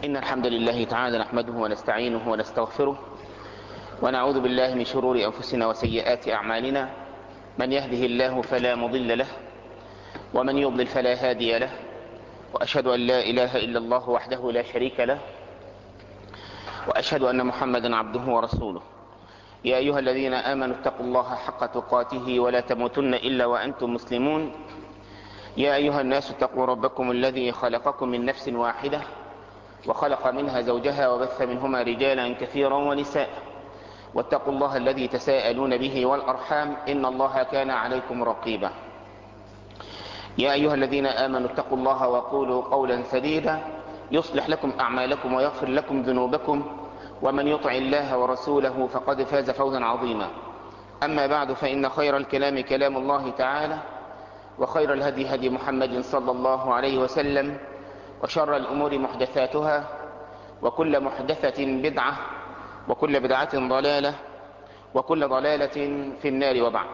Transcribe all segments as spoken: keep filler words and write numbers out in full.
إن الحمد لله تعالى نحمده ونستعينه ونستغفره ونعوذ بالله من شرور أنفسنا وسيئات أعمالنا. من يهده الله فلا مضل له ومن يضلل فلا هادي له، وأشهد أن لا إله إلا الله وحده لا شريك له، وأشهد أن محمدا عبده ورسوله. يا أيها الذين آمنوا اتقوا الله حق تقاته ولا تموتن إلا وأنتم مسلمون. يا أيها الناس اتقوا ربكم الذي خلقكم من نفس واحدة وخلق منها زوجها وبث منهما رجالا كثيرا ونساء، واتقوا الله الذي تساءلون به والأرحام إن الله كان عليكم رقيبا. يا أيها الذين آمنوا اتقوا الله وقولوا قولا سديدا يصلح لكم أعمالكم ويغفر لكم ذنوبكم، ومن يطع الله ورسوله فقد فاز فوزا عظيما. أما بعد، فإن خير الكلام كلام الله تعالى، وخير الهدي هدي محمد صلى الله عليه وسلم، وشر الأمور محدثاتها، وكل محدثة بدعة، وكل بدعة ضلالة، وكل ضلالة في النار. وبعد،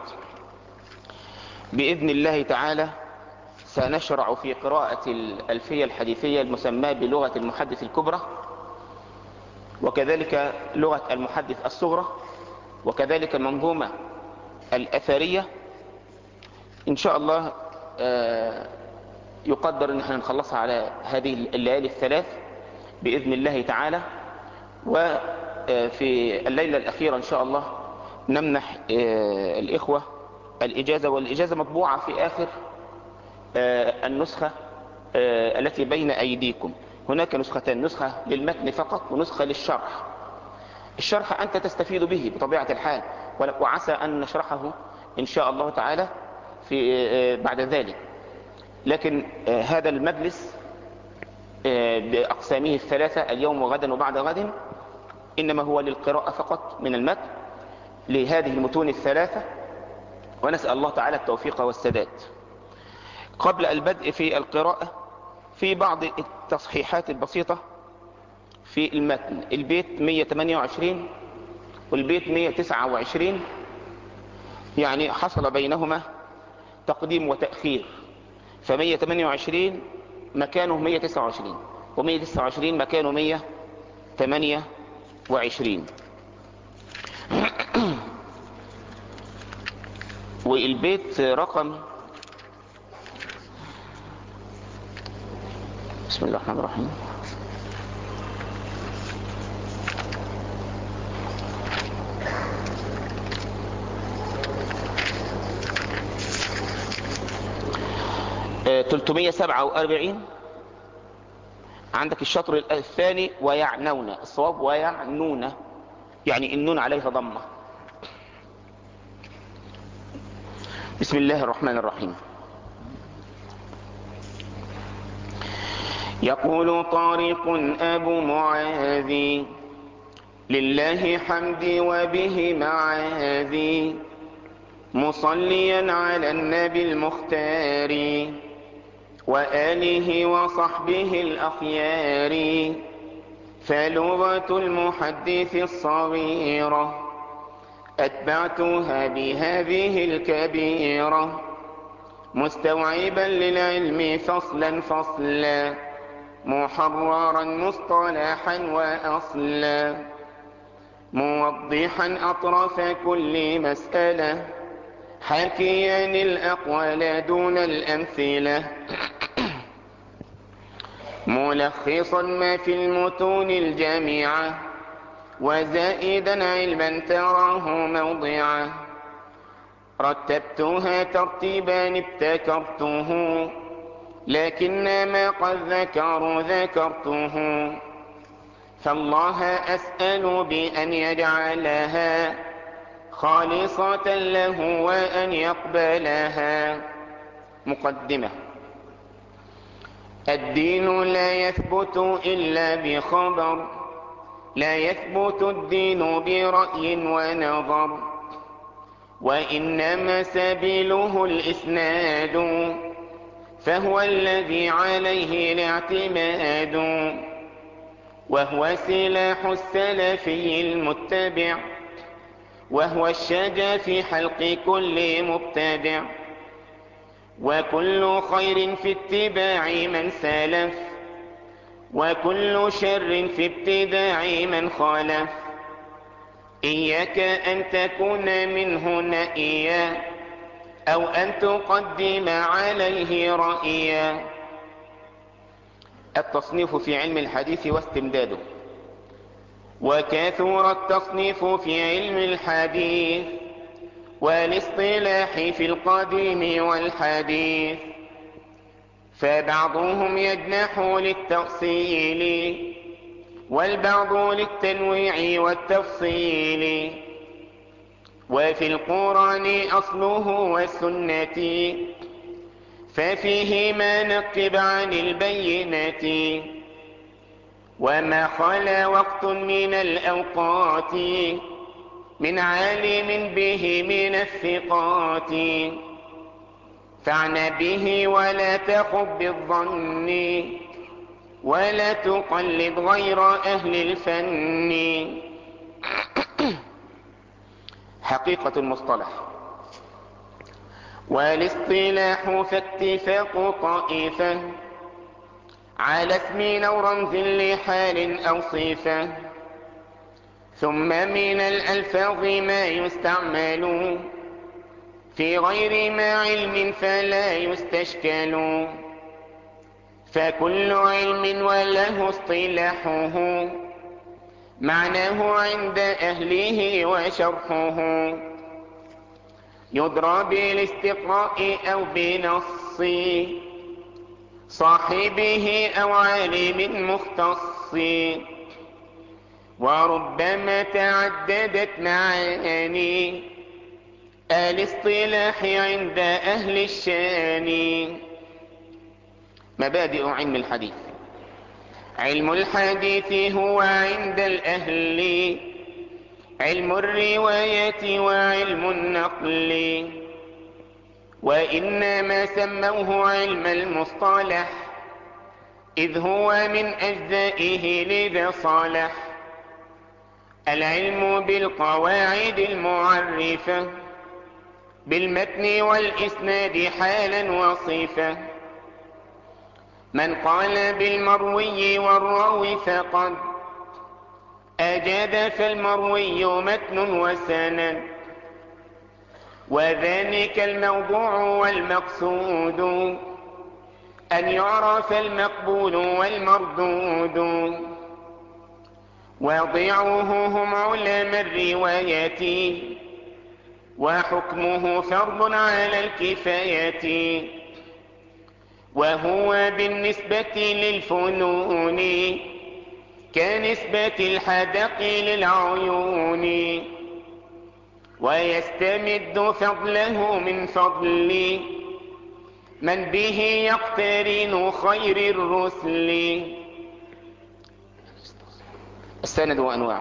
بإذن الله تعالى سنشرع في قراءة الألفية الحديثية المسماة بلغة المحدث الكبرى، وكذلك لغة المحدث الصغرى، وكذلك المنظومة الأثرية. إن شاء الله يقدر أن احنا نخلصها على هذه الليالي الثلاث بإذن الله تعالى. وفي الليلة الأخيرة إن شاء الله نمنح الإخوة الإجازة، والإجازة مطبوعة في آخر النسخة التي بين أيديكم. هناك نسختان، نسخة للمتن فقط ونسخة للشرح. الشرح أنت تستفيد به بطبيعة الحال، وعسى أن نشرحه إن شاء الله تعالى في بعد ذلك. لكن هذا المجلس بأقسامه الثلاثة اليوم وغدا وبعد غد إنما هو للقراءة فقط من المتن لهذه المتون الثلاثة، ونسأل الله تعالى التوفيق والسداد. قبل البدء في القراءة في بعض التصحيحات البسيطة في المتن. البيت مئة وثمانية وعشرين والبيت مئة وتسعة وعشرين، يعني حصل بينهما تقديم وتأخير، فمئة وثمانية وعشرين مكانه مئة وتسعة وعشرين، ومئة وتسعة وعشرين مكانه مئة وثمانية وعشرين. والبيت رقم، بسم الله الرحمن الرحيم، ثلاثمئة وسبعة وأربعين. عندك الشطر الثاني ويعنون، الصواب ويعنون، يعني النون عليها ضمة. بسم الله الرحمن الرحيم. يقول طارق أبو معاذ لله حمدي وبه معاذي، مصليا على النبي المختار وآله وصحبه الأخيار. فلغة المحدث الصغيرة أتبعتها بهذه الكبيرة، مستوعبا للعلم فصلا فصلا، محررا مصطلحا وأصلا، موضحا أطراف كل مسألة، حاكيا الأقوال دون الأمثلة، ملخصا ما في المتون الجامعة، وزائدا علما تراه موضعا. رتبتها ترتيبا ابتكرته، لكن ما قد ذكروا ذكرته. فالله أسأل بأن يجعلها خالصة له وأن يقبلها. مقدمة. الدين لا يثبت إلا بخبر، لا يثبت الدين برأي ونظر، وإنما سبيله الإسناد، فهو الذي عليه الاعتماد، وهو سلاح السلفي المتبع، وهو الشجا في حلق كل مبتدع. وكل خير في اتباع من سلف، وكل شر في ابتداع من خالف، إياك أن تكون منه نائيا أو أن تقدم عليه رأيا. التصنيف في علم الحديث واستمداده. وكثر التصنيف في علم الحديث والاصطلاح في القديم والحديث، فبعضهم يجنح للتأصيل والبعض للتنويع والتفصيل. وفي القرآن أصله والسنة، ففيهما نقب عن البينة. وما خلا وقت من الأوقات من عالم به من الثقات، فاعن به ولا تخب بالظن ولا تقلد غير أهل الفن. حقيقة المصطلح. والاصطلاح فاتفاق طائفة على اسم أو رمز لحال أو صفة، ثم من الألفاظ ما يستعمل في غير ما علم فلا يستشكل. فكل علم وله اصطلاحه معناه عند أهله وشرحه، يدرى بالاستقراء أو بنص صاحبه أو عالم مختص. وربما تعددت معاني الاصطلاح عند أهل الشان. مبادئ علم الحديث. علم الحديث هو عند الأهل علم الرواية وعلم النقل، وإنما سموه علم المصطلح إذ هو من أجزائه لذا صالح. العلم بالقواعد المعرفة بالمتن والإسناد حالا وصفة. من قال بالمروي والراوي فقد أجاد، فالمروي متن وسند، وذلك الموضوع والمقصود أن يعرف المقبول والمردود. واضعوه هم علماء الرواية وحكمه فرض على الكفاية، وهو بالنسبة للفنون كنسبة الحدق للعيون. ويستمد فضله من فضل من به يقترن خير الرسل. السند وأنواعه.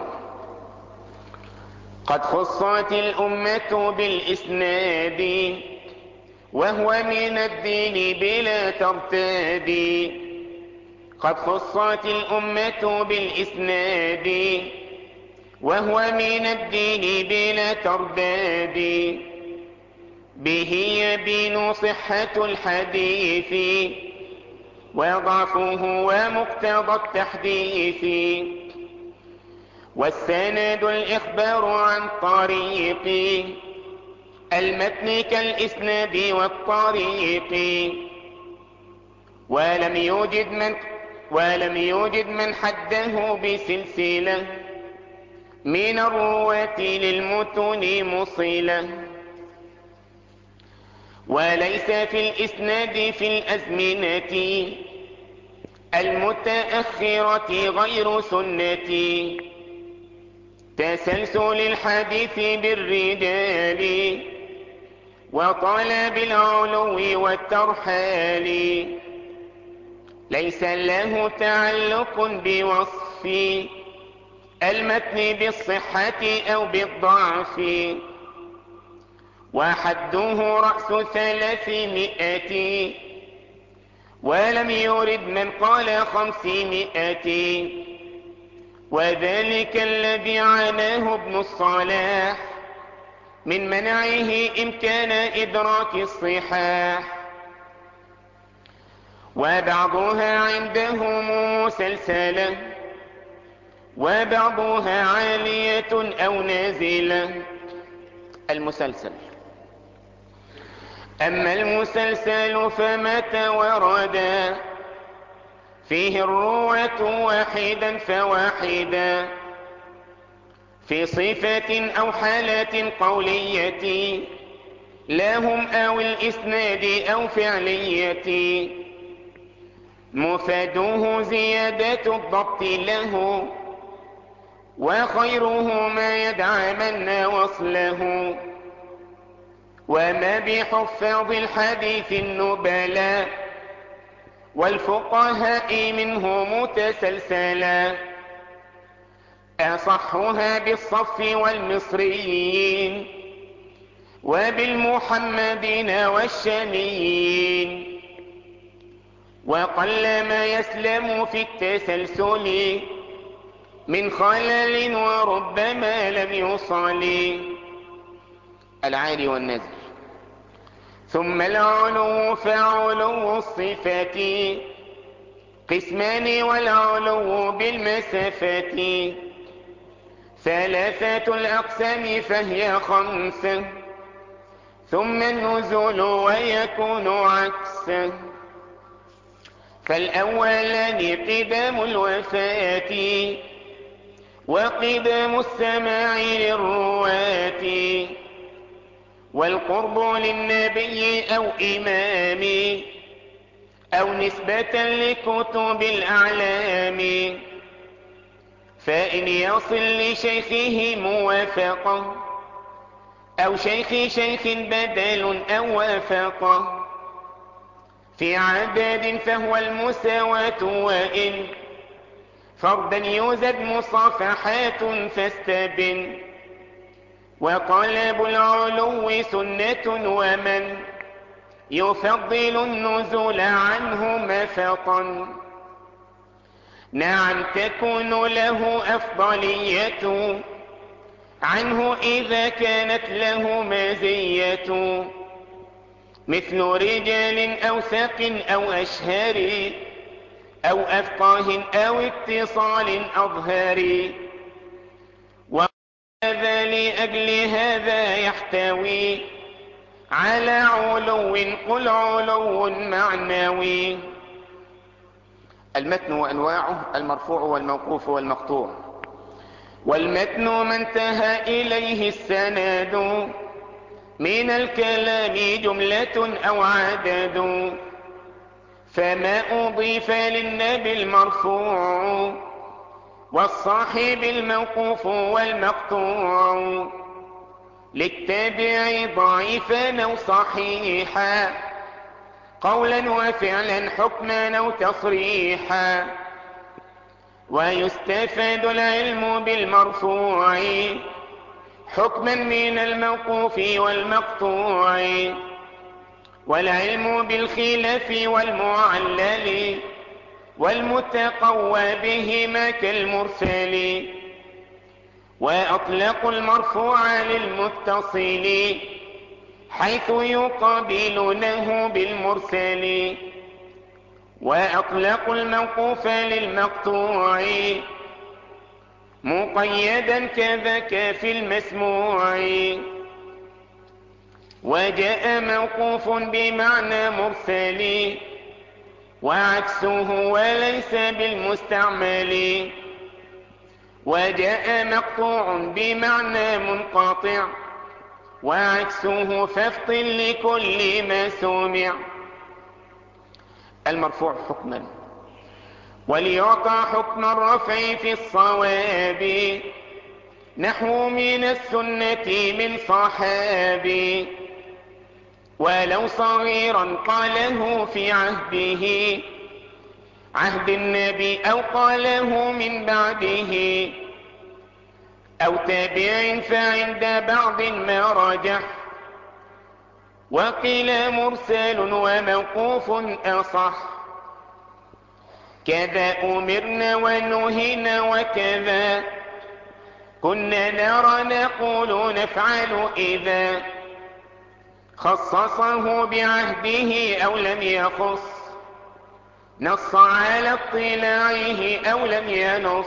قد خصت الأمة بالإسناد وهو من الدين بلا ترتاد. قد خصت الأمة بالإسناد وهو من الدين بلا ترداد. به يبين صحة الحديث وضعفه ومقتضى التحديث. والسند الإخبار عن طريق المتن كالإسناد والطريق. ولم يوجد من ولم يوجد من حده بسلسلة من الرواة للمتون مصلة. وليس في الإسناد في الأزمنة المتأخرة غير سنة تسلسل الحديث بالرجال وطلب العلو والترحال. ليس له تعلق بوصف المتن بالصحة أو بالضعف. وحده رأس ثلاثمائة ولم يرد من قال خمسمائة. وذلك الذي عناه ابن الصلاح من منعه إمكان إدراك الصحاح. وبعضها عندهم مسلسلة وبعضها عالية أو نازلة. المسلسل: أما المسلسل فمتى وردا فيه الرواة واحدا فواحدا في صفة أو حالة قولية لهم أو الإسناد أو فعلية، مفاده زيادة الضبط له وخيره ما يدعى من وصله. وما بحفاظ الحديث النبلاء والفقهاء منه متسلسلا، أصحها بالصف والمصريين وبالمحمدين والشاميين. وقل ما يسلم في التسلسل من خلل وربما لم يصل. العالي والنازل: ثم العلو فعلو الصفات قسمان والعلو بالمسافات ثلاثة الأقسام فهي خمسة ثم النزول ويكون عكسه. فالأولان قدام الوفاة وقدام السماع للرواة والقرب للنبي أو إمام أو نسبة لكتب الأعلام. فإن يصل لشيخه موافقة أو شيخ شيخ بدل أو وافقة في عدد فهو المساواة، وإن فردا يوزد مصافحات فاستبن. وطلب العلو سنة ومن يفضل النزول عنه مفطا نعم تكون له أفضلية عنه إذا كانت له مزية، مثل رجال أوثق أو أشهر أو أفقاه أو اتصال أظهر. وهذا لأجل هذا يحتوي على علو قل علو معنوي. المتن وأنواعه: المرفوع والموقوف والمقطوع. والمتن ما انتهى إليه السند من الكلام جملة أو عدد، فما أضيف للنبي المرفوع والصاحب الموقوف والمقطوع للتابع ضعيفا أو صحيحا قولا وفعلا حكما أو تصريحا. ويستفاد العلم بالمرفوع حكما من الموقوف والمقطوع، والعلم بالخلاف والمعلل والمتقوى بهما كالمرسل. وأطلقوا المرفوع للمتصل حيث يقابلونه بالمرسل، وأطلقوا الموقوف للمقطوع مقيدا كذاك في المسموع. وجاء موقوف بمعنى مرسل وعكسه وليس بالمستعمل. وجاء مقطوع بمعنى منقطع وعكسه فافطن لكل ما سمع. المرفوع حكما: وليعطى حكم الرفع في الصواب نحو من السنة من صحابي، ولو صغيرا قاله في عهده عهد النبي أو قاله من بعده أو تابع فعند بعض ما رجح. وقيل مرسل وموقوف أصح، كذا أمرنا ونهينا وكذا كنا نرى نقول نفعل إذا خصصه بعهده أو لم يخص نص على اطلاعه أو لم ينص،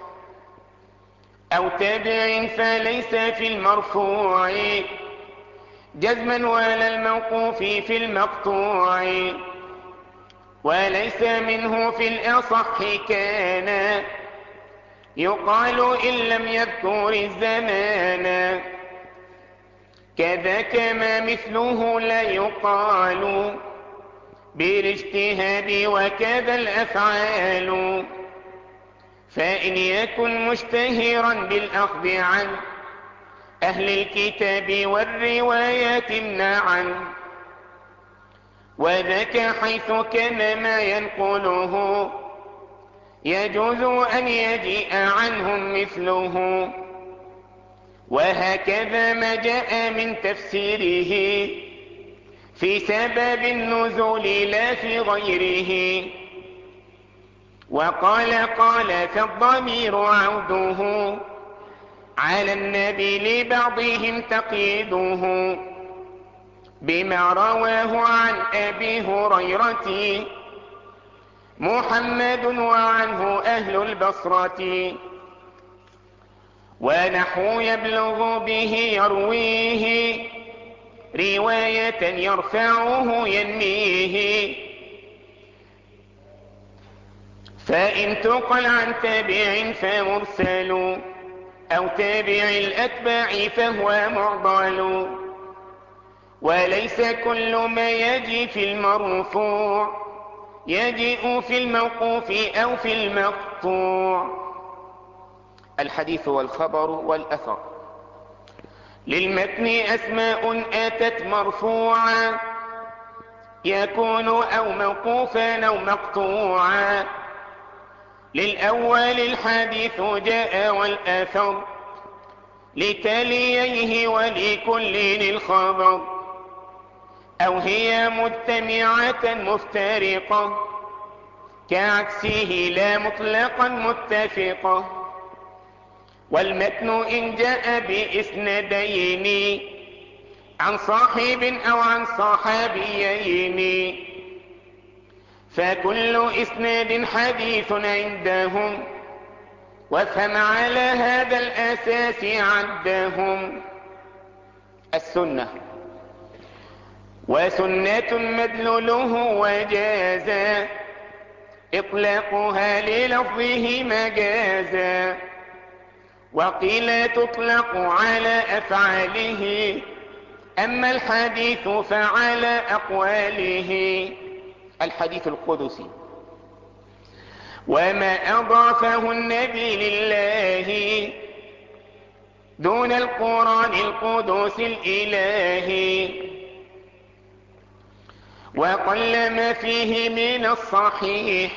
أو تابع فليس في المرفوع جزما ولا الموقوف في المقطوع، وليس منه في الأصح كان يقال إن لم يذكر الزمان، كذاك ما مثله لا يقال بالاجتهاد وكذا الأفعال، فإن يكن مشتهرا بالأخذ عن أهل الكتاب والروايات امنعا، وذاك حيث كان ما ينقله يجوز أن يجيء عنهم مثله، وهكذا ما جاء من تفسيره في سبب النزول لا في غيره، وقال قال فالضمير عوده على النبي لبعضهم تقييده، بما رواه عن أبي هريرة محمد وعنه أهل البصرة، ونحو يبلغ به يرويه رواية يرفعه ينميه، فإن تقل عن تابع فمرسل أو تابع الأتباع فهو معضل، وليس كل ما يجي في المرفوع يجيء في الموقوف أو في المقطوع. الحديث والخبر والأثر. للمتن أسماء آتت مرفوعا يكون أو موقوفا أو مقطوعا، للأول الحديث جاء والأثر لتاليه ولكل للخبر، أو هي مجتمعة مفترقة كعكسه لا مطلقا متفقة. والمتن إن جاء بإسندين عن صاحب أو عن صحابيين فكل إسناد حديث عندهم، وافهم على هذا الأساس عدهم. السنة. وسنة مدلوله وجازا إطلاقها للفظه مجازا، وقيل تطلق على أفعاله أما الحديث فعلى أقواله. الحديث القدسي. وما أضافه النبي لله دون القرآن القدس الإلهي، وقل ما فيه من الصحيح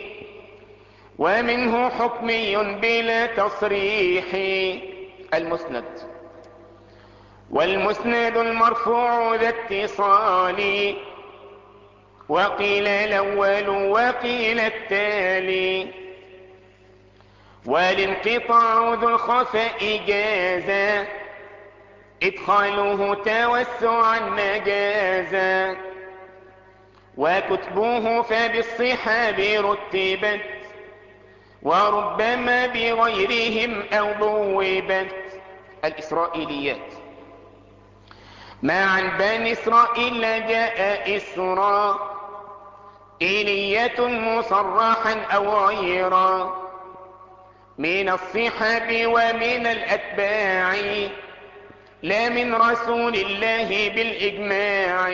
ومنه حكمي بلا تصريح. المسند. والمسند المرفوع ذا اتصال، وقيل الأول وقيل التالي، والانقطاع ذو الخفاء جازا إدخاله توسعا مجازا، وكتبوه فبالصحاب رتبت وربما بغيرهم أو ضوبت. الإسرائيليات. ما عن بني إسرائيل جاء إسرائيلية مصرحا أو غيرا من الصحاب ومن الأتباع لا من رسول الله بالإجماع،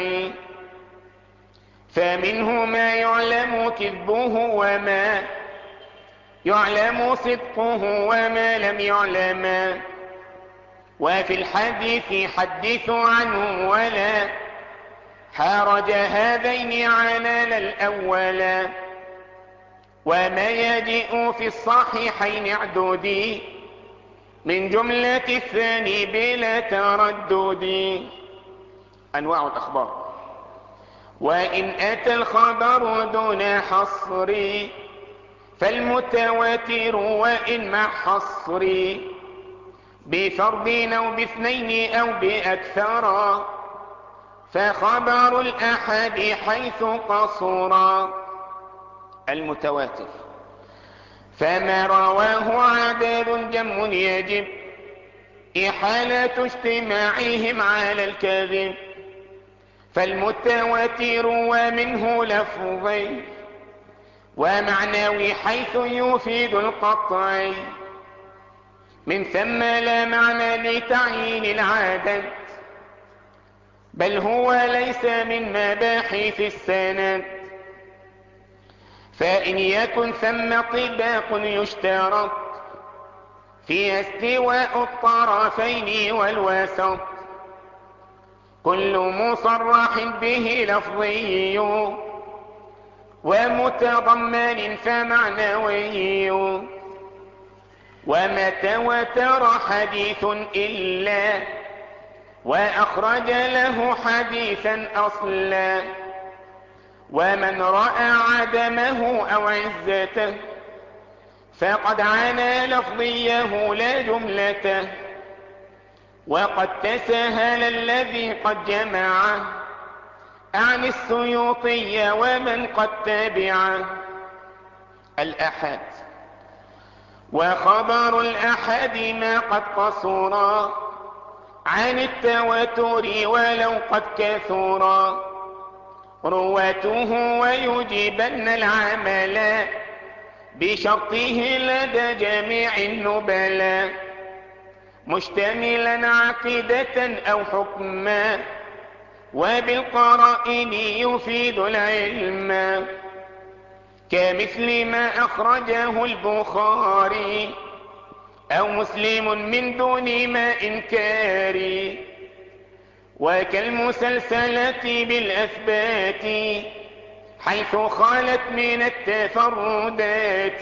فمنه ما يعلم كذبه وما يعلم صدقه وما لم يعلم، وفي الحديث حدث عنه ولا حرج هذين عنان الأولا، وما يجيء في الصحيحين اعدودي من جملة الثاني بلا تردد. أنواع الأخبار. وإن أتى الخبر دون حصر فالمتواتر، وإن مع حصر بفرد أو باثنين أو بأكثر فخبر الأحد حيث قصر. المتواتر، فما رواه عدد جم يجب إحالة اجتماعهم على الكذب، فالمتواتر ومنه لفظي ومعنوي حيث يفيد القطعي، من ثم لا معنى لتعيين العدد، بل هو ليس من مباحث السند، فإن يكن ثم طباق يشترط فيها استواء الطرفين والوسط، كل مصرح به لفظي ومتضمن فمعنوي، وما تواتر حديث إلا وأخرج له حديثا أصلا، ومن رأى عدمه أو عزته فقد عانى لفظيه لا جملته، وقد تساهل الذي قد جمعه عن السيوطي ومن قد تبعه. الأحد وخبر الأحد ما قد قصرا عن التواتر ولو قد كثرا، رواته ويجبن العمل بشرطه لدى جميع النبلاء، مشتملا عقيدة أو حكما وبالقرائن يفيد العلم، كمثل ما أخرجه البخاري أو مسلم من دون ما إنكار، وكالمسلسلة بالأثبات حيث خالت من التفردات،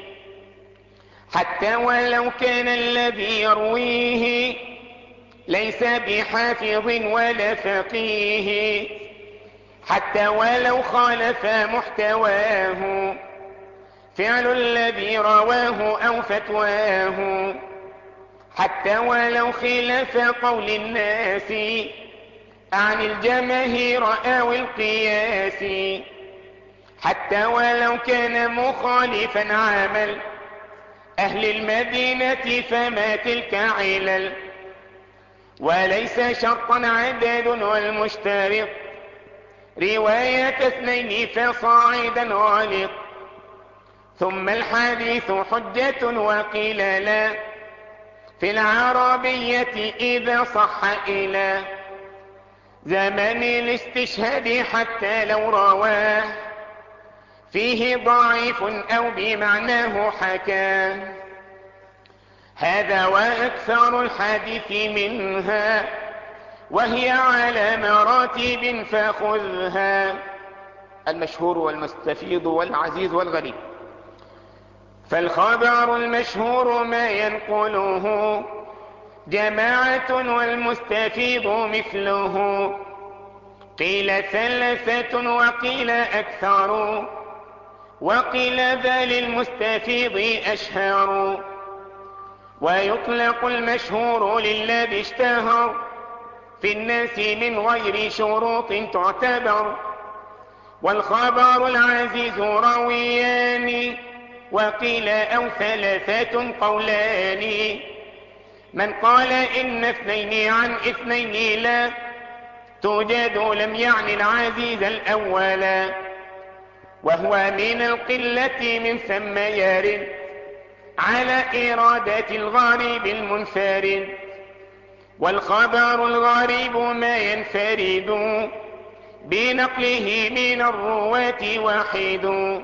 حتى ولو كان الذي يرويه ليس بحافظ ولا فقيه، حتى ولو خالف محتواه فعل الذي رواه أو فتواه، حتى ولو خلاف قول الناس عن الجماهير أو القياس، حتى ولو كان مخالفا عمل أهل المدينة فما تلك علل، وليس شرطا عدد والمشترط رواية اثنين فصاعدا غلط، ثم الحديث حجة وقيل لا في العربية إذا صح إلى زمن الاستشهاد، حتى لو رواه فيه ضعيف أو بمعناه حكى، هذا وأكثر الحديث منها وهي على مراتب فخذها. المشهور والمستفيض والعزيز والغريب. فالخبر المشهور ما ينقله جماعة والمستفيض مثله، قيل ثلاثة وقيل أكثر، وقيل ذا للمستفيض أشهر، ويطلق المشهور للذي اشتهر في الناس من غير شروط تعتبر، والخبر العزيز رويان، وقيل أو ثلاثة قولان، من قال إن اثنين عن اثنين لا توجد لم يعني العزيز الأولا، وهو من القلة من ثم يرد على إرادة الغريب المنفرد، والخبر الغريب ما ينفرد بنقله من الرواة واحد،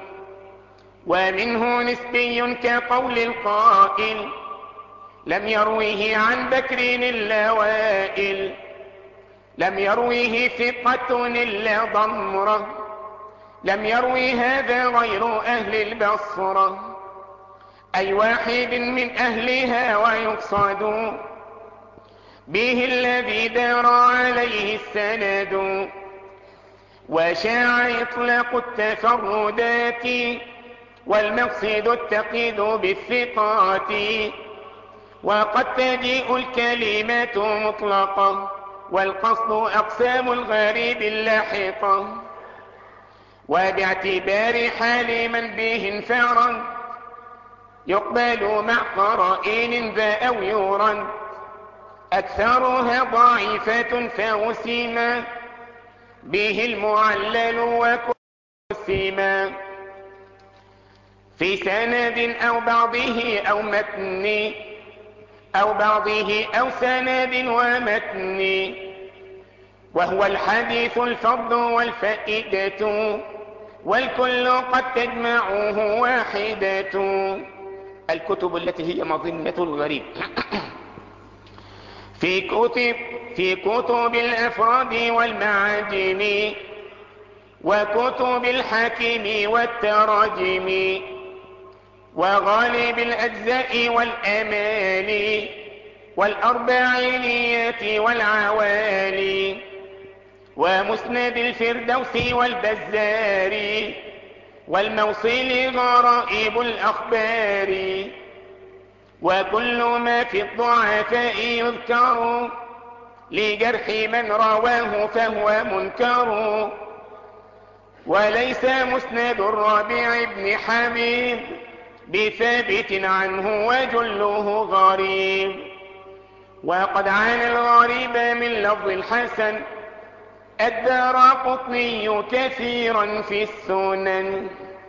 ومنه نسبي كقول القائل لم يرويه عن بكر إلا وائل، لم يرويه ثقة إلا ضمرة، لم يروي هذا غير أهل البصرة، أي واحد من أهلها، ويقصد به الذي دار عليه السند، وشاع إطلاق التفردات، والمقصد التقييد بالثقات، وقد تجيء الكلمات مطلقة، والقصد أقسام الغريب اللاحقة، وباعتبار حال من به انفرا يقبل مع قرائن ذا أو يورا أكثرها ضعيفة فوسما به المعلل وكسما في سند أو بعضه أو متن أو بعضه أو سند ومتن وهو الحديث الفرد والفائدة والكل قد تجمعه واحدة. الكتب التي هي مظنة الغريب في كتب في كتب الأفراد والمعاجم وكتب الحاكم والتراجم وغالب الأجزاء والآمال والأربعينيات والعوالي ومسند الفردوس والبزار والموصل غرائب الأخبار وكل ما في الضعفاء يذكر لجرح من رواه فهو منكر وليس مسند الربيع بن حبيب بثابت عنه وجله غريب. وقد عانى الغريب من لفظ الحسن الدارقطني كثيرا في السنن.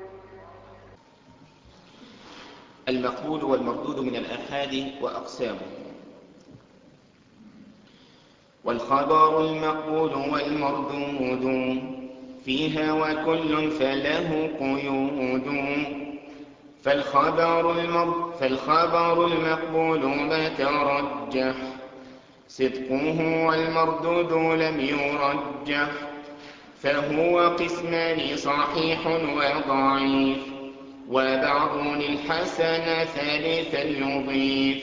المقبول والمردود من الآحاد وأقسامه. والخبر المقبول والمردود فيها وكل فله قيود فالخبر, المر... فالخبر المقبول ما ترجح صدقه والمردود لم يرجح فهو قسمان صحيح وضعيف وبعض الحسن ثالثا يضيف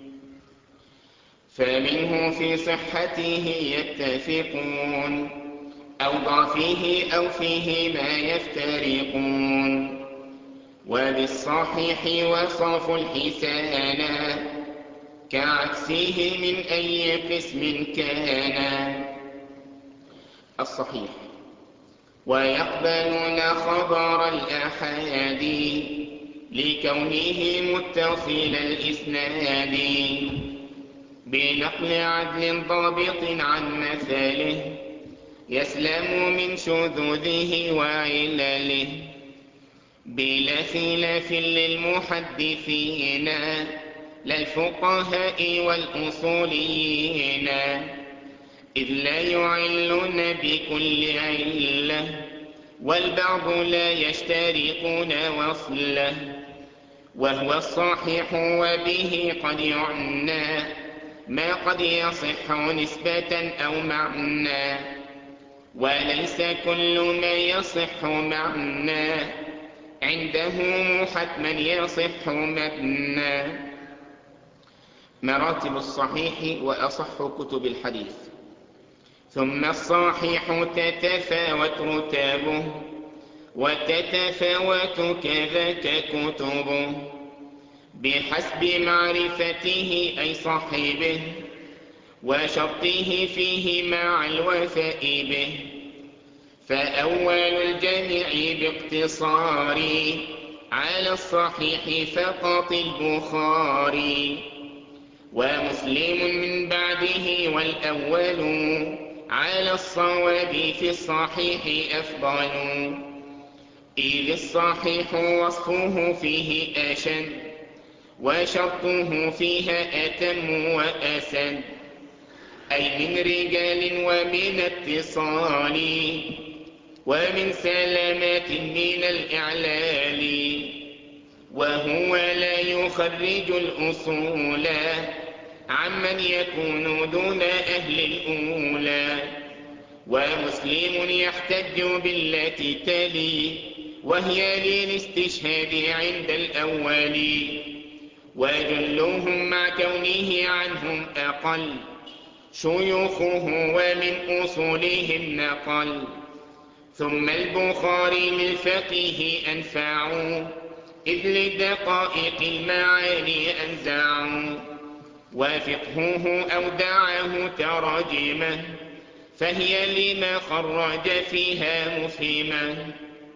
فمنه في صحته يتفقون أو ضعفه أو فيه ما يفترقون وبالصحيح وصف الحسانا كعكسه من أي قسم كان. الصحيح ويقبلون خبر الآحاد لكونه متصل الإسناد بنقل عدل ضابط عن مثله يسلم من شذوذه وعلله بلا خلاف للمحدثين لا الفقهاء والأصوليين إذ لا يعلون بكل علة والبعض لا يشتركون وصله وهو الصحيح وبه قد يعنى ما قد يصح نسبة أو معنى وليس كل ما يصح معنى عنده حتما يصح مبنى. مراتب الصحيح وأصح كتب الحديث. ثم الصحيح تتفاوت رتابه وتتفاوت كذاك كتبه بحسب معرفته أي صاحبه وشرطه فيه مع الوفاء به فأول الجميع باقتصار على الصحيح فقط البخاري ومسلم من بعده والأول على الصواب في الصحيح أفضل إذ الصحيح وصفه فيه أشد وشرطه فيها أتم وأسد أي من رجال ومن اتصال ومن سلامات من الإعلال وهو لا يخرج الأصول عمن يكون دون أهل الأولى ومسلم يحتج بالتي تلي وهي للاستشهاد عند الأول وجلهم مع كونه عنهم أقل شيوخه ومن أصولهم نقل. ثم البخاري للفقيه أنفع إذ لدقائق المعاني أنزع وفقهه أودعه تراجمه فهي لما خرج فيها مفهمة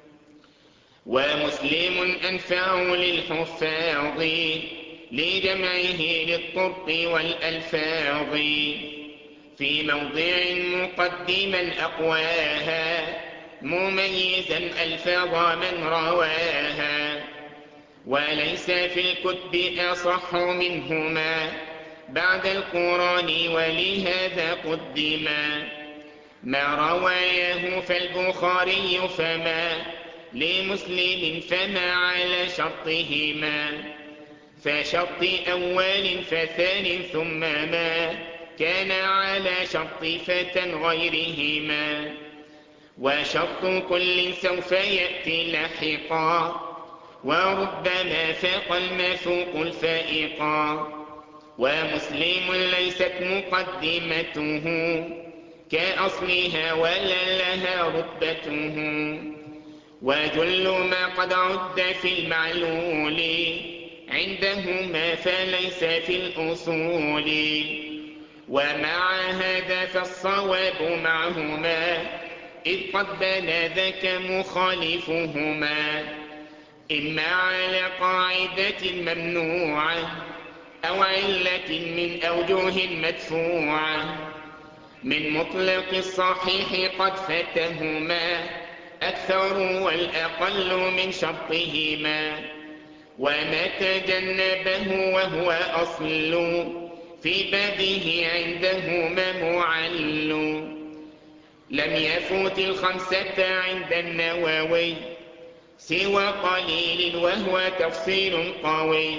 ومسلم أنفع للحفاظ لجمعه للطرق والألفاظ في موضع مقدما أقواها مميزا ألفاظ من رواها وليس في الكتب أصح منهما بعد القرآن ولهذا قدما ما روايه فالبخاري فما لمسلم فما على شرطهما فشرط أول فثان ثم ما كان على شرط فتى غيرهما وشرط كل سوف يأتي لاحقا وربما فاق المثوق الفائقا ومسلم ليست مقدمته كأصلها ولا لها رتبته وجل ما قد عد في المعلول عندهما فليس في الأصول ومع هذا فالصواب معهما إذ قد بان ذاك مخالفهما إما على قاعدة ممنوعة أو علة من أوجه مدفوعة من مطلق الصحيح قد فتهما أكثر والأقل من شرطهما وما تجنبه وهو أصل في بابه عندهما معل لم يفوت الخمسة عند النووي سوى قليل وهو تفصيل قوي.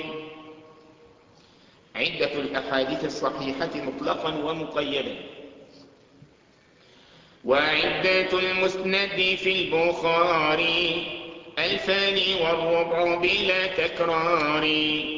عدة الأحاديث الصحيحة مطلقا ومقيدا. وعدة المسند في البخاري ألفان والربع بلا تكرار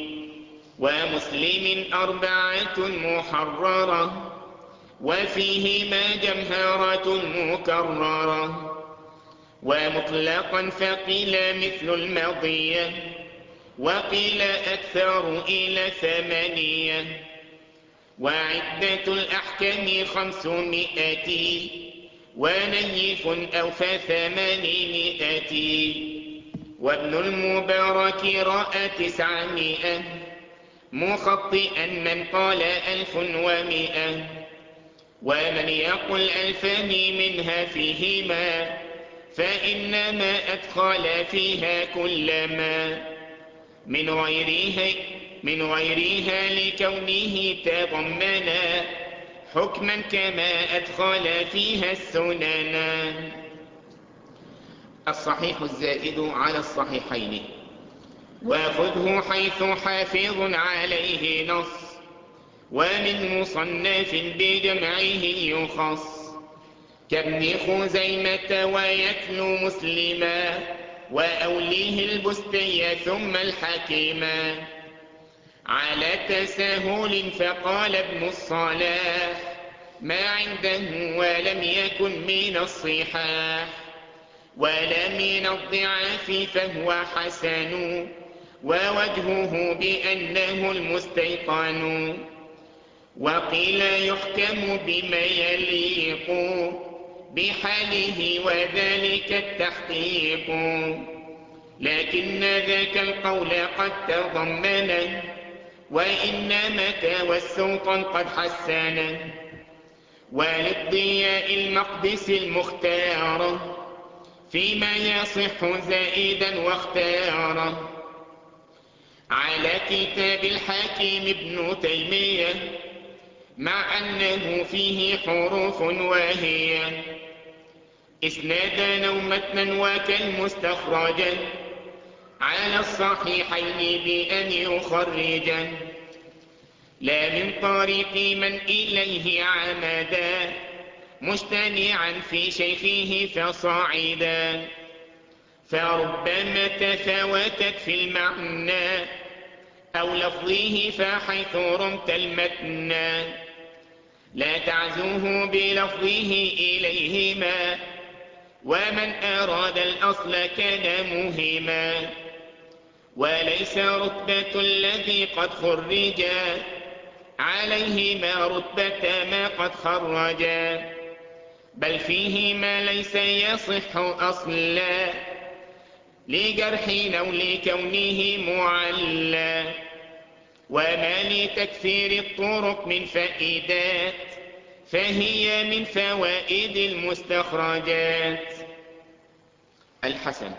ومسلم أربعة محررة وفيهما جمهرة مكررة ومطلقا فقيل مثل المضية وقيل أكثر إلى ثمانية وعدة الأحكام خمسمائة ونيف أوفى ثمانمائة وابن المبارك رأى تسعمائة مخطئا من قال ألف ومائة ومن يقل ألفان منها فيهما فإنما أدخل فيها كلما من غيرها, من غيرها لكونه تضمنا حكما كما أدخل فيها السننا. الصحيح الزائد على الصحيحين وخذه حيث حافظ عليه نص ومن مصنف بجمعه يخص كابن خزيمة ويتلو مسلما وأوليه البستي ثم الحكيما على تساهل فقال ابن الصلاح ما عنده ولم يكن من الصحاح ولا من الضعاف فهو حسن ووجهه بأنه المستيقن وقيل يحكم بما يليق بحاله وذلك التحقيق لكن ذاك القول قد تضمن وإنما توسطا قد حسن وللضياء المقدس المختار فيما يصح زائدا واختاره على كتاب الحاكم ابن تيمية مع أنه فيه حروف واهية إسنادا أو متنا وكالمستخرجا على الصحيحين بأن يخرجا لا من طريق من إليه عمدا مجتمعا في شيخه فصاعدا فربما تفاوتت في المعنى أو لفظه فحيث رمت المتنى لا تعزوه بلفظه إليهما ومن أراد الأصل كان مهما وليس رتبة الذي قد خرجا عليهما رتبة ما قد خرجا بل فيه ما ليس يصح أصلا لجرح أو لكونه معلى. وما لتكثير الطرق من فائدات فهي من فوائد المستخرجات. الحسن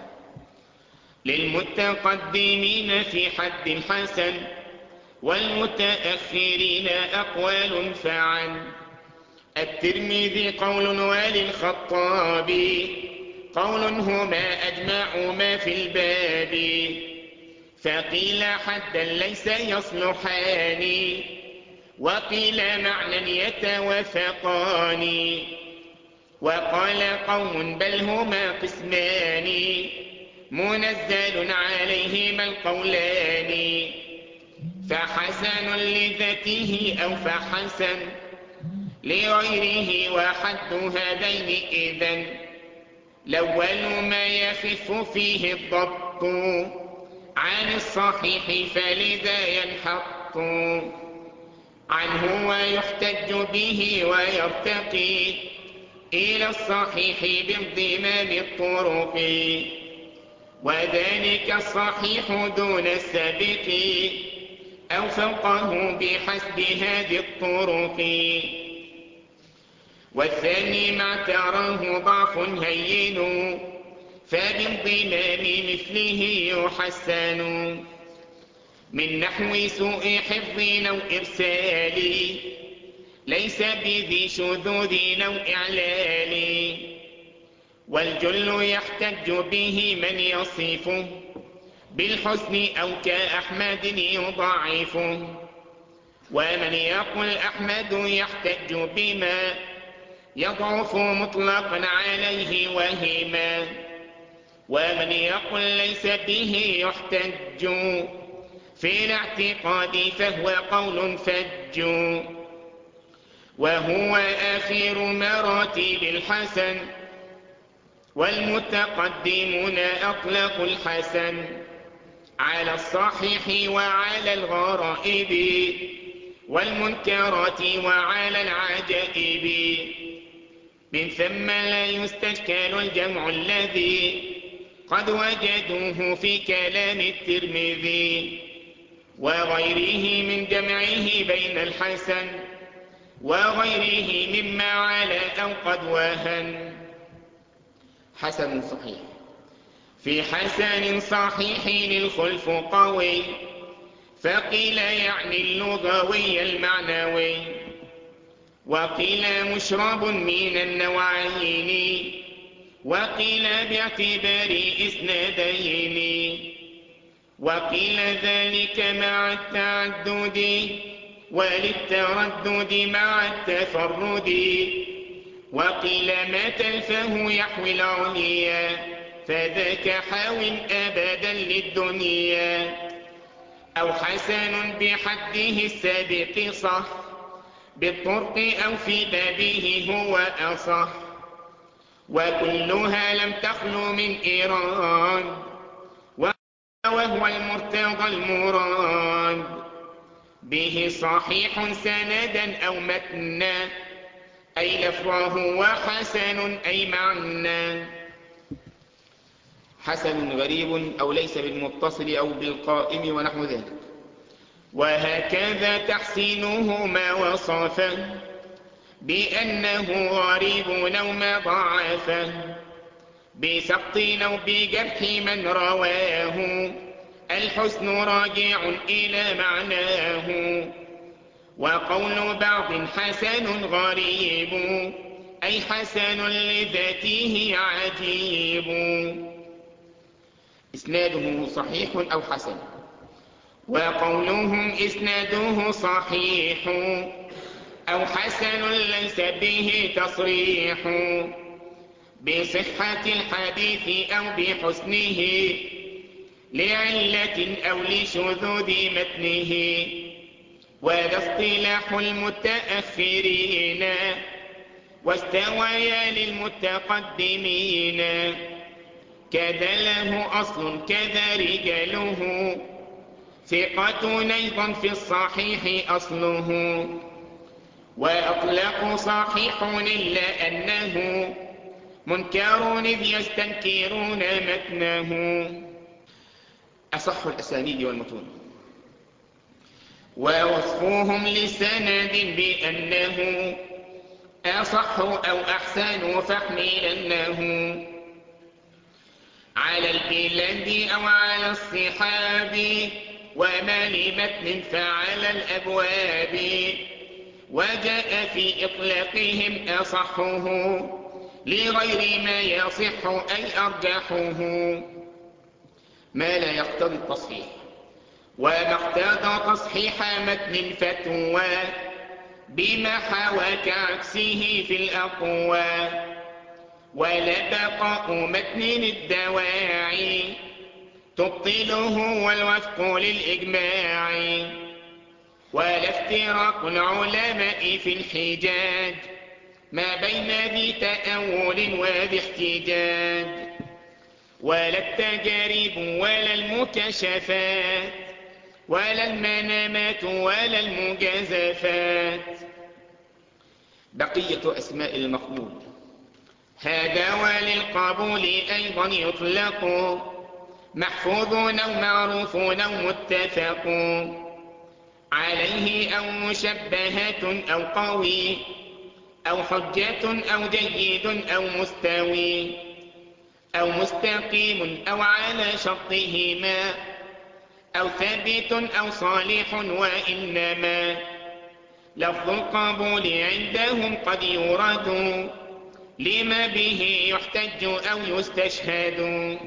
للمتقدمين في حد الحسن والمتأخرين أقوال فعن الترمذي قول وللخطابي قول هما أجمع ما في الباب. فقيل حدا ليس يصلحان وقيل معنى يتوافقان. وقال قوم بل هما قسمان منزل عليهما القولان. فحسن لذاته أو فحسن لغيره وحد هذين إذن الأول ما يخف فيه الضبط عن الصحيح فلذا ينحط عنه ويحتج به ويرتقي إلى الصحيح بانضمام الطرق. وذلك الصحيح دون السابق أو فوقه بحسب هذه الطرق. والثاني ما تراه ضعف هين فبانضمام مثله يحسن من نحو سوء حفظ أو إرسال ليس بذي شذوذ أو إعلال. والجل يحتج به من يصفه بالحسن أو كأحمد يضعفه. ومن يقل أحمد يحتج بما يضعف مطلقا عليه وهما. ومن يقل ليس به يحتج في الاعتقاد فهو قول فج. وهو آخر مراتب الحسن والمتقدمون أطلقوا الحسن على الصحيح وعلى الغرائب والمنكرات وعلى العجائب. من ثم لا يستشكل الجمع الذي قد وجدوه في كلام الترمذي وغيره من جمعه بين الحسن وغيره مما على أو قد وهن. حسن صحيح في حسن صحيح الخلف قوي فقيل يعني اللغوي المعنوي. وقيل مشرب من النوعين وقيل باعتبار إسنادين. وقيل ذلك مع التعدد وللتردد مع التفرد. وقيل ما تلفه يحوي العليا فذاك حاو أبدا للدنيا. أو حسن بحده السابق صح بالطرق أو في بابه هو أصح. وكلها لم تخلو من إيراد وهو المرتضى المراد به صحيح سندا أو متنا أي لفظه وحسن أي معنى. حسن غريب أو ليس بالمتصل أو بالقائم ونحو ذلك. وهكذا تحسينه ما وصفه بأنه غريب أو ما ضعفه بسقط أو بجرح من رواه الحسن راجع إلى معناه. وقول بعض حسن غريب أي حسن لذاته عجيب. إسناده صحيح أو حسن. وقولهم إسناده صحيح أو حسن ليس به تصريح بصحة الحديث أو بحسنه لعلة أو لشذوذ متنه. وذا اصطلاح المتأخرين واستويا للمتقدمين. كذا له أصل كذا رجاله ثقة أيضا في الصحيح أصله. وأطلق صحيح إلا أنه منكر إذ يستنكرون متنه. أصح الأسانيد والمتون. ووصفوهم لسند بأنه أصح أو أحسن فاحملنه على البلاد أو على الصحاب، وما لمتن فعلى الأبواب. وجاء في إطلاقهم أصحه لغير ما يصح أي أرجحه، ما لا يقتضي التصحيح. وما اقتضى تصحيح متن فتوى بما حوى كعكسه في الأقوى. ولا بقاء متن الدواعي تبطله والوفق للإجماع. ولا افتراق العلماء في الحجاج ما بين ذي تأول وذي احتجاج. ولا التجارب ولا المكشفات ولا المنامات ولا المجازفات. بقية أسماء المقبول. هذا وللقبول أيضا يطلق محفوظون أو معروفون أو متفق عليه، أو مشبهة أو قوي أو حجة أو جيد أو مستوي أو مستقيم أو على شرطهما أو ثابت أو صالح. وإنما لفظ القبول عندهم قد يورد لما به يحتج أو يستشهد.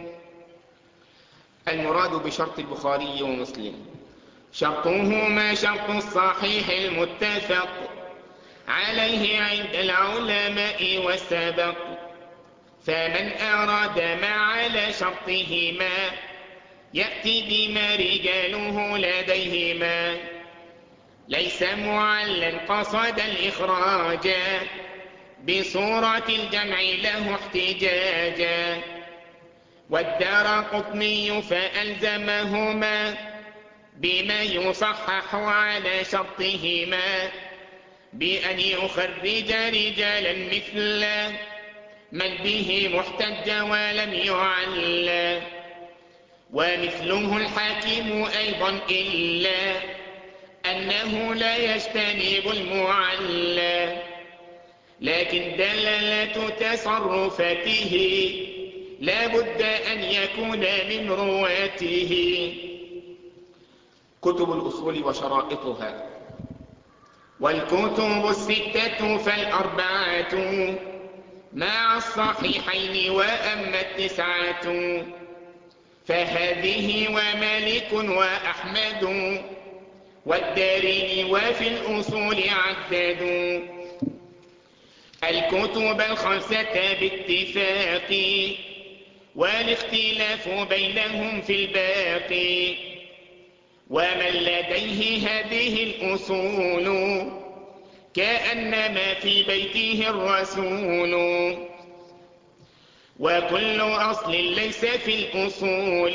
المراد بشرط البخاري ومسلم شرطهما شرط الصحيح المتفق عليه عند العلماء والسبق. فمن أراد ما على شرطهما يأتي بما رجاله لديهما، ليس معلا قصد الإخراج بصورة الجمع له احتجاجا. والدارقطني فألزمهما بما يصحح على شرطهما بأن يخرج رجالا مثل من به محتج ولم يعلى. ومثله الحاكم أيضا إلا أنه لا يجتنب المعلى، لكن دلالة تصرفاته لا بد أن يكون من رواته. كتب الأصول وشرائطها. والكتب الستة فالأربعة مع الصحيحين، وأما التسعة فهذه ومالك وأحمد والدارمي وفي الأصول عددوا الكتب الخمسة باتفاق، والاختلاف بينهم في الباقي. ومن لديه هذه الأصول كأنما في بيته الرسول. وكل أصل ليس في الأصول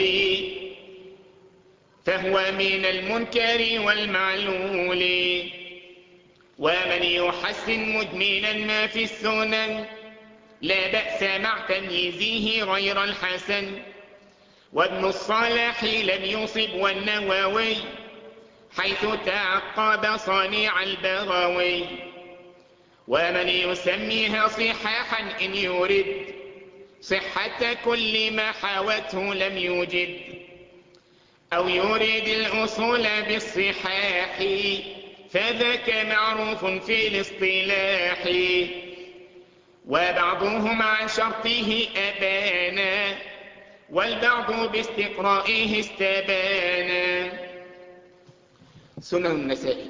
فهو من المنكر والمعلول. ومن يحسن مجملا ما في السنن لا بأس مع تمييزه غير الحسن. وابن الصلاح لم يصب والنووي حيث تعقب صنيع البغوي. ومن يسميها صحاحا إن يرد صحة كل ما حاوته لم يوجد، أو يريد الأصول بالصحاح فذاك معروف في الاصطلاح. وبعضهم عن شرطه أبانا والبعض باستقرائه استبانا. سنن النسائي.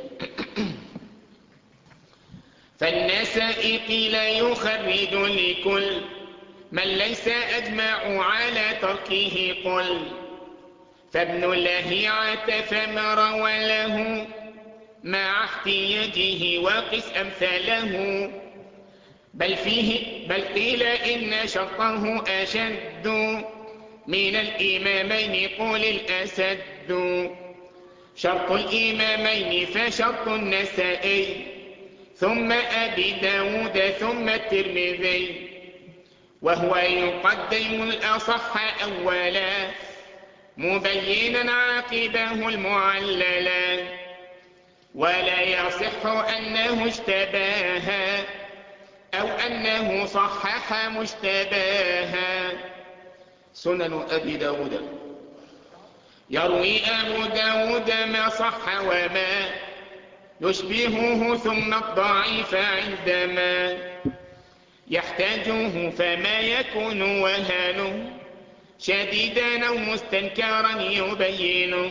فالنسائي قيل يخرج لكل من ليس أجمع على تركه قل. فابن لهيعة فما روى له مع احتياجه وقس أمثاله. بل فيه بل قيل إن شرطه أشد من الإمامين قول الأسد. شرط الإمامين فشرط النسائي ثم أبي داود ثم الترمذي. وهو يقدم الأصح أولا مبينا عاقبه المعللا، ولا يصح أنه اشتباها أو أنه صحح مشتباها. سنن أبي داود. يروي أبو داود ما صح وما يشبهه ثم الضعيف عندما يحتاجه، فما يكون وهانه شديدا أو مستنكرا يبينه،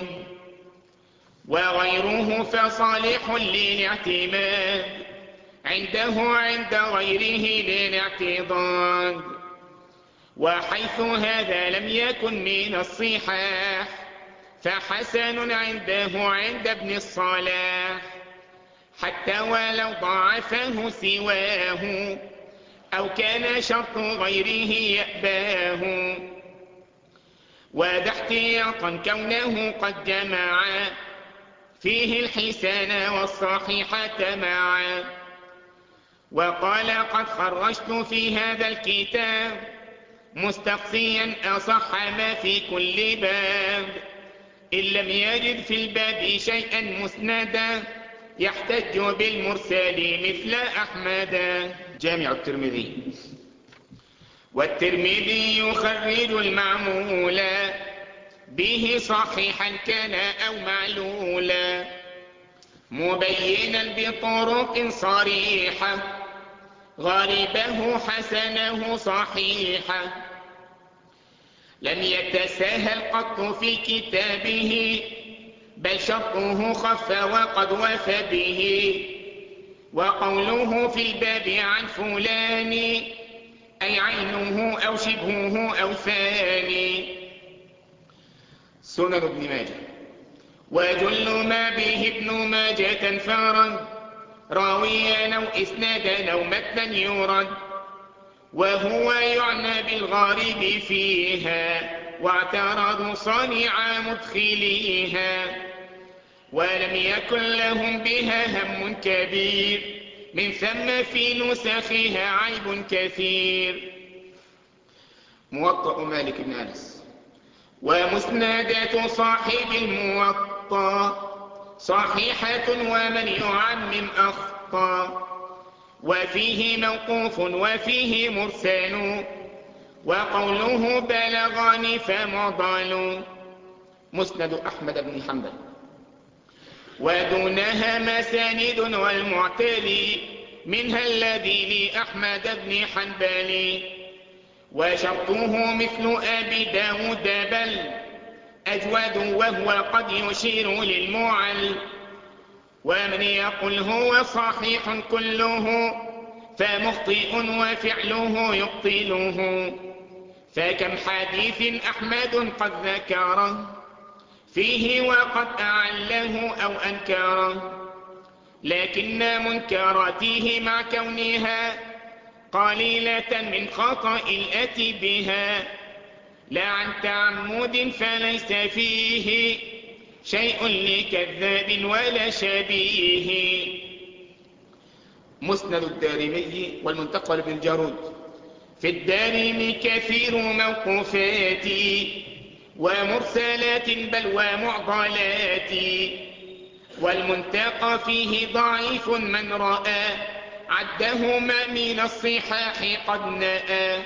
وغيره فصالح للاعتماد عنده عند غيره للاعتضاد. وحيث هذا لم يكن من الصحاح فحسن عنده عند ابن الصلاح، حتى ولو ضعفه سواه أو كان شرط غيره يأباه. وذا احتياطا كونه قد جمع فيه الحسان والصحيحة معا. وقال قد خرجت في هذا الكتاب مستقصيا أصح ما في كل باب، إن لم يجد في الباب شيئا مسندا يحتج بالمرسل مثل أحمد. جامع الترمذي. والترمذي يخرج المعمولا به صحيحا كان أو معلولا، مبينا بطرق صريحة غريبه حسنه صحيحة. لم يتساهل قط في كتابه بل شرطه خف وقد وفى به. وقوله في الباب عن فلان أي عينه أو شبهه أو ثاني. سنن ابن ماجه. وجل ما به ابن ماجة انفرد راويا أو إسنادا أو متنا يرد، وهو يعنى بالغارب فيها واعترضوا صانع مدخليها. ولم يكن لهم بها هم كبير من ثم في نسخها عيب كثير. موطأ مالك بن أنس. ومسندات صاحب الموطأ صحيحة ومن يعمم أخطأ، وفيه موقوف وفيه مرسل وقوله بلغني فمضل. مسند أحمد بن حنبل. ودونها مساند والمعتلي منها الذي لأحمد بن حنبل، وشرطه مثل أبي داود بل أجود وهو قد يشير للمعل. ومن يقل هو صحيح كله فمخطئ وفعله يبطله. فكم حديث أحمد قد ذكره فيه وقد أعله أو أنكره، لكن منكراته مع كونها قليلة من خطأ الأتي بها لا عن تعمد فليس فيه شيء لكذاب ولا شبيه. مسند الدارمي والمنتقى لابن الجارود. في الدارمي كثير موقوفات ومرسلات بل ومعضلات، والمنتقى فيه ضعيف من رأى عدهما من الصحاح قد نأى.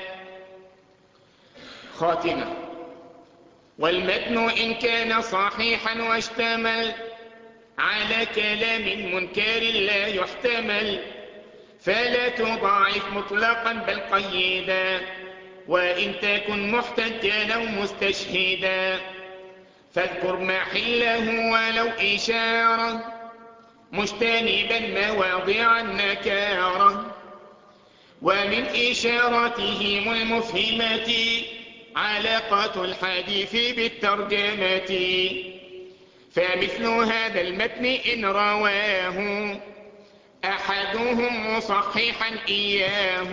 خاتمة. والمتن إن كان صحيحا واشتمل على كلام منكر لا يحتمل فلا تضاعف مطلقا بل قيدا، وإن تكن محتجا أو مستشهدا فاذكر محله ولو إشارة مجتنبا مواضع النكارة. ومن إشاراتهم المفهمة علاقة الحديث بالترجمة، فمثل هذا المتن إن رواه أحدهم مصححا إياه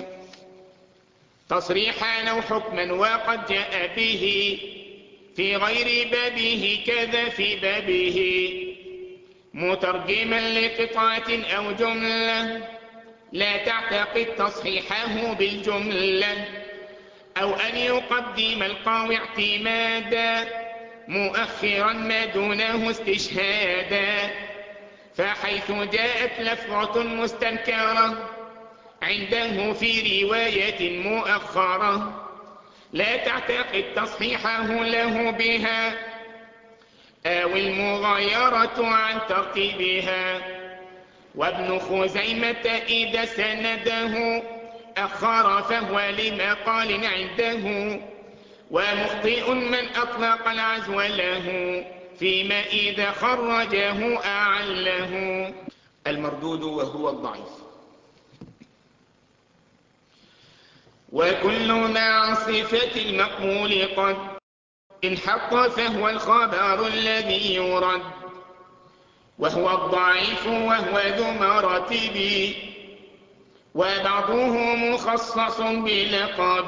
تصريحا أو حكما وقد جاء به في غير بابه كذا في بابه، مترجما لقطعة أو جملة لا تعتقد تصحيحه بالجملة، أو أن يقدم القاوي اعتمادا مؤخرا ما دونه استشهادا. فحيث جاءت لفظة مستنكرة عنده في رواية مؤخرة لا تعتقد تصحيحه له بها، أو المغايرة عن ترتيبها. وابن خزيمة إذا سنده أخر فهو لمقال عنده، ومخطئ من أطلق العزو له فيما إذا خرجه أعله. المردود وهو الضعيف. وكل ما عن صفة المقبول قد انحط فهو الخبر الذي يرد، وهو الضعيف وهو ذو مراتب، وبعضه مخصص بلقب.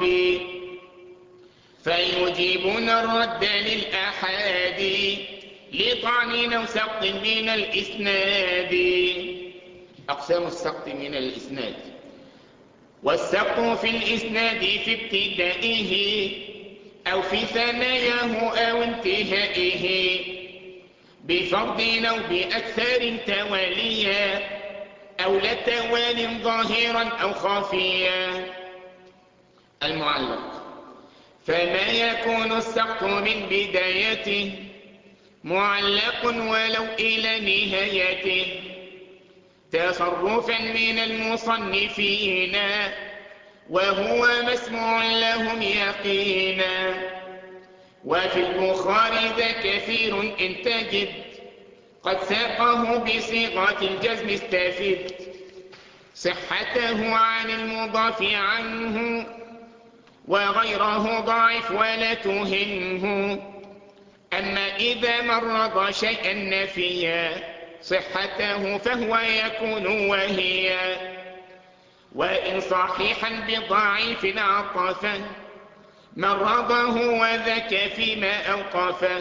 فيجيبون الرد للآحاد لطعن أو سقط من الإسناد. أقسام السقط من الإسناد: والسقط في الإسناد في ابتدائه أو في ثناياه أو انتهائه، بفرض أو بأكثر تواليا، أو لتوال ظاهرا أو خافيا. المعلق: فما يكون السقط من بدايته معلق ولو إلى نهايته، تصرفا من المصنفين وهو مسموع لهم يقينا. وفي البخاري ذا كثير إن تجد قد ساقه بصيغة الجزم استفد صحته عن المضاف عنه، وغيره ضعف ولا تهنه. أما إذا مرض شيئا نفيا صحته فهو يكون وهي، وإن صحيحا بضعيف عطفا مرضه وذاك فيما أوقفه.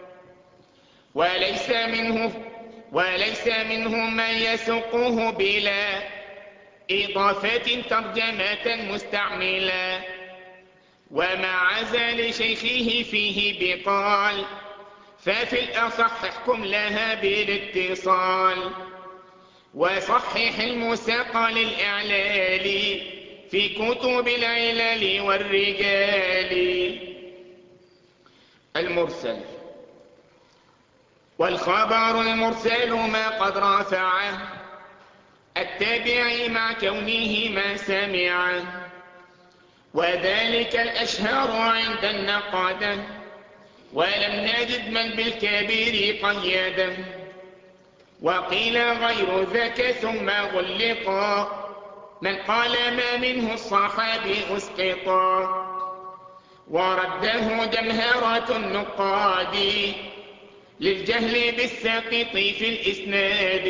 وليس منه وليس منه ما يسقه بلا إضافة ترجمة مستعملا، ومع زال شيخه فيه بقال، ففي الأصح احكم لها بالاتصال. وصحح المساق للإعلال في كتب العلل والرجال. المرسل: والخبر المرسل ما قد رفعه التابعي مع كونه ما سمعه، وذلك الأشهر عند النقادة، ولم نجد من بالكبير قيده. وقيل غير ذاك ثم غلقا من قال ما منه الصحابي أسقطا، ورده جمهرة النقاد للجهل بالساقط في الإسناد.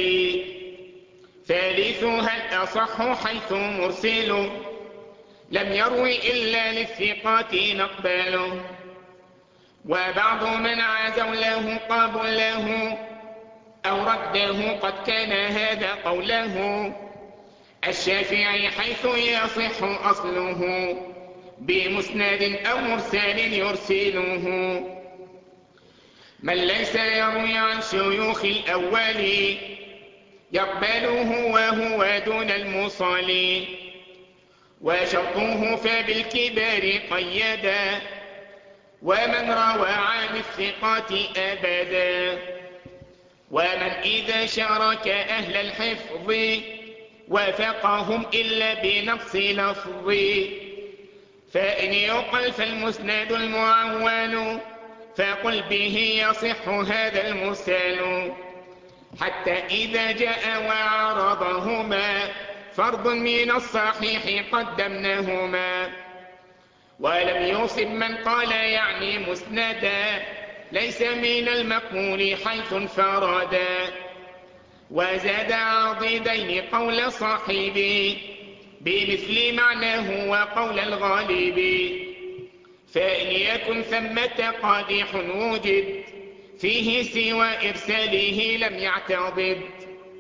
ثالثها الأصح حيث مرسل لم يروي إلا للثقات نقبله، وبعض من عزوا له قبله أو رده قد كان هذا قوله. الشافعي حيث يصح أصله بمسند أو مرسل يرسله. من ليس يروي عن شيوخ الأول يقبله وهو دون المصال، وشرطه فبالكبار قيدا، ومن روى عن الثقات أبدا. ومن إذا شارك أهل الحفظ وافقهم إلا بنقص لفظ، فإن يقل فالمسند المعول فقل به يصح هذا المرسل. حتى إذا جاء وعرضهما فرض من الصحيح قدمناهما، ولم يصب من قال يعني مسندا ليس من المقبول حيث انفردا. وزاد عضيدين قول صاحبي بمثل معناه وقول الغالب، فإن يكن ثمة قادح وجد فيه سوى إرساله لم يعتضد،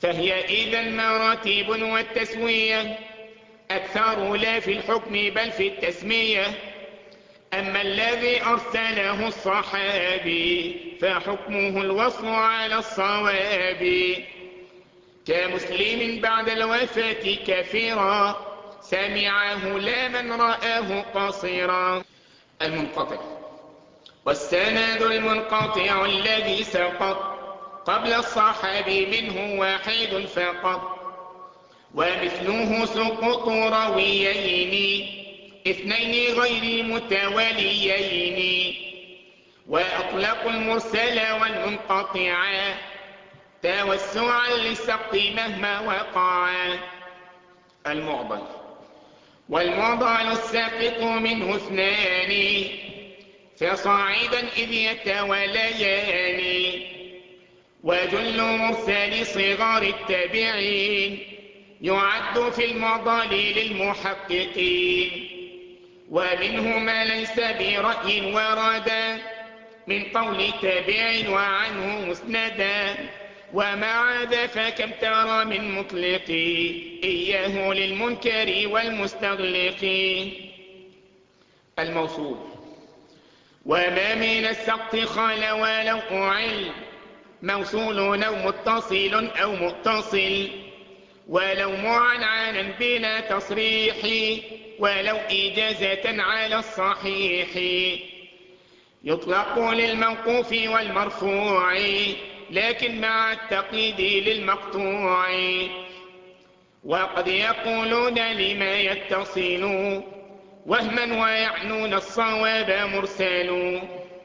فهي إذن مراتب، والتسوية أكثر لا في الحكم بل في التسمية. أما الذي أرسله الصحابي فحكمه الوصل على الصواب، كمسلم بعد الوفاة كثيرا سمعه لا من رآه قصيرا. المنقطع والسند المنقطع الذي سقط قبل الصحابي منه واحد فقط، ومثله سقوط راويين اثنين غير متواليين، وأطلقوا المرسل والمنقطع توسعا للسقط مهما وقعا. المعضل والمعضل الساقط منه اثنان فصاعدا إذ يتوليان، وجل مرسل صغار التابعين يعد في المعضل للمحققين، ومنه ما ليس برأي وردا من قول تابع وعنه مسندا، ومع ذا فكم ترى من مطلق إياه للمنكر والمستغلق. الموصول وما من السقط خال ولو أعل موصول أو متصل أو متصل، ولو معنعنا بلا تصريح، ولو إجازة على الصحيح، يطلق للموقوف والمرفوع لكن مع التقييد للمقطوع. وقد يقولون لما يتصل وهما ويعنون الصواب مرسل.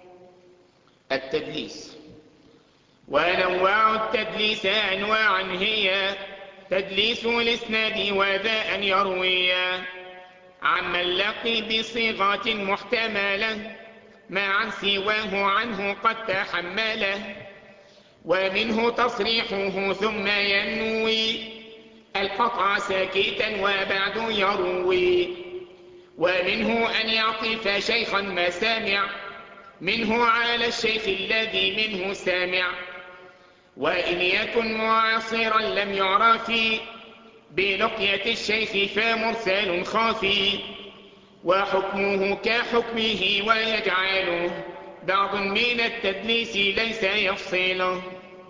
التدليس ونوع التدليس أنواعا هي: تدليس الإسناد وذا أن يروي عمن لقي بصيغة محتملة معا سواه عنه قد تحمله، ومنه تصريحه ثم ينوي القطع ساكتا وبعد يروي، ومنه أن يعطف شيخا ما سامع منه على الشيخ الذي منه سامع، وإن يكن معاصرا لم يعرف بلقية الشيخ فمرسل خافي، وحكمه كحكمه ويجعله بعض من التدليس ليس يفصله.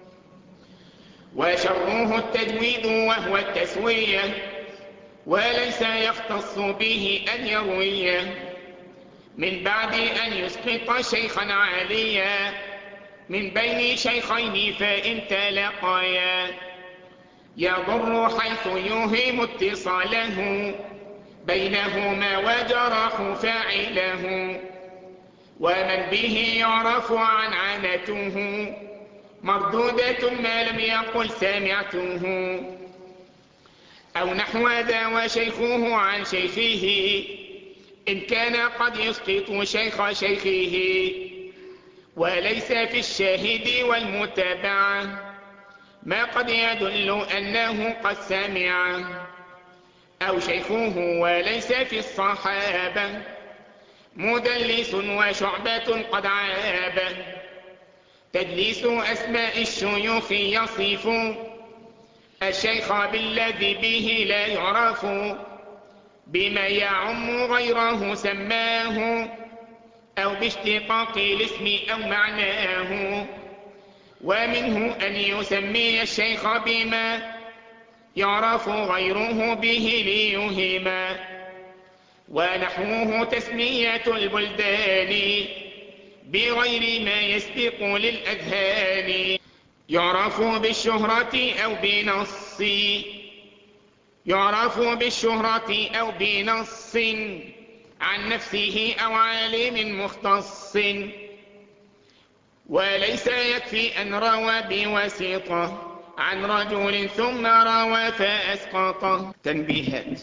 وشره التجويد وهو التسوية، وليس يختص به أن يرويه من بعد أن يسقط شيخا عاليا من بين شيخين فإن تلاقيا، يضر حيث يوهم اتصاله بينهما وجرح فاعله، ومن به يعرف عنعنته مردودة ما لم يقل سمعته، أو نحو ذا وشيخه عن شيخه إن كان قد يسقط شيخ شيخه، وليس في الشاهد والمتابع ما قد يدل أنه قد سمع، أو شيخه وليس في الصحابة مدلس وشعبة قد عاب. تدليس أسماء الشيوخ يصف الشيخ بالذي به لا يعرف، بما يعم غيره سماه أو باشتقاق الاسم أو معناه، ومنه أن يسمي الشيخ بما يعرف غيره به ليهما، ونحوه تسمية البلدان بغير ما يسبق للأذهان، يعرف بالشهرة أو بنص يعرف بالشهرة أو بنص عن نفسه أو عالم مختص، وليس يكفي أن روى بواسطة عن رجل ثم روى فأسقطه. تنبيهات: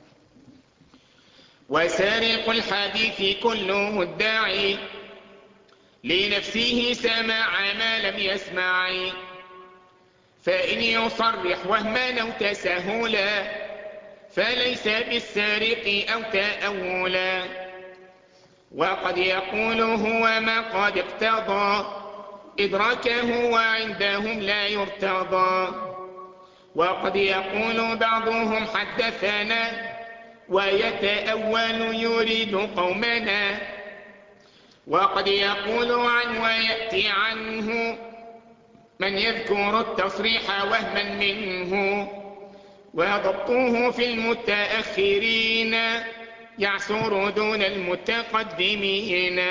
وسارق الحديث كله مدعي لنفسه سماع ما لم يسمع، فإن يصرح وهما أو تساهلا فليس بالسارق أو تأولا، وقد يقول هو ما قد اقتضى إدراكه وعندهم لا يرتضى، وقد يقول بعضهم حدثنا ويتأول يريد قومنا، وقد يقول عن ويأتي عنه من يذكر التصريح وهما منه، وضبطه في المتأخرين يعسر دون المتقدمين.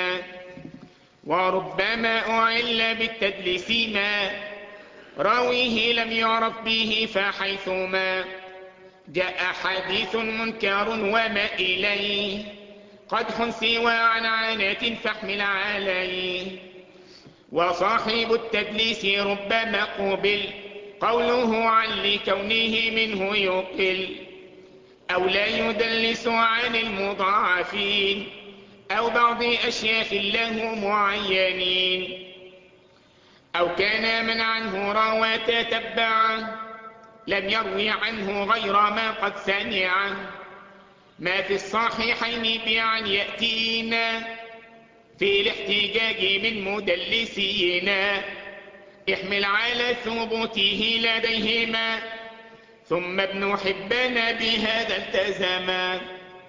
وربما أعل بالتدليس ما راويه لم يعرف به، فحيثما جاء حديث منكر وما إليه قدح سوى عنعنة فاحمل عليه. وصاحب التدليس ربما قبل قوله عن لكونه منه يقل، أو لا يدلس عن المضاعفين أو بعض أشياخ له معينين، أو كان من عنه روى تتبعه لم يروي عنه غير ما قد سمعه. ما في الصحيحين بعن يأتينا في الاحتجاج من مدلسينا، احمل على ثبوته لديهما، ثم ابن حبان بهذا التزما.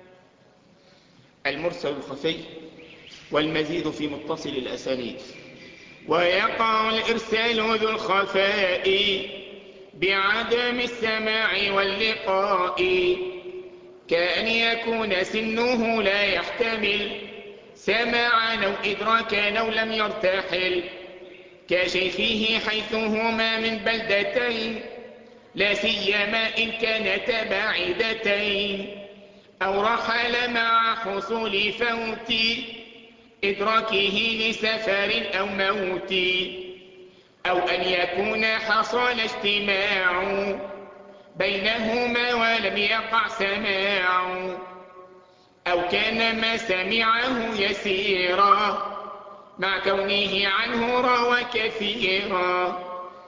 المرسل الخفي والمزيد في متصل الأسانيد. ويقع الإرسال ذو الخفاء بعدم السماع واللقاء، كأن يكون سنه لا يحتمل سماعا أو إدراكا أو لم يرتحل، كشيخه حيث هما من بلدتين لا سيما إن كانتا بعيدتين، أو رحل مع حصول فوت إدراكه لسفر أو موت، أو أن يكون حصل اجتماع بينهما ولم يقع سماع، أو كان ما سمعه يسيرا مع كونه عنه روى كثيرا،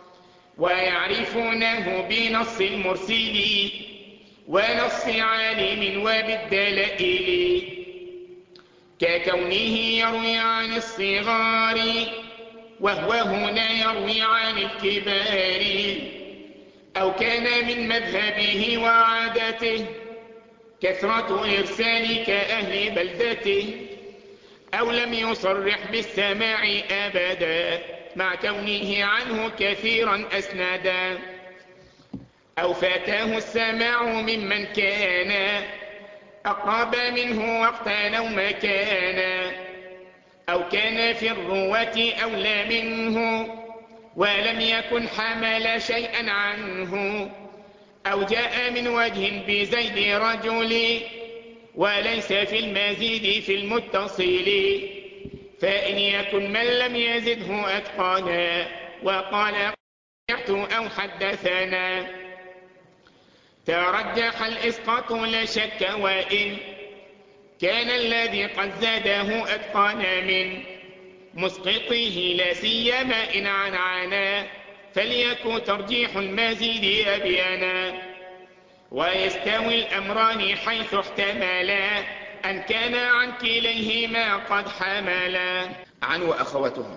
ويعرفونه بنص المرسل ونص عالم وبالدلائل، ككونه يروي عن الصغار وهو هنا يروي عن الكبار، أو كان من مذهبه وعادته كثرة إرسال كأهل بلدته، أو لم يصرح بالسماع أبدا مع كونه عنه كثيرا أسنادا، أو فاتاه السماع ممن كان أقرب منه وقتا أو مكانا، أو كان في الرواة أولى منه ولم يكن حمل شيئا عنه، أو جاء من وجه بزيد رجل وليس في المزيد في المتصل، فإن يكن من لم يزده أتقانا وقال سمعت أو حدثنا ترجح الإسقاط لا شك، وإن كان الذي قد زاده أتقانا من مسقطه لا سيما إن عنعنا، فليكن ترجيح المزيد أبيانا. ويستوي الأمران حيث احتملا أن كان عن كليهما قد حملا. عن وأخواتهم.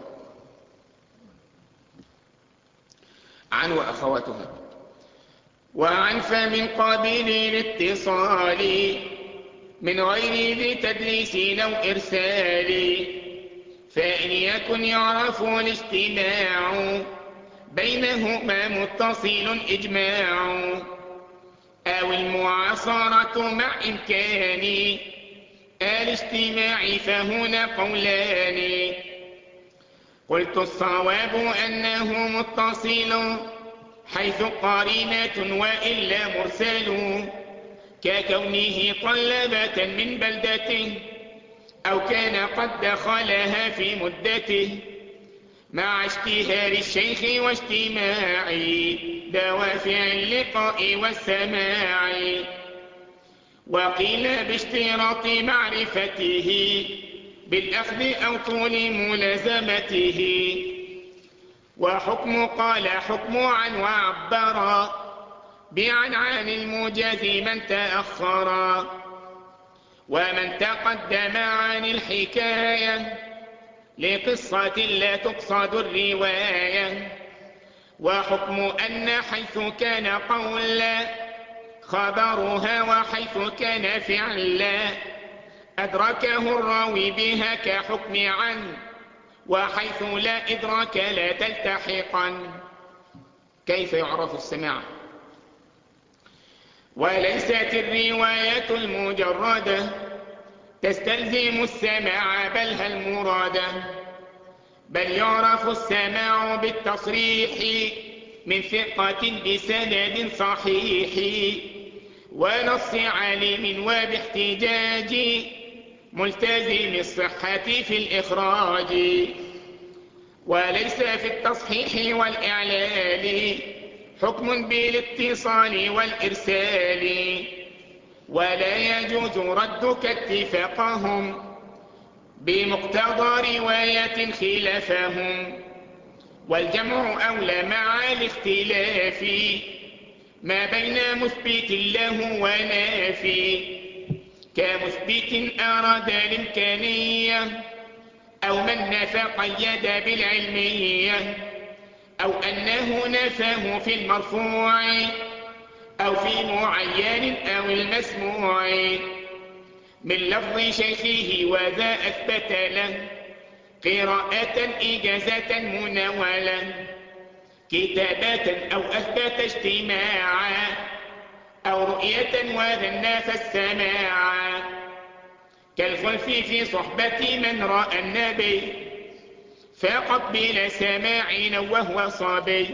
عن وأخواتهم وعن فمن قابل الاتصال من غير ذي تدليس أو إرسال، فإن يكن يعرف الاجتماع بينهما متصل إجماع، أو المعاصرة مع إمكان الاجتماع فهنا قولان. قلت الصواب أنه متصل حيث قرينة وإلا مرسل، ككونه طلبة من بلدته أو كان قد دخلها في مدته مع اشتهار الشيخ واجتماع دوافع اللقاء والسماع. وقيل باشتراط معرفته بالأخذ أو طول ملازمته. وحكم قال حكم عن وعبرا بعن عن المجاز من تأخرا. ومن تقدم عن الحكاية لقصة لا تقصد الرواية وحكم أن حيث كان قولا خبرها وحيث كان فعلا أدركه الراوي بها كحكم عنه، وحيث لا إدراك لا تلتحقا. كيف يعرف السماع؟ وليست الرواية المجردة تستلزم السماع بل هل مرادة، بل يعرف السماع بالتصريح من ثقة بسند صحيح ونص عالم وباحتجاج ملتزم الصحة في الإخراج. وليس في التصحيح والإعلال حكم بالاتصال والإرسال، ولا يجوز ردك اتفاقهم بمقتضى رواية خلافهم. والجمع أولى مع الاختلاف ما بين مثبت له ونافي، كمثبت أراد الإمكانية أو من نفى قيد بالعلمية، أو أنه نفاه في المرفوع أو في معين أو المسموع من لفظ شيخه وذا أثبت له قراءة إجازة مناولة كتابة أو أثبت اجتماعا أو رؤية وذا نافى السماعا، كالخلف في صحبة من رأى النبي فقبل سماع وهو صبي،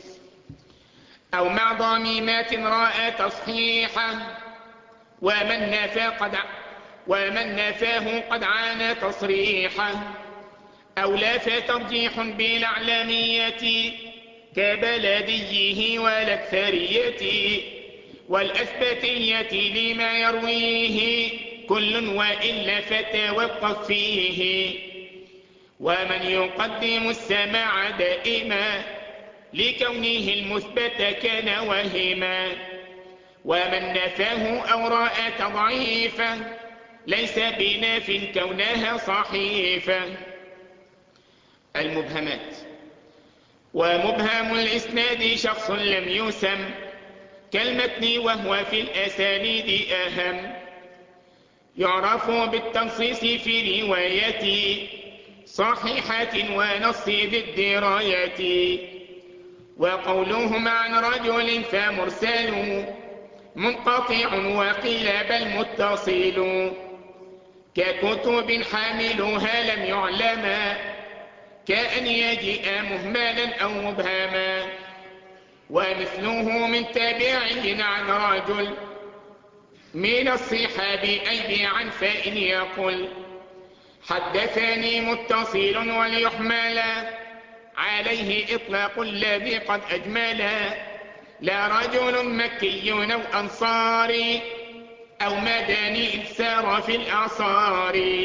أو مع ضميمات رأى تصحيحا ومن نفى قد ومن نفاه قد عانى تصريحا، أو لا فترجيح بالأعلمية كبلديه والأكثرية والأثبتية لما يرويه كل وإلا فتوقف فيه. ومن يقدم السماع دائما لكونه المثبت كان وهما، ومن نفاه أو رأى تضعيفا ليس بناف كونها صحيفا. المبهمات. ومبهم الإسناد شخص لم يسم كالمتن وهو في الأسانيد أهم، يعرف بالتنصيص في رواية صحيحة ونص ذي الدراية. وقولهم عن رجل فمرسل منقطع وقيل بل متصل، ككتب حاملها لم يعلم كأن يجيء مهملا أو مبهما. ومثله من تابعي عن رجل من الصحاب أي عن فإن يقل حدثني متصل وليحمل عليه إطلاق الذي قد أجمل، لا رجل مكي أو أنصاري أو مدني إذ سار في الأعصار.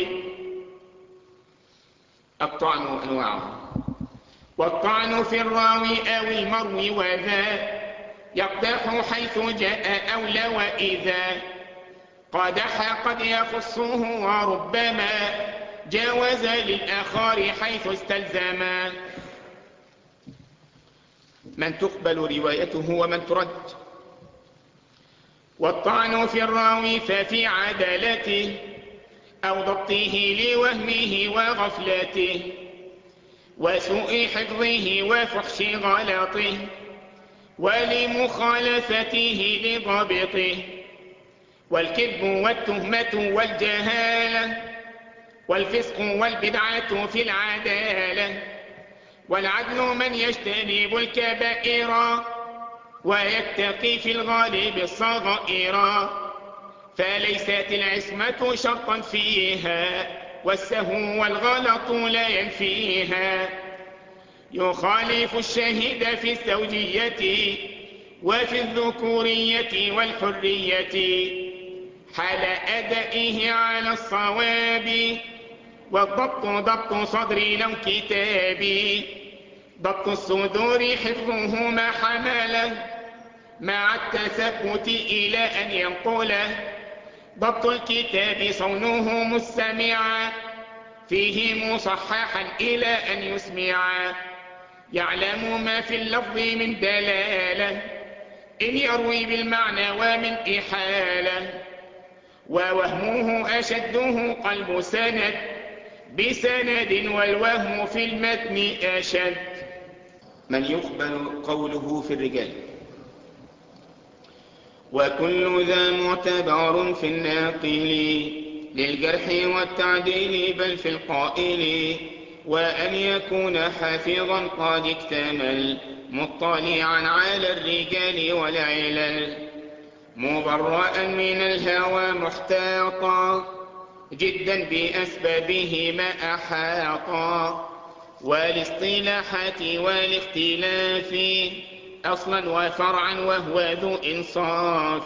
الطعن وأنواعه. والطعن في الراوي أو المروي وذا يقدح حيث جاء أولى وإذا قدح قد يخصه وربما جاوز للآخر حيث استلزما. من تقبل روايته ومن ترد. والطعن في الراوي ففي عدالته أو ضبطه لوهمه وغفلته وسوء حفظه وفحش غلطه ولمخالفته لضابطه، والكذب والتهمة والجهالة والفسق والبدعة في العدالة، والعدل من يجتنب الكبائر ويتقي في الغالب الصغائر، فليست العصمة شرطا فيها والسهو والغلط لا ينفيها. يخالف الشهيد في الزوجية وفي الذكورية والحرية حال أدائه على الصواب، والضبط ضبط صدر لو كتابي، ضبط الصدور حفظه ما حمله مع التثبت إلى أن ينقله، ضبط الكتاب صونه مستمعا فيه مصححا إلى أن يسمعا، يعلم ما في اللفظ من دلالة إن يروي بالمعنى ومن إحالة، ووهمه أشده قلب سند بسند والوهم في المتن أشد. من يقبل قوله في الرجال. وكل ذا معتبر في الناقل للجرح والتعديل بل في القائل، وأن يكون حافظا قد اكتمل مطلعا على الرجال والعلل، مبرأ من الهوى محتاطا جدا بأسبابه ما أحاطا، والاصطلاحات والاختلاف أصلا وفرعا وهو ذو إنصاف.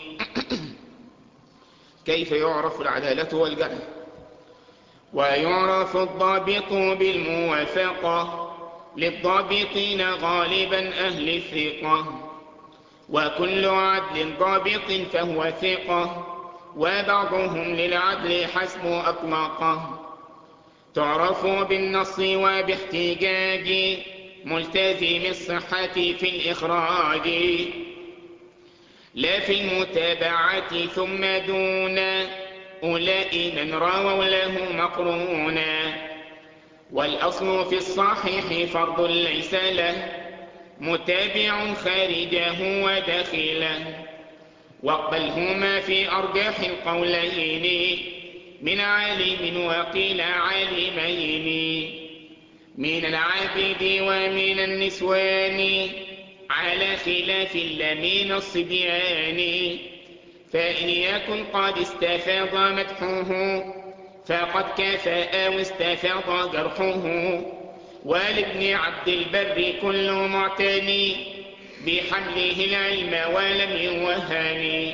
كيف يعرف العدالة والجرح؟ ويعرف الضابط بالموافقة للضابطين غالبا أهل الثقة، وكل عدل ضابط فهو ثقة، وبعضهم للعدل حسب أطلقه. تعرف بالنص وباحتجاج ملتزم الصحة في الإخراج، لا في المتابعة ثم دون أولئك من رووا له مقرونا. والأصل في الصحيح فرض ليس له متابع خارجه وداخله، واقبلهما في أرجح القولين من عالم وقيل عالمين، من العابد ومن النسوان على خلاف لمن الصبيان. فإن يكن قد استفاض مدحه فقد كفى واستفاض جرحه، ولابن عبد البر كل معتني بحمله العلم ولم يوهن،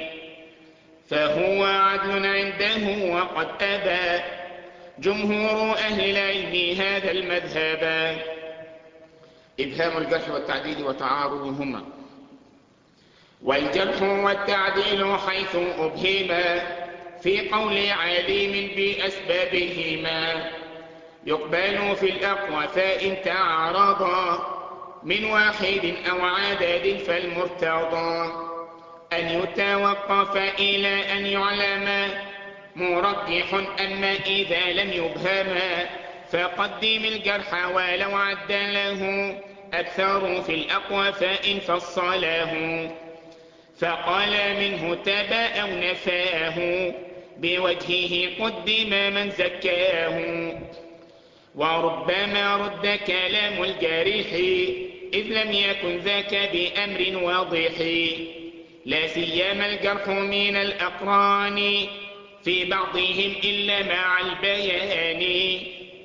فهو عدل عنده وقد أبى جمهور أهل العلم هذا المذهب. إبهام الجرح والتعديل وتعارضهما. والجرح والتعديل حيث أبهما في قول عالم بأسبابهما، يقبل في الأقوى فإن تعارضا من واحد أو عدد فالمرتضى أن يتوقف إلى أن يعلم مرجح، أما إذا لم يبهما فقدم الجرح ولو عد له أكثر في الأقوى فإن فصله، فقال منه تبا أو نفاه بوجهه قدم من زكاه. وربما رد كلام الجارح إذ لم يكن ذاك بأمر واضح، لا سيما الجرح من الأقران في بعضهم إلا مع البيان.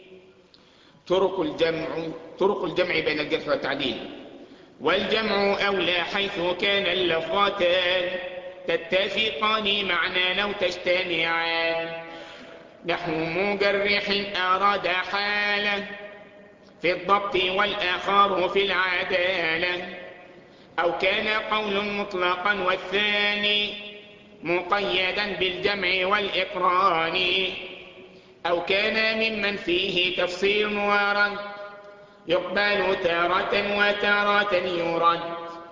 طرق الجمع طرق الجمع بين الجرح والتعديل. والجمع أولى حيث كان اللفظتان تتفقان معنى أو تجتمعان، نحو مجرح أراد حاله في الضبط والآخر في العدالة، أو كان قول مطلقا والثاني مقيدا بالجمع والإقران، أو كان ممن فيه تفصيل ورد يقبل تارة وتارة يرد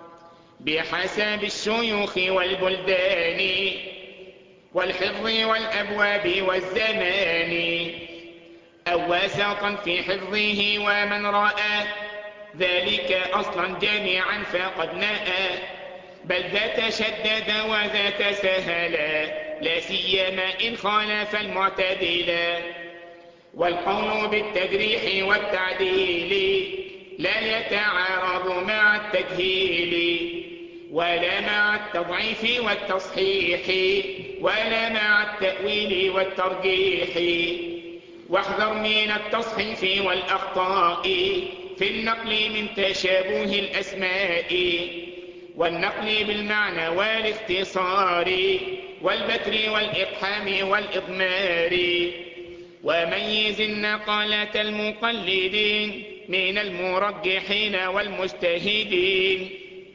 بحسب الشيوخ والبلدان والحفظ والأبواب والزمان، أو وسطا في حفظه ومن رأى ذلك أصلا جميعا فقد نأى، بل ذات شدد وذات سهلا لا سيما إن خالف المعتدلا. والقول بالتجريح والتعديل لا يتعارض مع التجهيل ولا مع التضعيف والتصحيح ولا مع التأويل والترجيح. واحذر من التصحيف والأخطاء في النقل من تشابه الأسماء، والنقل بالمعنى والاختصار والبتر والإقحام والإضمار. وميز النقالة المقلدين من المرجحين والمجتهدين.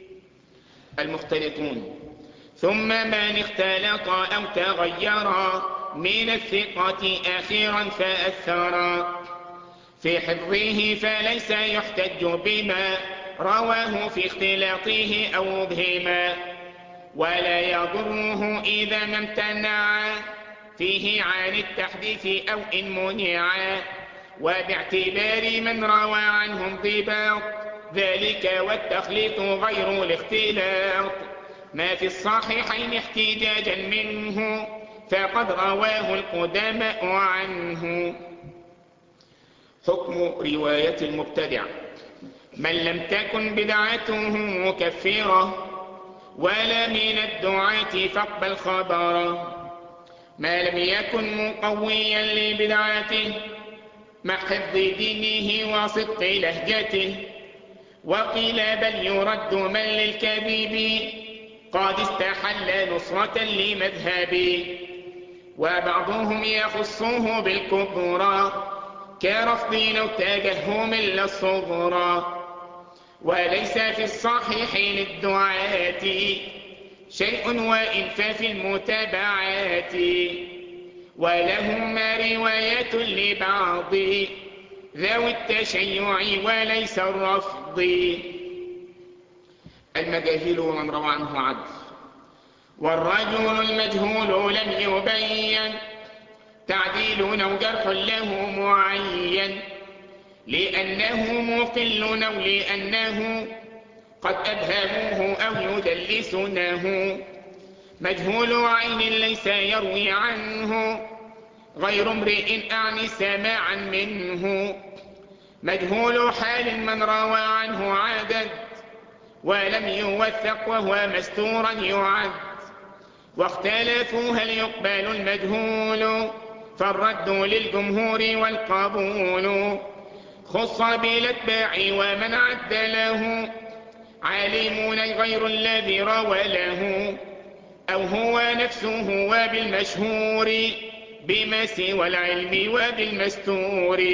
المختلطون. ثم من اختلط أو تغير من الثقة أخيرا فأثر، في حفظه فليس يحتج بما رواه في اختلاطه أو مبهما، ولا يضره إذا ما امتنع فيه عن التحديث أو إن منع، وباعتبار من روى عنه انضباط ذلك والتخليط غير الاختلاط، ما في الصحيحين احتجاجا منه فقد رواه القدماء عنه. حكم رواية المبتدع: من لم تكن بدعته مكفرة ولا من الدعاة فاقبل خبره، ما لم يكن مقويا لبدعته مع حفظ دينه وصدق لهجته، وقيل بل يرد من للكذب قد استحل نصرة لمذهبه، وبعضهم يخصه بالكبرى كرفض أو تجهم للصغرى، وليس في الصحيح للدعاة شيء وإن ففي المتابعات، ولهما رواية لبعض ذوي التشيع وليس الرفض. المجاهيل ومن روى عنه عدل. والرجل المجهول لم يبين تعديل أو جرح له معين، لأنه مقل أو لأنه قد أبهموه أو يدلسونه، مجهول عين ليس يروي عنه غير امرئ أعني سماعا منه، مجهول حال من روى عنه عدد ولم يوثق وهو مستورا يعد، واختلفوا هل يقبل المجهول فالرد للجمهور والقبول، خص بالاتباع ومن عد له عالمون غير الذي روى له، أو هو نفسه وبالمشهور بما سوى العلم وبالمستور،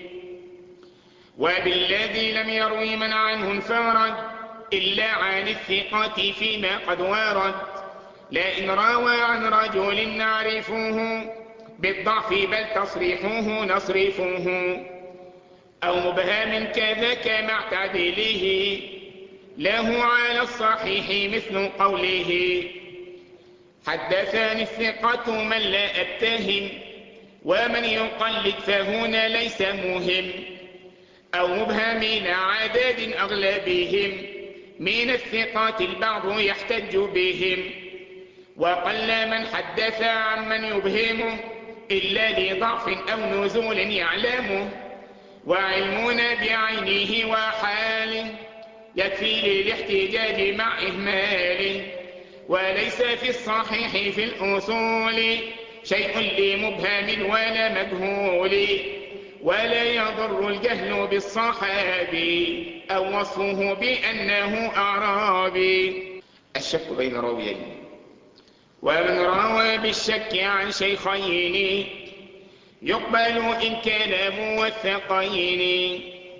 وبالذي لم يروي من عنه انفرد إلا عن الثقات فيما قد ورد، لئن روى عن رجل نعرفه بالضعف بل تصريحه نصرفه، أو مبهم كذاك مع تعديله له على الصحيح مثل قوله حدثني الثقة من لا أتهم، ومن يقلد فهنا ليس مهم، أو مبهمين عدد أغلبهم من الثقات البعض يحتج بهم، وقل من حدث عمن يبهمه إلا لضعف أو نزول يعلمه، وعلمنا بعينه وحاله يكفي للاحتجاج مع إهماله، وليس في الصحيح في الأصول شيء لمبهم ولا مجهول، ولا يضر الجهل بالصحابي أو وصفه بأنه أعرابي. الشك بين راويين. ومن روى بالشك عن شيخين يقبل إن كان موثقين،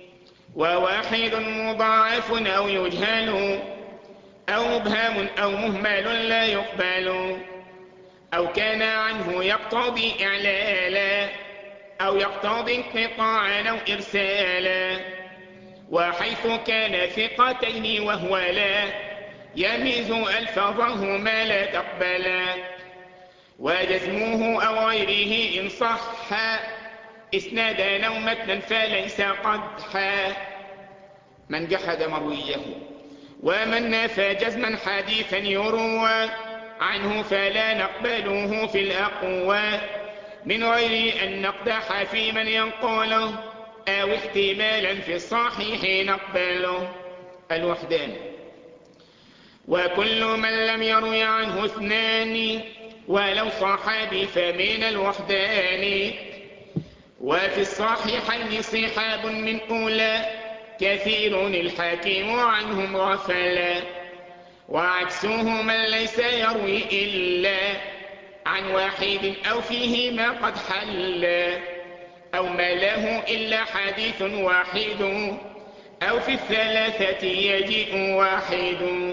وواحد مضاعف أو يجهل أو مبهم أو مهمل لا يقبل، أو كان عنه يقتضي إعلالا أو يقتضي انقطاعا أو إرسالا، وحيث كان ثقتين وهو لا يميز ألفاظهما لا تقبلا، وجزمه أو غيره إن صح إسنادا أو متنا فليس قدحا. من جحد مرويه ومن نفى جزما حديثا يروى عنه فلا نقبله في الأقوى، من غير أن نقدح في من ينقله أو احتمالا في الصحيح نقبله. الوحدان. وكل من لم يروي عنه اثنان ولو صحابي فمن الوحدان، وفي الصحيحين صحاب من أولى كثير الحاكم عنهم غفلا، وعكسه من ليس يروي إلا عن واحد أو فيهما قد حل، أو ما له إلا حديث واحد أو في الثلاثة يجيء واحد.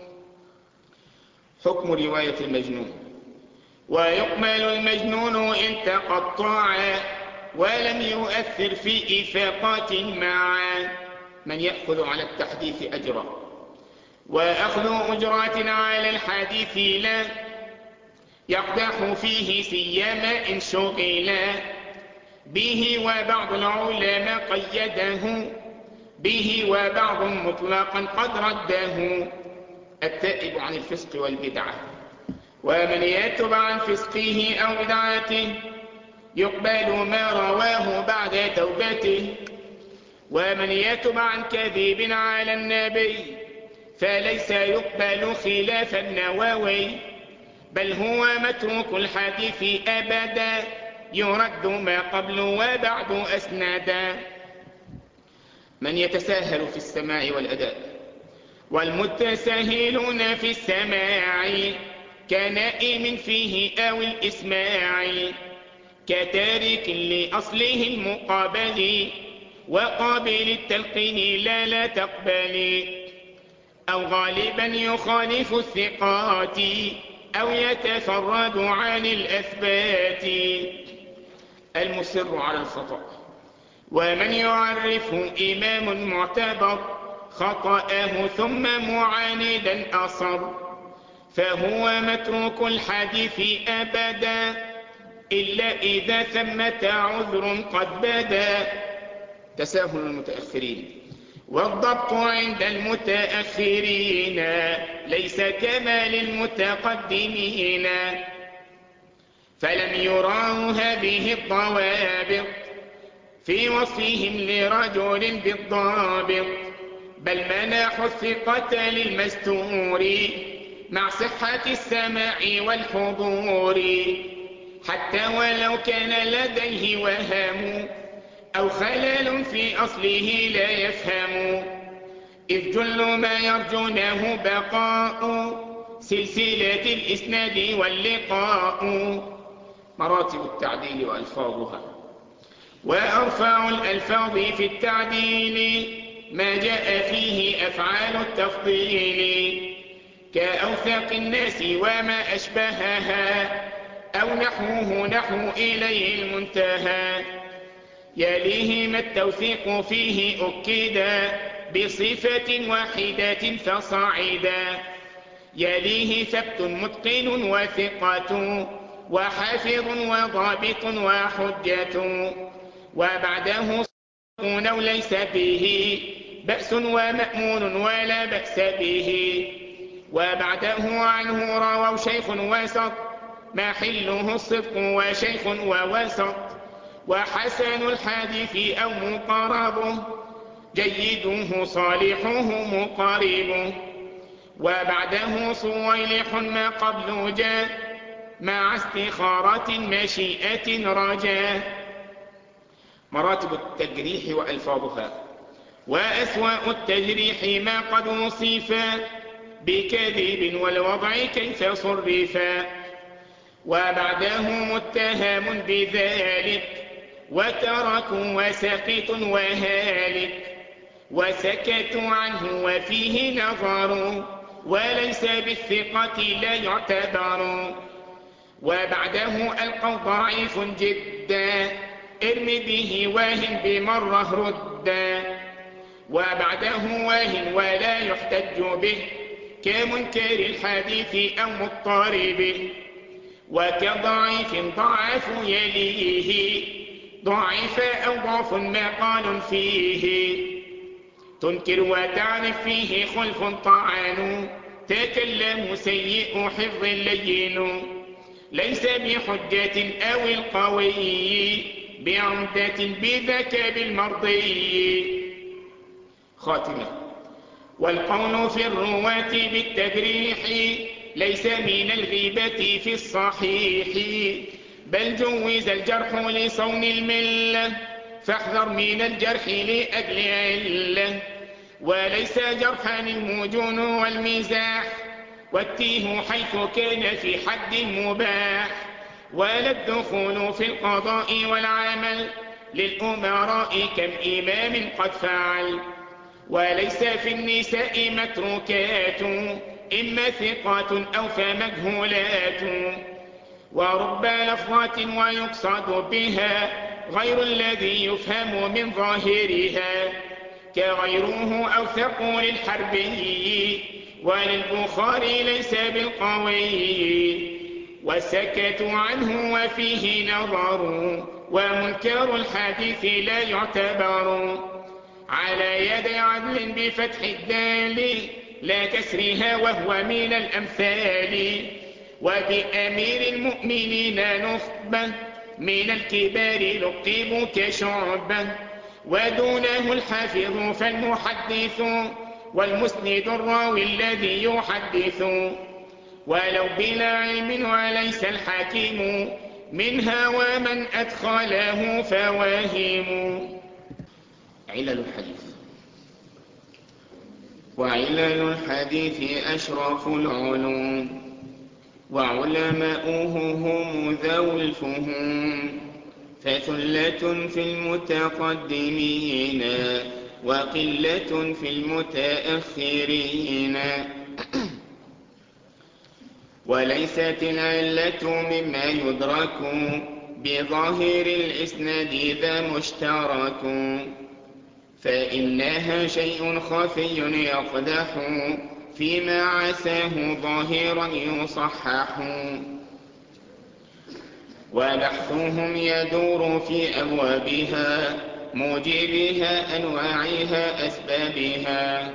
حكم رواية المجنون. ويقبل المجنون إن تقطع ولم يؤثر في إفاقات معا. من يأخذ على التحديث أجرا، وأخذ أجرات على الحديث لا يقدح فيه سيما إن شغلا به، وبعض العلماء قيده به، وبعض مطلقا قد رده. التائب عن الفسق والبدعة، ومن يتب عن فسقه أو بدعته يقبل ما رواه بعد توبته. ومن يتب عن كذب على النبي فليس يقبل خلاف النووي، بل هو متروك الحديث أبدا، يرد ما قبل وبعد أسندا. من يتساهل في السماع والأداء، والمتساهلون في السماع كنائم فيه أو الإسماع، كتارك لأصله المقابل وقابل التلقين لا لا تقبل، أو غالبا يخالف الثقات أو يتفرد عن الأثبات. المصر على الخطأ، ومن يعرفه إمام معتبر خطأه ثم معاندا أصر، فهو متروك الحديث أبدا إلا إذا ثمة عذر قد بدا. تساهل المتأخرين، والضبط عند المتأخرين ليس كما للمتقدمين، فلم يراه هذه الضوابط في وصفهم لرجل بالضابط، بل مناحوا الثقة للمستور مع صحة السماع والحضور، حتى ولو كان لديه وهام أو خلل في أصله لا يفهم، إذ جل ما يرجونه بقاء سلسلة الإسناد واللقاء. مراتب التعديل وألفاظها، وأرفع الألفاظ في التعديل ما جاء فيه أفعال التفضيل، كأوثق الناس وما أشبهها، أو نحوه نحو إليه المنتهى. يليه ما التوثيق فيه أكدا بصفة واحدة فصاعدا، يليه ثبت متقن وثقة وحافظ وضابط وحجة، وبعده صدق أو ليس به بأس ومأمون ولا بأس به، وبعده عنه رووا شيخ وسط ما حله الصدق وشيخ ووسط، وحسن الحديث أو مقاربه جيده صالحه مقاربه، وبعده صويلح ما قبل جاء مع استخارة مشيئة رجاء. مراتب التجريح وألفاظها، وأسوأ التجريح ما قد وصفا بكذب والوضع كيف صرفا، وبعده متهم بذلك وتركوا وسقط وهالك، وسكتوا عنه وفيه نظر وليس بالثقة لا يعتبر، وبعده ألقوا ضعيف جدا ارم به واهن بمره ردا، وبعده واهن ولا يحتج به كمنكر الحديث أو مضطربه، وكضعيف ضعف يليه ضعيف أو ضعف ما قال فيه، تنكر وتعرف فيه خلف طعن تكلم سيء حفظ لين، ليس بحجة أو القوي بعمدة بذاك بالمرضي. خاتمة. والقول في الرواة بالتجريح ليس من الغيبة في الصحيح، بل جوز الجرح لصون الملة، فاحذر من الجرح لأجل علة، وليس جرحا المجون والمزاح، والتيه حيث كان في حد مباح، ولا الدخول في القضاء والعمل للأمراء كم إمام قد فعل، وليس في النساء متروكات إما ثقات أو فمجهولات، ورب لفظات ويقصد بها غير الذي يفهم من ظاهرها، كغيره أوثق للحربي وللبخاري ليس بالقوي، والسكت عنه وفيه نظر، ومنكر الحديث لا يعتبر. على يد عدل بفتح الدال لا كسرها وهو من الأمثال، وبأمير المؤمنين نخبة من الكبار لقبوا كشعبة، ودونه الحافظ فالمحدث والمسند الراوي الذي يحدث، ولو بلا علم وليس الحكيم منها ومن أدخله فواهم. علل الحديث. وعلل الحديث أشرف العلوم، وعلماؤه هم ذو الفهوم، فثلة في المتقدمين وقلة في المتأخرين. وليست العلة مما يدرك بظاهر الإسناد ذا مشترك، فإنها شيء خفي يقدح فيما عساه ظاهرا يصحح. وبحثهم يدور في أبوابها موجبها أنواعها أسبابها،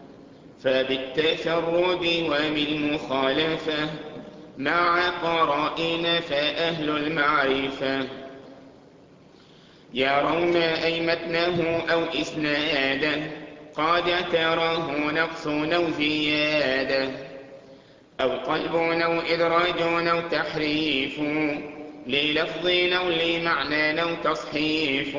فبالتفرد وبالمخالفة مع قرائن فأهل المعرفة يرون أي متنه أو إسنادا قد تراه نقص أو زيادة، أو قلب أو إدراج أو تحريف للفظ أو لمعنى أو تصحيف،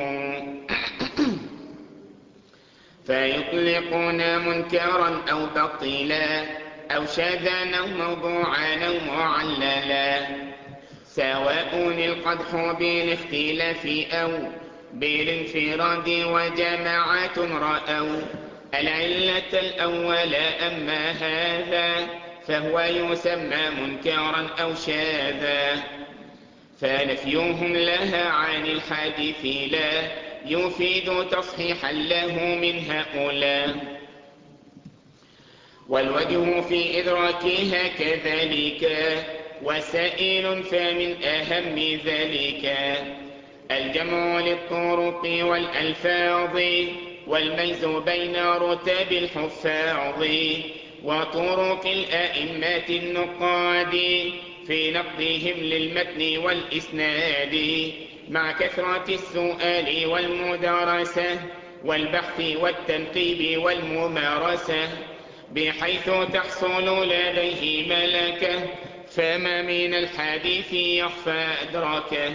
فيطلقون منكرا أو بطلا أو شاذا أو موضوعا أو معللا، سواء القدح بالاختلاف أو بالانفراد، وجماعات رأوا العلة الأول أما هذا فهو يسمى منكرا أو شاذا، فنفيهم لها عن الحديث لا يفيد تصحيحا له من هؤلاء. والوجه في إدراكها كذلك وسائل، فمن أهم ذلك الجمع للطرق والألفاظ، والميز بين رتب الحفاظ وطرق الأئمة النقاد في نقدهم للمتن والإسناد، مع كثرة السؤال والمدارسة والبحث والتنقيب والممارسة، بحيث تحصل لديه ملكة، فما من الحديث يخفى أدراكه.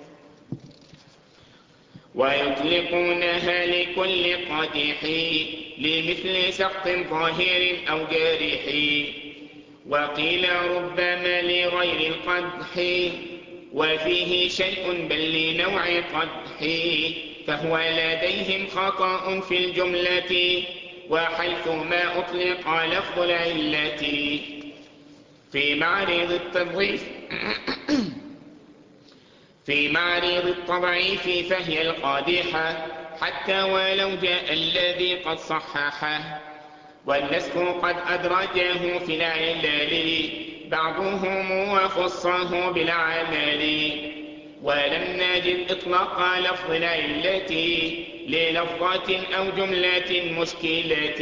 ويطلقونها لكل قدح لمثل سقط ظاهر أو جارح، وقيل ربما لغير القدح وفيه شيء بل لنوع قدح، فهو لديهم خطأ في الجملة وحيث ما أطلق لفظ العلة. في معرض التضعيف في معرض التضعيف فهي القادحة حتى ولو جاء الذي قد صححه، والنسخ قد أدرجه في العلل بعضهم وخصه بالعمل، ولم نجد إطلاق لفظ العلة للفظة أو جملة مشكلة.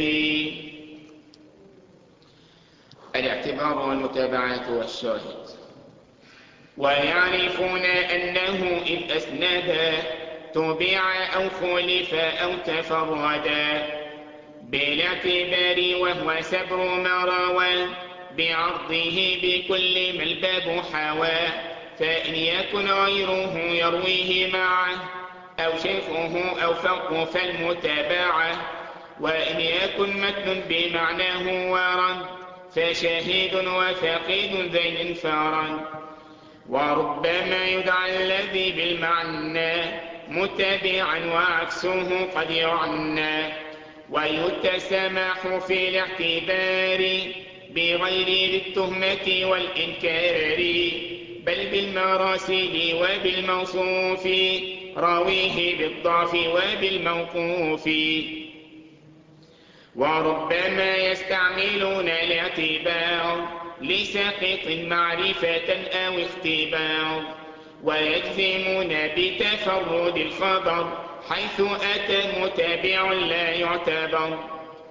الاعتبار والمتابعات والشاهد. ويعرفون أنه إذ أسندا تبع أو خلف أو تفردا بالاعتبار، وهو سبر ما روى بعرضه بكل ما الباب حوى، فإن يكن غيره يرويه معه أو شيخه أو فوق فالمتابعة، وإن يكن متن بمعناه ورد فشهيد وفقيد ذين انفرد. وربما يدعى الذي بالمعنى متبعا وعكسه قد يعنى، ويتسامح في الاعتبار بغير ذي التهمة والإنكار، بل بالمراسيل وبالموصوف راويه بالضعف وبالموقوف. وربما يستعملون الاعتبار لساقط معرفة أو اختبار، ويجزمون بتفرد الخبر حيث أتى متابع لا يعتبر.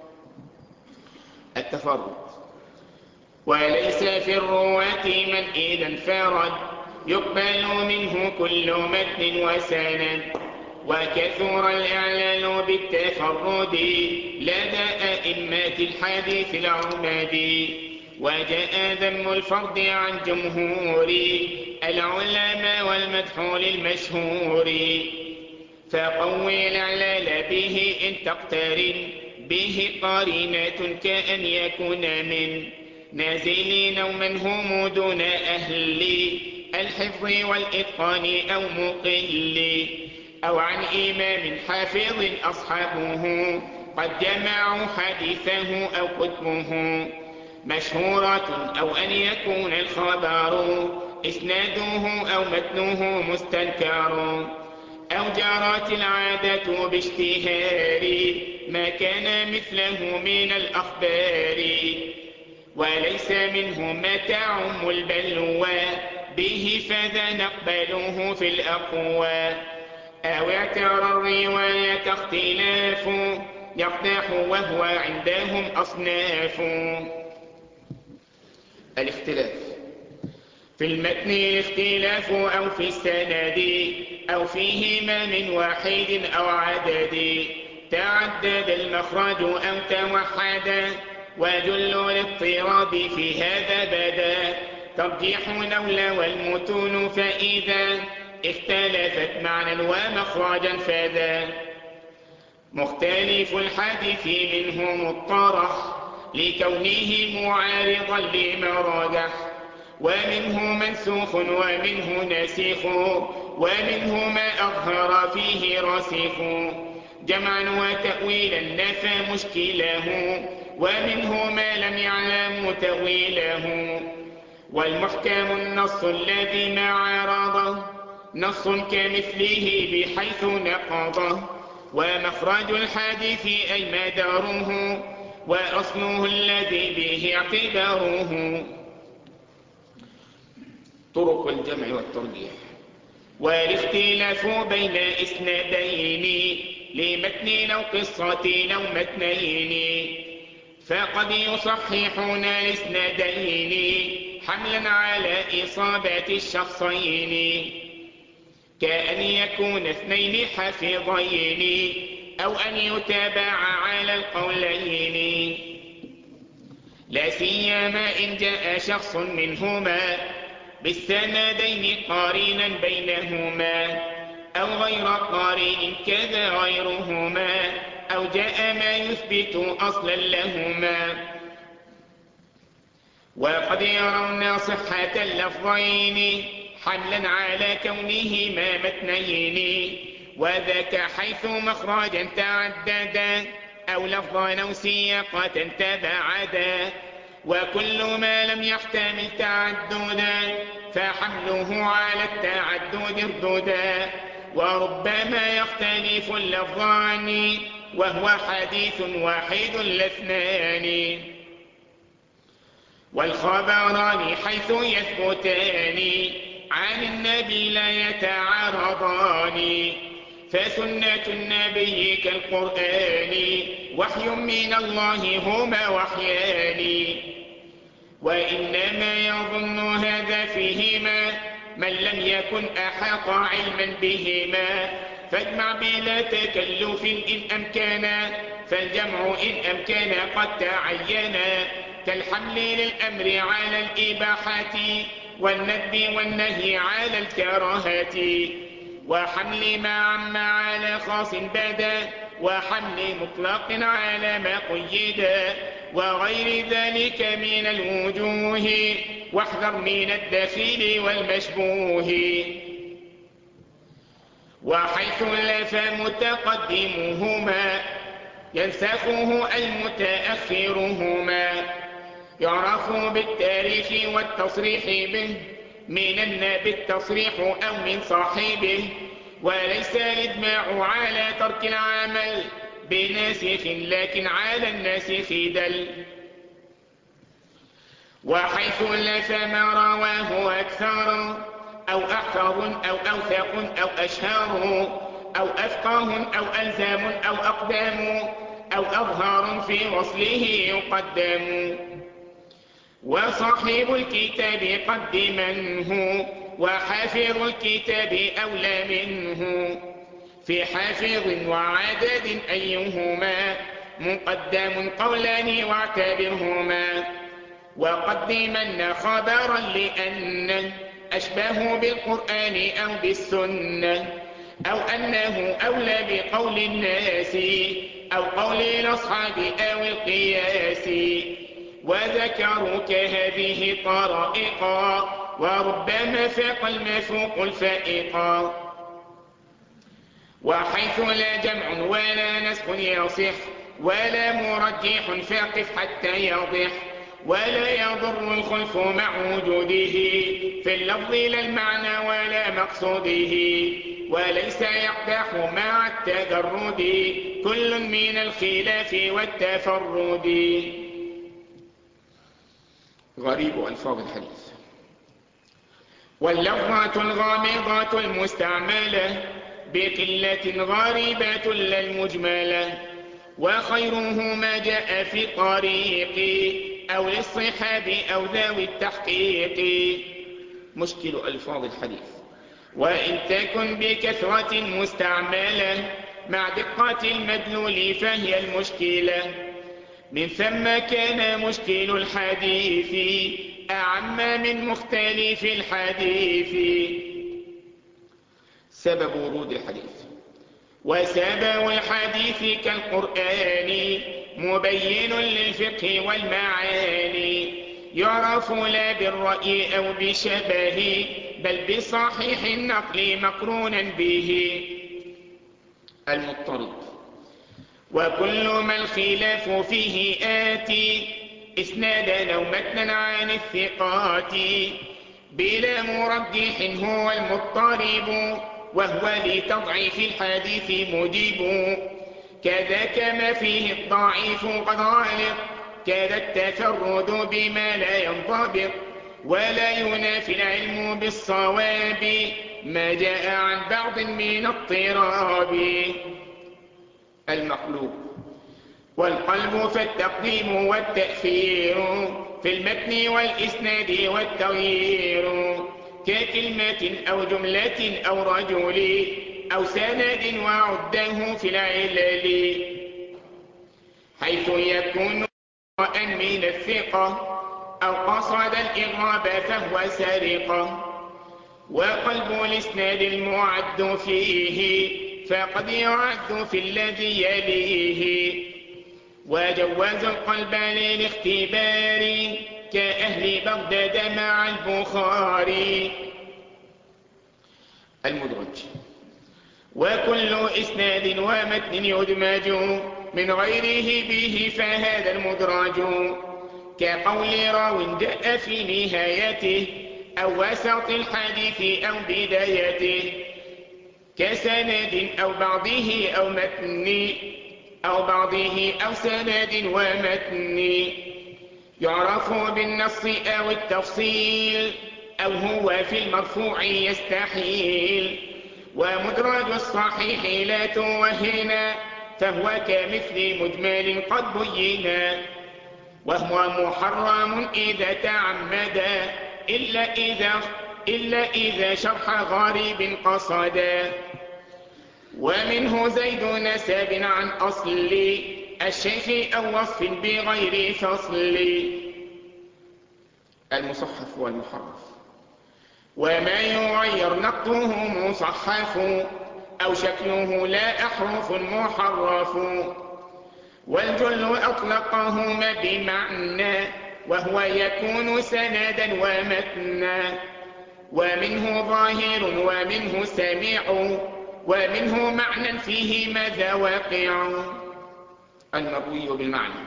التفرد: وليس في الرواة من إذا انفرد يقبل منه كل متن وسند، وكثر الإعلان بالتفرد لدى أئمة الحديث العماد. وجاء ذم الفرد عن جمهور العلماء والمدح للمشهور. فقوي الإعلال به إن تقترن به قارنة كأن يكون من نازلين أو من هم دون أهل الحفظ والإتقان أو مقل، أو عن إمام حافظ أصحابه قد جمعوا حديثه أو كتبه مشهورة، أو أن يكون الخبر إسناده أو متنه مستنكر، أو جرت العادة باشتهار ما كان مثله من الأخبار. وليس منه ما تعم البلوى به فذا نقبله في الأقوى، أو اعترى الرواية اختلاف يقدح وهو عندهم أصناف. الاختلاف: في المتن الاختلاف أو في السند أو فيهما من واحد أو عدد، تعدد المخرج أو توحدا، وجل الاضطراب في هذا بدا، ترجيح نول والمتون فإذا اختلفت معنى ومخرجا فذا. مختلف الحديث منه مضطرح لكونه معارضا لما رجح، ومنه منسوخ ومنه نسيخ، ومنه ما أظهر فيه راسخ، جمعا وتأويلا نفى مشكله، ومنه ما لم يعلم تأويله. والمحكم النص الذي ما عارضه نص كمثله بحيث نقضه، ومخرج الحديث أي مداره وأصله الذي به اعتباره. طرق الجمع والترجيح: والاختلاف بين إسنادين لمتن أو قصة أو متنين، فقد يصححون الإسنادين حملا على إصابة الشخصين، كأن يكون اثنين حافظين أو أن يتابع على القولين، لا سيما إن جاء شخص منهما بالسندين قارنا بينهما، أو غير قارن كذا غيرهما، أو جاء ما يثبت أصلا لهما. وقد يرون صحة اللفظين حملا على كونهما متنين، وذاك حيث مخرجا تعددا أو لفظا أو سياقة تباعدا، وكل ما لم يحتمل تعددا فحمله على التعدد ارددا. وربما يختلف اللفظان وهو حديث واحد لاثنان، والخبران حيث يثبتان عن النبي لا يتعارضان، فسنة النبي كالقرآن وحي من الله هما وحيان. وإنما يظن هذا فيهما من لم يكن أحاط علما بهما، فاجمع بلا تكلف إن أمكنا، فالجمع إن أمكن قد تعينا، كالحمل للأمر على الإباحة والندب والنهي على الكراهة، وحمل ما عم على خاص بدا، وحمل مطلق على ما قيدا، وغير ذلك من الوجوه، واحذر من الدخيل والمشبوه. وحيث لف متقدمهما ينسخه المتأخرهما، يعرف بالتاريخ والتصريح به، من النبي التصريح أو من صاحبه، وليس الإجماع على ترك العمل بناسخ لكن على الناسخ دل. وحيث لثم رواه أكثر أو أحفظ أو أوثق أو أشهر أو أفقه أو ألزام أو أقدام أو أظهار في وصله يقدم. وصاحب الكتاب قدمنه وحافظ الكتاب أولى منه في حافظ وعدد أيهما مقدم قولان واعتبرهما. وقدمن خبرا لأنه أشبه بالقرآن أو بالسنة أو أنه أولى بقول الناس أو قول الأصحاب أو القياس. وذكروا كهذه طرائقا وربما فاق المفوق الفائقا. وحيث لا جمع ولا نسخ يصح ولا مرجح فاقف حتى يضح. ولا يضر الخلف مع وجوده في اللفظ لا المعنى ولا مقصوده. وليس يقدح مع التجرد كل من الخلاف والتفرد. غريب ألفاظ الحديث. واللفظة الغامضة المستعملة بقلة غريبة لا المجملة. وخيره ما جاء في طريق أو للصحاب أو ذوي التحقيق. مشكل ألفاظ الحديث. وإن تكن بكثرة مستعملة مع دقة المدلول فهي المشكلة. من ثم كان مشكل الحديث أعم من مختلف الحديث. سبب ورود الحديث. وسبب الحديث كالقرآن مبين للفقه والمعاني. يعرف لا بالرأي أو بشبه بل بصحيح النقل مقرونا به. المضطرد. وكل ما الخلاف فيه آتي إسنادا أو متنا عن الثقات بلا مرجح هو المضطرب وهو لتضعيف الحديث مجيب. كذاك ما فيه الضعيف قد غالط كذا التفرد بما لا ينضبط. ولا ينافي العلم بالصواب ما جاء عن بعض من اضطراب. المقلوب. والقلب فالتقديم والتأخير في المتن والإسناد والتغيير ككلمة أو جملة أو رجل أو سند وعده في العلل. حيث يكون من الثقة أو قصد الإغراب فهو سرقة. وقلب الإسناد المعد فيه فقد يعد في الذي يليه. وجوز القلب للاختبار كأهل بغداد مع البخاري. المدرج. وكل إسناد ومتن يدمج من غيره به فهذا المدرج. كقول راو جاء في نهايته أو وسط الحديث أو بدايته كسند أو بعضه أو متن أو بعضه أو سند ومتن. يعرف بالنص أو التفصيل أو هو في المرفوع يستحيل. ومدرج الصحيح لا توهنا فهو كمثل مجمل قد بينا. وهو محرم إذا تعمد إلا إذا, إلا إذا شرح غريب قصدا. ومنه زيد نسب عن أصل الشيخ أو وصف بغير فصل. المصحف والمحرف. وما يغير نقطه مصحف أو شكله لا أحرف محرف. والجل أطلقهما بمعنى وهو يكون سندا ومتنا. ومنه ظاهر ومنه سميع ومنه معنى فيه ماذا واقع. المروي بالمعنى.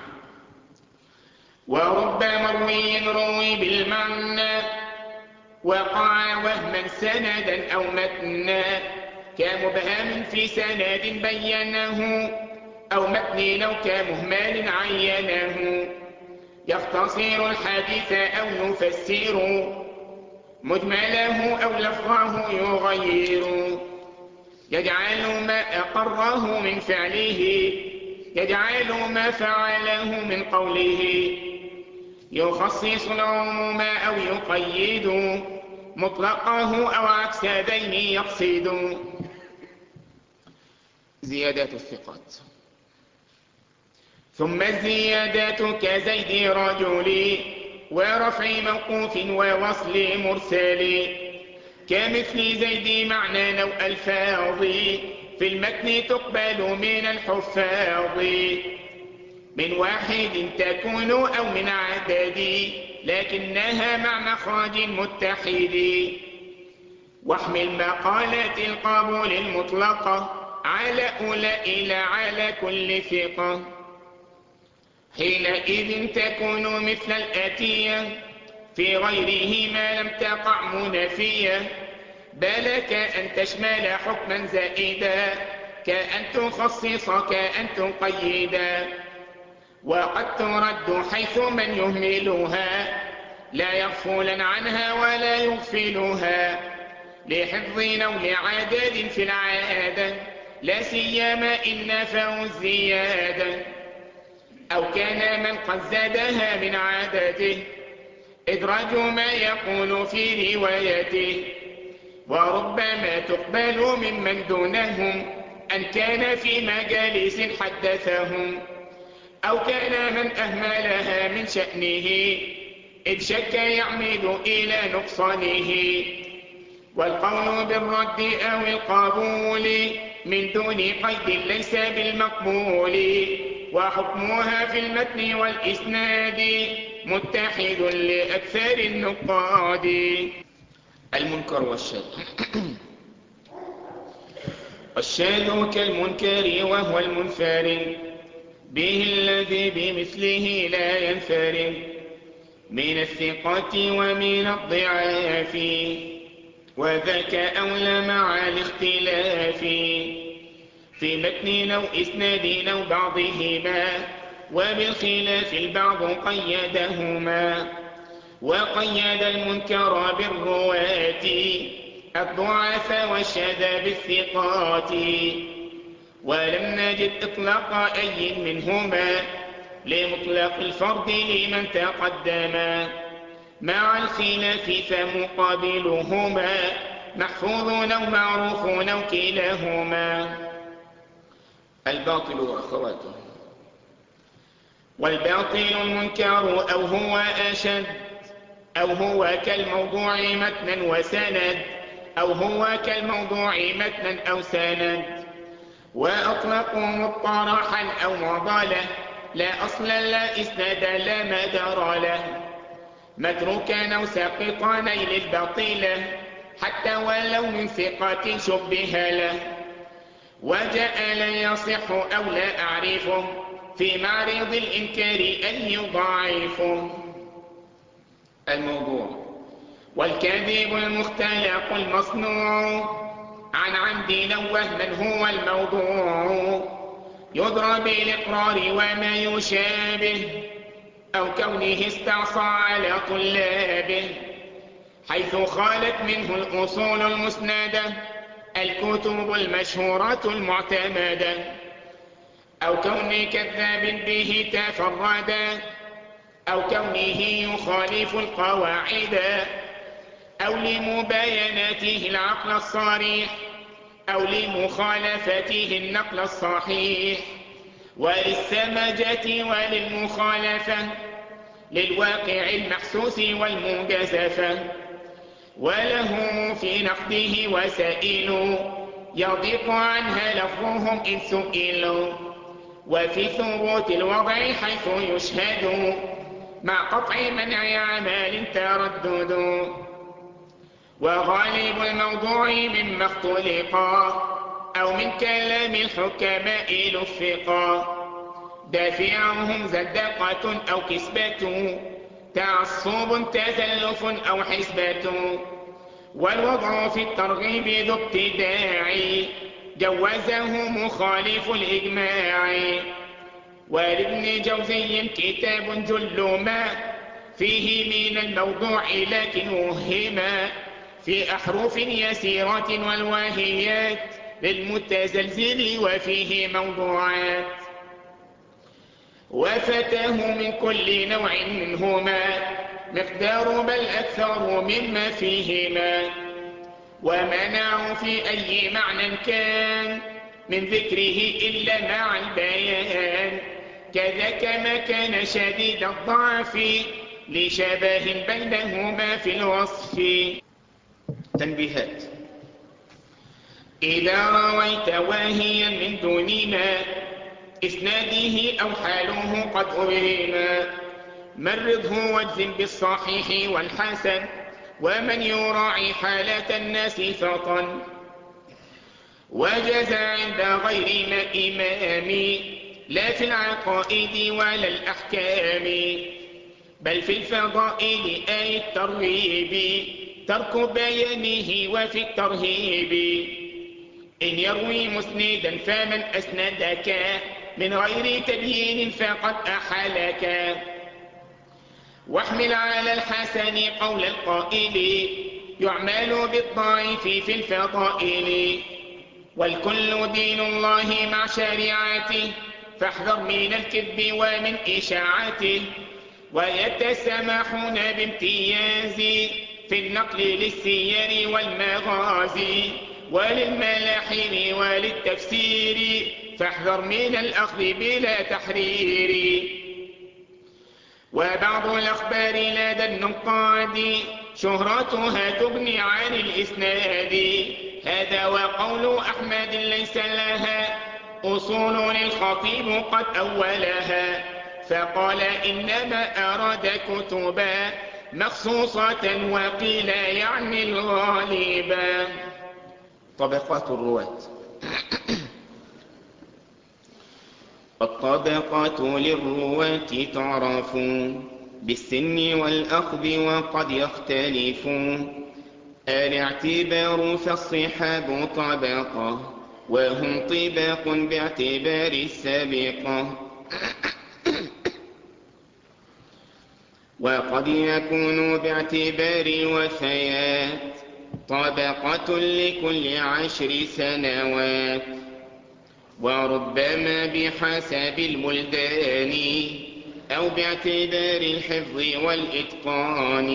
ورب مروي روي بالمعنى وقع وهما سندا أو متنا كمبهم في سند بينه، أو متن لو كمهمل عينه. يختصر الحديث أو يفسر مجمله، أو لفظه يغير. يجعل ما أقره من فعله، يجعل ما فعله من قوله. يخصص العموم أو يقيد مطلقه، أو عكس ذين يقصد. زيادات الثقات. ثم الزيادات كزيد رجل، ورفع موقوف ووصل مرسل. كمثل زيد معنى أو ألفاظ، في المتن تقبل من الحفاظ. من واحد تكون أو من عدد، لكنها مع مخرج متحد. واحمل مقالات القبول المطلقة، على أولئك لا على كل ثقة. حينئذ تكون مثل الآتية، في غيره ما لم تقع منافية. بل كأن تشمل حكما زائدا، كأن تخصص كأن تقيدا. وقد ترد حيث من يهملها، لا يغفلا عنها ولا يغفلها. لحفظ أو لعدد في العادة، لا سيما إن نفوا الزيادة. أو كان من قد زادها من عادته، إدراج ما يقول في روايته. وربما تقبل ممن دونهم، أن كان في مجالس حدثهم. أو كان من أهملها من شأنه، إذ شك يعمد إلى نقصانه. والقول بالرد أو القبول، من دون قيد ليس بالمقبول. وحكمها في المتن والإسناد، متحد لأكثر النقاد. المنكر والشاذ. الشاذ كالمنكر وهو المنفرد به، الذي بمثله لا ينفرد من الثقات ومن الضعاف. وذاك أولى مع الاختلاف، في متن أو إسناد أو بعضهما، وبالخلاف البعض قيدهما. وقيد المنكر بالرواة، الضعف والشذا بالثقات. ولم نجد إطلاق أي منهما، لمطلق الفرد لمن تقدما. مع الخلاف فمقابلهما، محفوظ أو معروف أو كلاهما. الباطل وأخواته. والباطل المنكر، أو هو أشد، أو هو كالموضوع متنا وسند، أو هو كالموضوع متنا أو سند. وأطلقوا مطرحا أو معضلة، لا أصل لا إسناد لا مدار له. متروكا أو ساقطا نيل الباطلة، حتى ولو من ثقة شبه له. وجاء لا يصح أو لا أعرفه، في معرض الإنكار أن يضاعفه. الموضوع. والكذب المختلق المصنوع، عن عمد أو وهما هو الموضوع. يضرب بالإقرار وما يشابه، أو كونه استعصى على طلابه، حيث خالت منه الأصول المسندة، الكتب المشهورة المعتمدة. أو كون كذاب به تفردا، أو كونه يخالف القواعد، أو لمبايناته العقل الصريح، أو لمخالفته النقل الصحيح. وللسمجة وللمخالفة، للواقع المحسوس والمجازفة. وله في نقده وسائل، يضيق عنها لفظهم إن سئلوا. وفي ثبوت الوضع حيث يشهد، مع قطع منع عمال تردد. وغالب الموضوع مما اختلقا، أو من كلام الحكماء لفقا. دافعهم زندقة أو كسبة، تعصب تزلف أو حسبة. والوضع في الترغيب ذو ابتداع جوزه مخالف الإجماع. ولابن جوزي كتاب جل ما فيه من الموضوع لكن وهما في أحرف يسيرة والواهيات للمتزلزل وفيه موضوعات. وفتاه من كل نوع منهما مقدار بل أكثر مما فيهما. ومنعوا في أي معنى كان من ذكره إلا مع البيان. كذاك ما كان شديد الضعف لشبه بينهما في الوصف. تنبيهات: إذا رويت واهيا من دون ما إسناده أو حاله قد أبهما مرضه واجزم بالصحيح والحسن ومن يراعي حالات الناس فطن. وجاز عند غير ما إمام لا في العقائد ولا الأحكام بل في الفضائل أي الترغيب ترك بيانه وفي الترهيب. إن يروي مسندا فمن أسندك من غير تبيين فقد أحلك. واحمل على الحسن قول القائل يعمل بالضعيف في الفضائل. والكل دين الله مع شريعته فاحذر من الكذب ومن إشاعته. ويتسامحون بامتياز في النقل للسير والمغازي وللملاحم وللتفسير فاحذر من الأخذ بلا تحرير. وبعض الأخبار لدى النقاد شهرتها تغني عن الإسناد. هذا وقول أحمد ليس لها أصول الخطيب قد أولها فقال إنما أراد كتبا مخصوصة وقيل يعني الغالبا. طبقات الرواة. الطبقات للرواة تعرف بالسن والأخذ وقد يختلف. الاعتبار فالصحاب طبقة وهم طباق باعتبار السابقة. وقد يكون باعتبار وفيات طبقة لكل عشر سنوات. وربما بحسب البلدان أو باعتبار الحفظ والإتقان.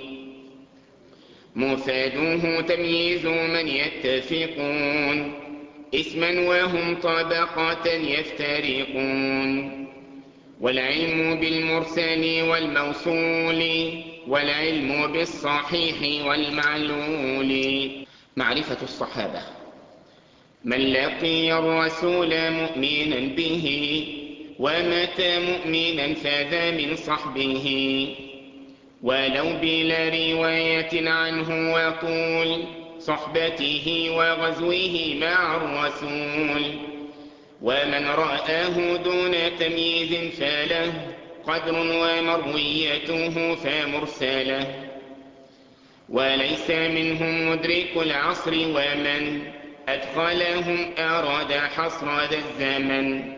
مفاده تمييز من يتفقون اسما وهم طبقة يفترقون. والعلم بالمرسل والموصول والعلم بالصحيح والمعلول. معرفة الصحابة: من لقي الرسول مؤمنا به ومات مؤمنا فذا من صحبه ولو بلا رواية عنه وطول صحبته وغزوه مع الرسول. ومن رآه دون تمييز فله قدر ومرويته فمرسله. وليس منهم مدرك العصر ومن أدخلهم أراد حصر ذا الزمن.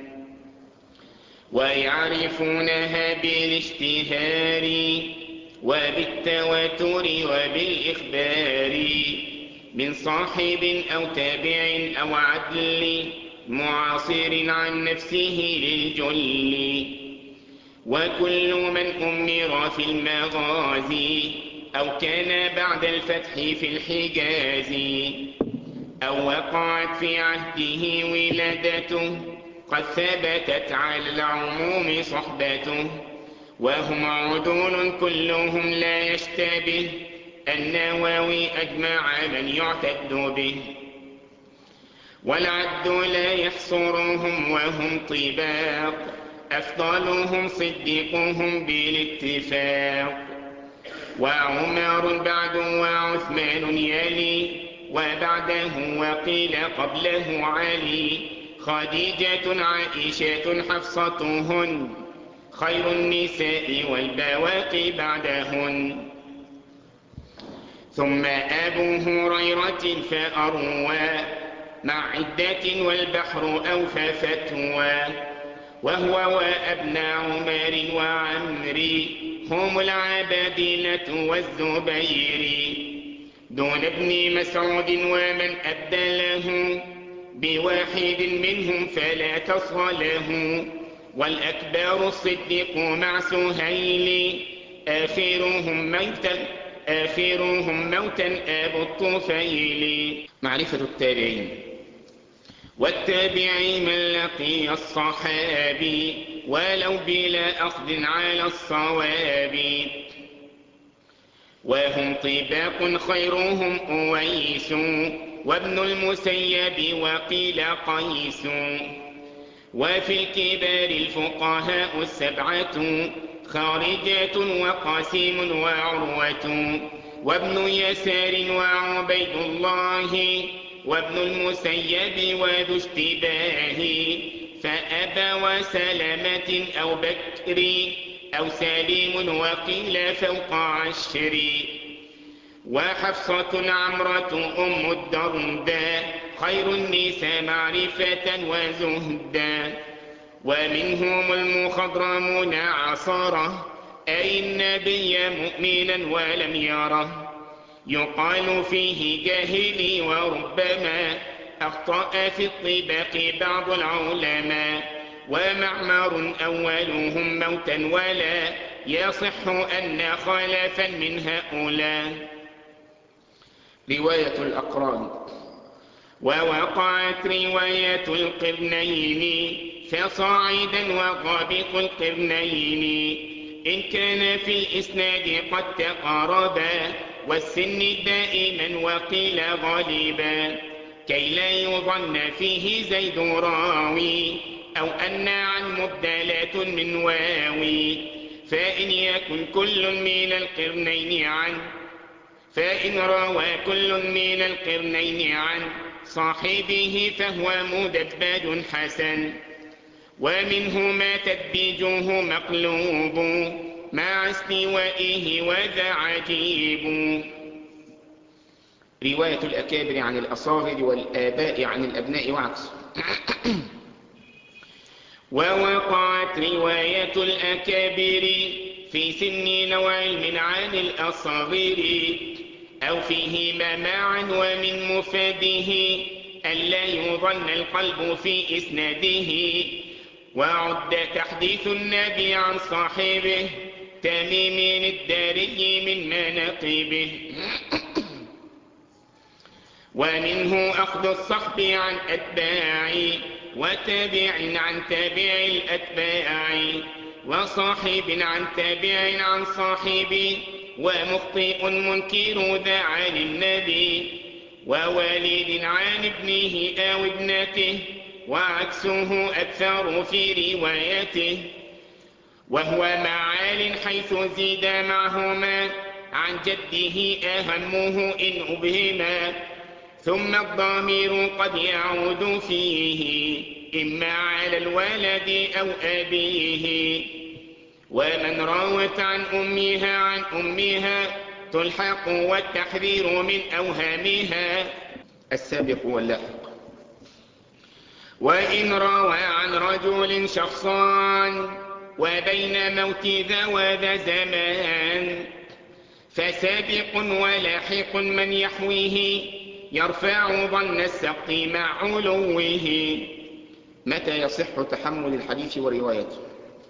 ويعرفونها بالاشتهار وبالتواتر وبالإخبار من صاحب أو تابع أو عدل معاصر عن نفسه للجل. وكل من أمر في المغازي أو كان بعد الفتح في الحجاز أو وقعت في عهده ولادته قد ثبتت على العموم صحبته. وهم عدول كلهم لا يشتبه النووي أجمع من يعتد به. والعد لا يحصرهم وهم طباق أفضلهم صديقهم بالاتفاق. وعمر بعد وعثمان يلي وبعده وقيل قبله علي. خديجة عائشة حفصتهن خير النساء والبواقي بعدهن. ثم أبو هريرة فأروى مع عدة والبحر أوفى فتوى، وهو وابن عمر وعمري هم العبادلة والزبير، دون ابن مسعود ومن أبدله بواحد منهم فلا تصغى له، والأكبر الصديق مع سهيل آخرهم موتا آخرهم موتا أبو الطفيل. معرفة التابعين. والتابعي من لقي الصحابي ولو بلا أخذ على الصواب، وهم طباق خيرهم أويس وابن المسيب وقيل قيس، وفي الكبار الفقهاء السبعة خارجات وقاسم وعروة وابن يسار وعبيد الله وابن المسيب وذو اشتباه، فأبى وسلمة أو بكر أو سليم وقيل فوق عشر، وحفصة عمرة أم الدرداء خير النساء معرفة وزهدا، ومنهم المخضرمون عصره أي النبي مؤمنا ولم يره، يقال فيه جاهلي وربما أخطأ في الطباق بعض العلماء، ومعمر أولهم موتا ولا يصح أن خلفا من هؤلاء. رواية الأقران. ووقعت رواية القرنين فصاعدا وغابق القرنين، إن كان في الإسناد قد تقاربا والسن دائما وقيل غالبا، كي لا يظن فيه زيد راوي أو أن عن مبدلات من واوي، فإن يكن كل من القرنين عن فإن روى كل من القرنين عن صاحبه فهو مدبج حسن، ومنهما تدبيجه مقلوب مع استوائه وذا عجيب. رواية الأكابر عن الأصاغر والآباء عن الأبناء وعكسه. ووقعت رواية الأكابر في سن وعلم عن الأصاغر أو فيهما معا، ومن مفاده ألا يظن القلب في إسناده، وعد تحديث النبي عن صاحبه تميم الداري من مناقبه، ومنه أخذ الصحب عن أتباع وتابع عن تابع الأتباع، وصاحب عن تابع عن صاحب، ومخطئ منكر ذا عن النبي، ووالد عن ابنه أو ابنته، وعكسه أكثر في روايته، وهو معال حيث زيد معهما عن جده أهمه إن أبهما، ثم الضمير قد يعود فيه إما على الولد أو أبيه، ومن روت عن أمها عن أمها تلحق والتحذير من أوهامها. السابق واللاحق. وإن روى عن رجل شخصان وبين موت ذا وذا زمان، فسابق ولاحق من يحويه يرفع ظن السقط مع علوه. متى يصح تحمل الحديث وروايته؟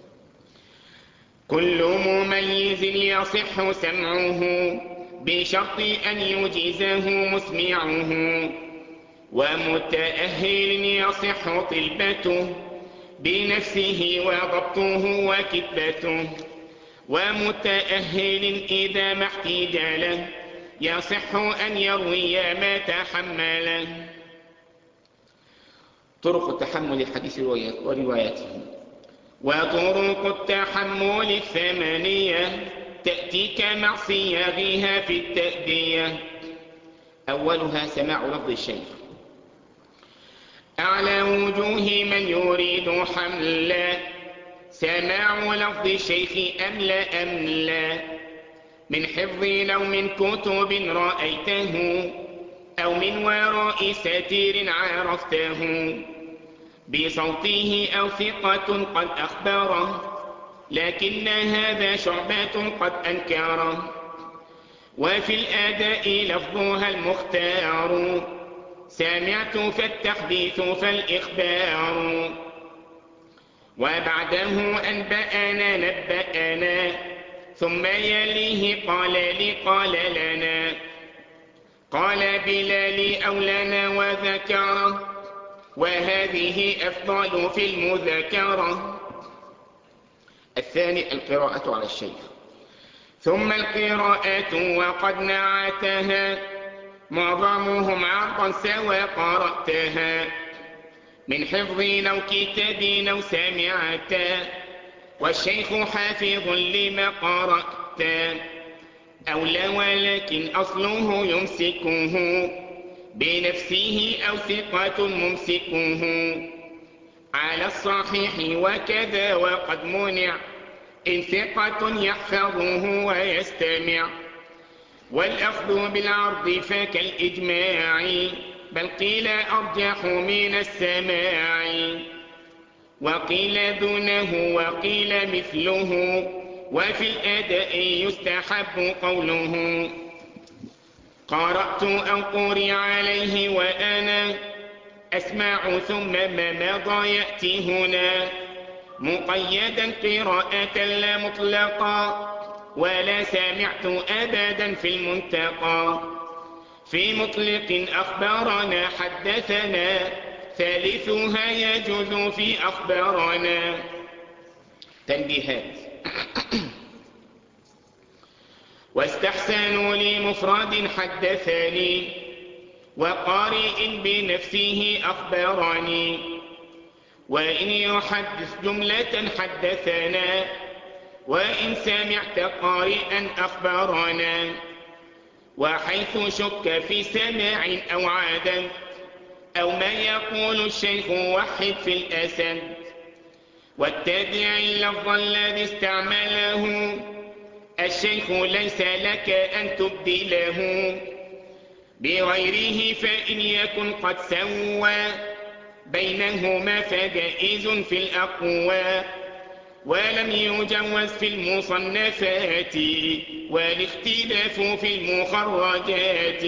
كل مميز يصح سمعه بشرط أن يجيزه مسمعه، ومتأهل يصح طلبته بنفسه وضبطه وكتبته، ومتأهل إذا ما احتيج له يصح أن يروي ما تحمله. طرق تحمل الحديث وروايته. وطرق التحمل الثمانية تأتيك مع صياغها في التأدية. أولها سماع لفظ الشيخ. أعلى وجوه من يريد حملا سماع لفظ الشيخ أملا أملا، من حفظ أو من كتب رأيته أو من وراء ستير عرفته بصوته أو ثقة قد أخبره لكن هذا شعبة قد أنكره وفي الأداء لفظها المختار سمعت فالتحديث فالإخبار وبعده أنبأنا نبأنا ثم يليه قال لي قال لنا قال بلال أو لنا وذكره وهذه أفضل في المذكرة. الثاني القراءة على الشيخ. ثم القراءة وقد نعتها معظمهم عرضا سوى قرأتها من حفظ أو كتاب أو سمعتا والشيخ حافظ لما قرأتا أو لا ولكن أصله يمسكه بنفسه أو ثقة ممسكه على الصحيح وكذا وقد منع إن ثقة يحفظه ويستمع والأخذ بالعرض فكالإجماع بل قيل أرجح من السماع وقيل دونه وقيل مثله وفي الأداء يستحب قوله قرأت أو قرئ عليه وأنا أسمع ثم ما مضى يأتي هنا مقيدا قراءة لا مطلقا ولا سمعت أبدا في المنتقى في مطلق أخبارنا حدثنا ثالثها يجوز في أخبارنا. تنبيهات. واستحسنوا لمفرد حدثني وقارئ بنفسه أخبرني وإن يحدث جملة حدثنا وإن سمعت قارئا أخبرنا وحيث شك في سماع أو عدم أو ما يقول الشيخ وحد في الأسد واتبع اللفظ الذي استعمله الشيخ ليس لك أن تبدله بغيره فإن يكن قد سوى بينهما فجائز في الأقوى ولم يجوز في المصنفات والاختلاف في المخرجات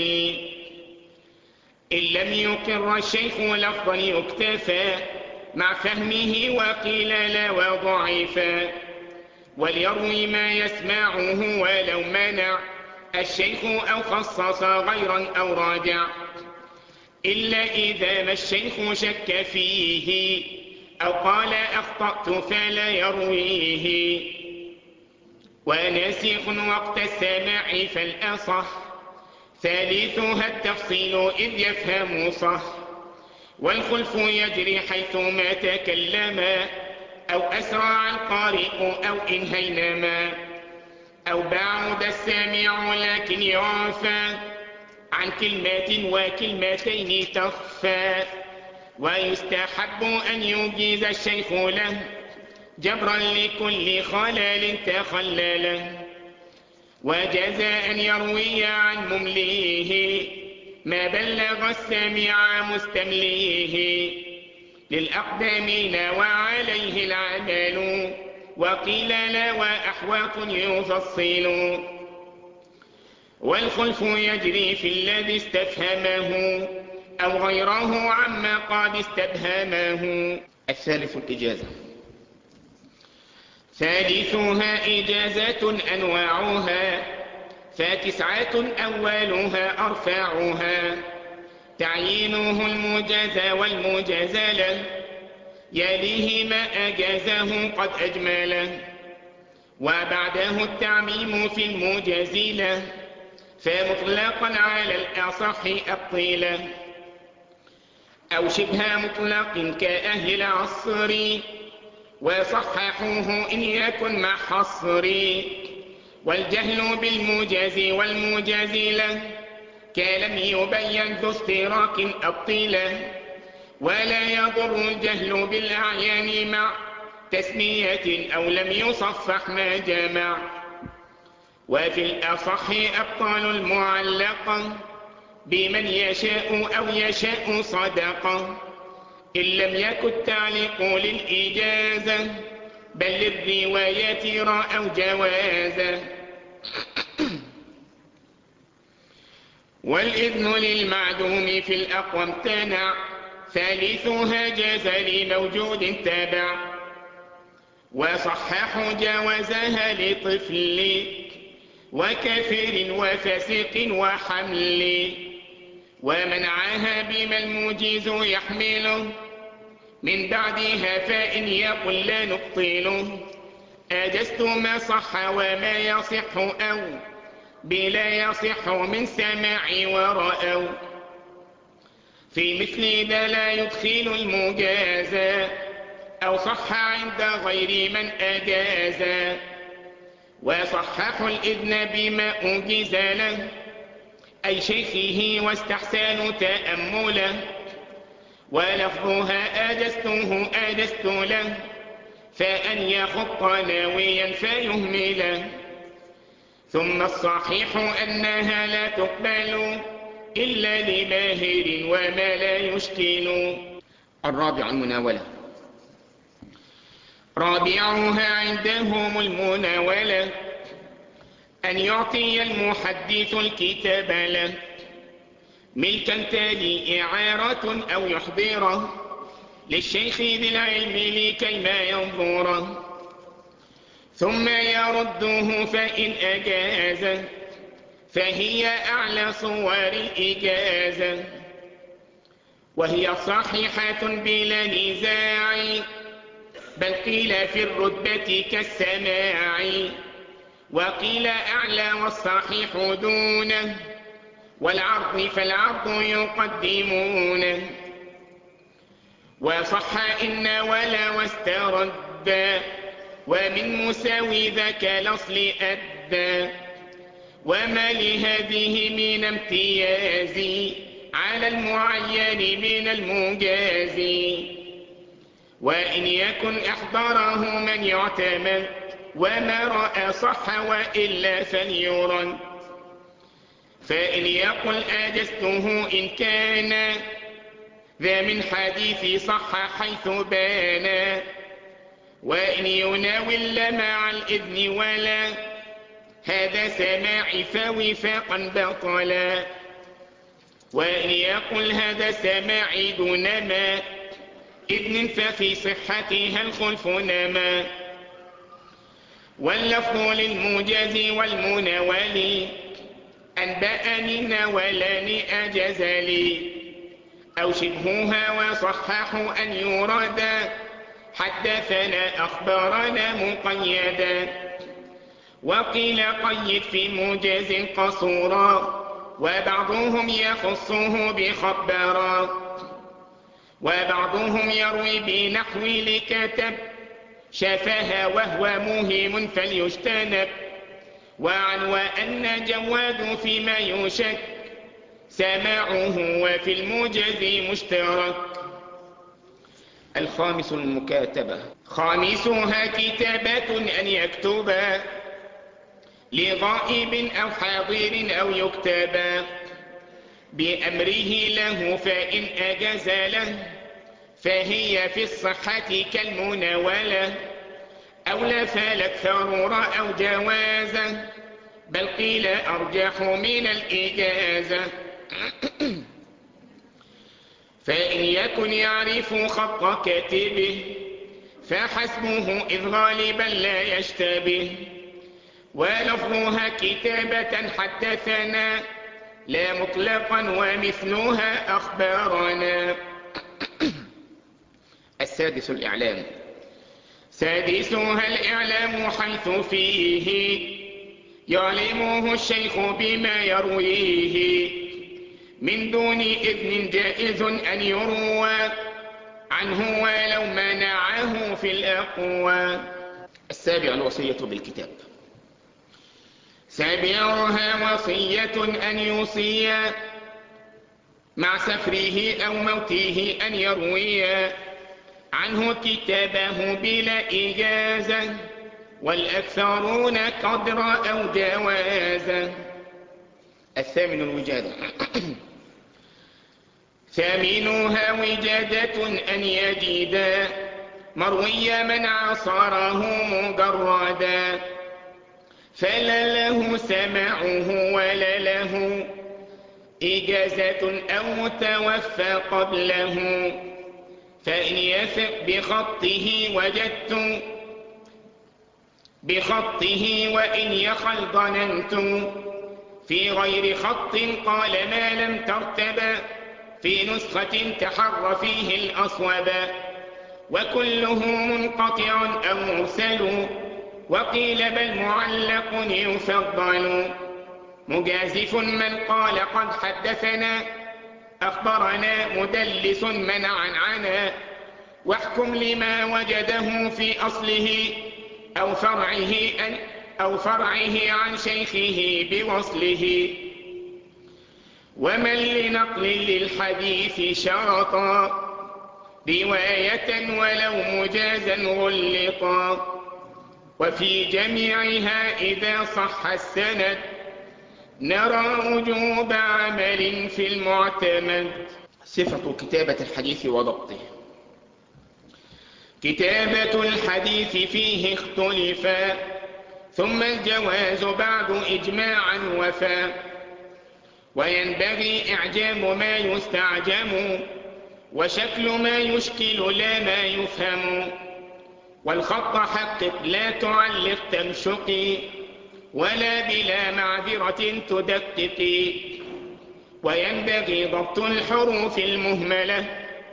إن لم يقر الشيخ لفظا يكتفى مع فهمه وقيل لا وضعيفا وليروي ما يسمعه ولو منع الشيخ أو خصص غيرا أو راجع إلا إذا ما الشيخ شك فيه أو قال أخطأت فلا يرويه وناسخ وقت السماع فالأصح ثالثها التفصيل إذ يفهم صح والخلف يجري حيثما تكلما أو أسرع القارئ أو إن هينما أو بعد السامع لكن يعفى عن كلمات وكلمتين تخفى ويستحب أن يجيز الشيخ له جبرا لكل خلل تخلله وجاز أن يروي عن ممليه ما بلغ السامع مستمليه للأقدمين وعليه العمل وقيل لا وأحواط يفصل والخلف يجري في الذي استفهمه أو غيره عما قد استبهمه. الثالث الإجازة. ثالثها إجازة أنواعها فتسعة أولها أرفعها تعيينه المجازى والمجازلة يليه ما أجازه قد أجمله وبعده التعميم في المجازلة فمطلقا على الأصح أبطيله أو شبه مطلق كأهل العصر وصححوه إن يكن مع حصر والجهل بالمجاز والمجازلة كلم يبين ذو اشتراك أبطيله ولا يضر الجهل بالأعيان مع تسمية أو لم يصفح ما جمع وفي الأصح أبطال المعلقة بمن يشاء أو يشاء صدقة، إن لم يكن التعليق للإجازة بل للروايات رأوا جوازا. والإذن للمعدوم في الأقوى امتنع، ثالثها جاز لموجود تبع، وصححوا جوازها لطفل وكافر وفاسق وحمل، ومنعها بما المجيز يحمله من بعدها فإن يقل لا نبطله، أجزت ما صح وما يصح أو بلا يصح من سماع ورأوا، في مثل ذا لا يدخل المجازا أو صح عند غير من أجازا. وصححوا الإذن بما أجيز له أي شيخه واستحسنوا تأمله، ولفظها أجزته أجزت له فأن يخط ناويا فيهمله. ثم الصحيح أنها لا تقبل إلا لماهر وما لا يشكل. الرابع المناولة. رابعها عندهم المناولة أن يعطي المحدث الكتاب له ملكا تالي إعارة أو يحضره للشيخ ذي العلم لكيما ينظره، ثم يرده فإن أجازه فهي أعلى صور الإجازة، وهي صحيحة بلا نزاع بل قيل في الرتبة كالسماع، وقيل أعلى والصحيح دونه والعرض فالعرض يقدمونه. وصح إن ولا واسترد ومن مساوي ذاك الأصل أدى، وما لهذه من امتياز على المعين من المجاز، وإن يكن أحضره من يعتمد وما رأى صح وإلا فليرد، فإن يقل أجزته إن كان ذا من حديث صح حيث بانا، وإن يناول مع الإذن ولا هذا سماع فوفاقا بطلا، وإن يقل هذا سماع دون ما إذن ففي صحتها الخلف نما. واللفظ للمجاز والمناول أنبأني ناولني أجاز لي أو شبهها، وصححوا أن يراد حدثنا أخبارنا مقيدا، وقيل قيد في مجاز قصورا وبعضهم يخصه بخبرا، وبعضهم يروي بنحو لكتب شفاها وهو مهم فليجتنب، وعن وأن جواد فيما يشك سماعه وفي المجاز مشترك. الخامس المكاتبة. خامسها كتابة أن يكتب لغائب أو حاضر أو يكتب بأمره له فإن أجاز له فهي في الصحة كالمناولة، أو لا فالأكثر أو جوازا بل قيل أرجح من الإجازة. فإن يكن يعرف خط كاتبه فحسبه إذ غالبا لا يشتبه، ولفظها كتابة حدثنا لا مطلقا ومثلها أخبارنا. السادس الإعلام. سادسها الإعلام حيث فيه يعلمه الشيخ بما يرويه من دون إذن جائز أن يروى عنه ولو منعه في الأقوى. السابع الوصية بالكتاب. سابعها وصية أن يوصي مع سفره أو موته أن يروي عنه كتابه بلا إجازة والأكثرون قدرا أو جوازا. الثامن الوجادة. ثامنها وجادة أن يجدا مروي من عصره مجردا، فلا له سماعه ولا له إجازة أو متوفى قبله، فإن يثق بخطه وجدت بخطه وإن يخل ظننت في غير خط قال ما لم ترتب في نسخة تحر فيه الأصوب، وكله منقطع أو مرسل وقيل بل معلق يفضل، مجازف من قال قد حدثنا أخبرنا مدلس من عنعنا، واحكم لما وجده في أصله أو فرعه أن أو فرعه عن شيخه بوصله، ومن لنقل للحديث شرطا رواية ولو مجازا غلطا، وفي جميعها إذا صح السند نرى وجوب عمل في المعتمد. صفة كتابة الحديث وضبطه. كتابة الحديث فيه اختلفا، ثم الجواز بعد إجماعا وفا، وينبغي إعجام ما يستعجم وشكل ما يشكل لا ما يفهم، والخط حقق لا تعلق تمشقي ولا بلا معذرة تدققي، وينبغي ضبط الحروف المهملة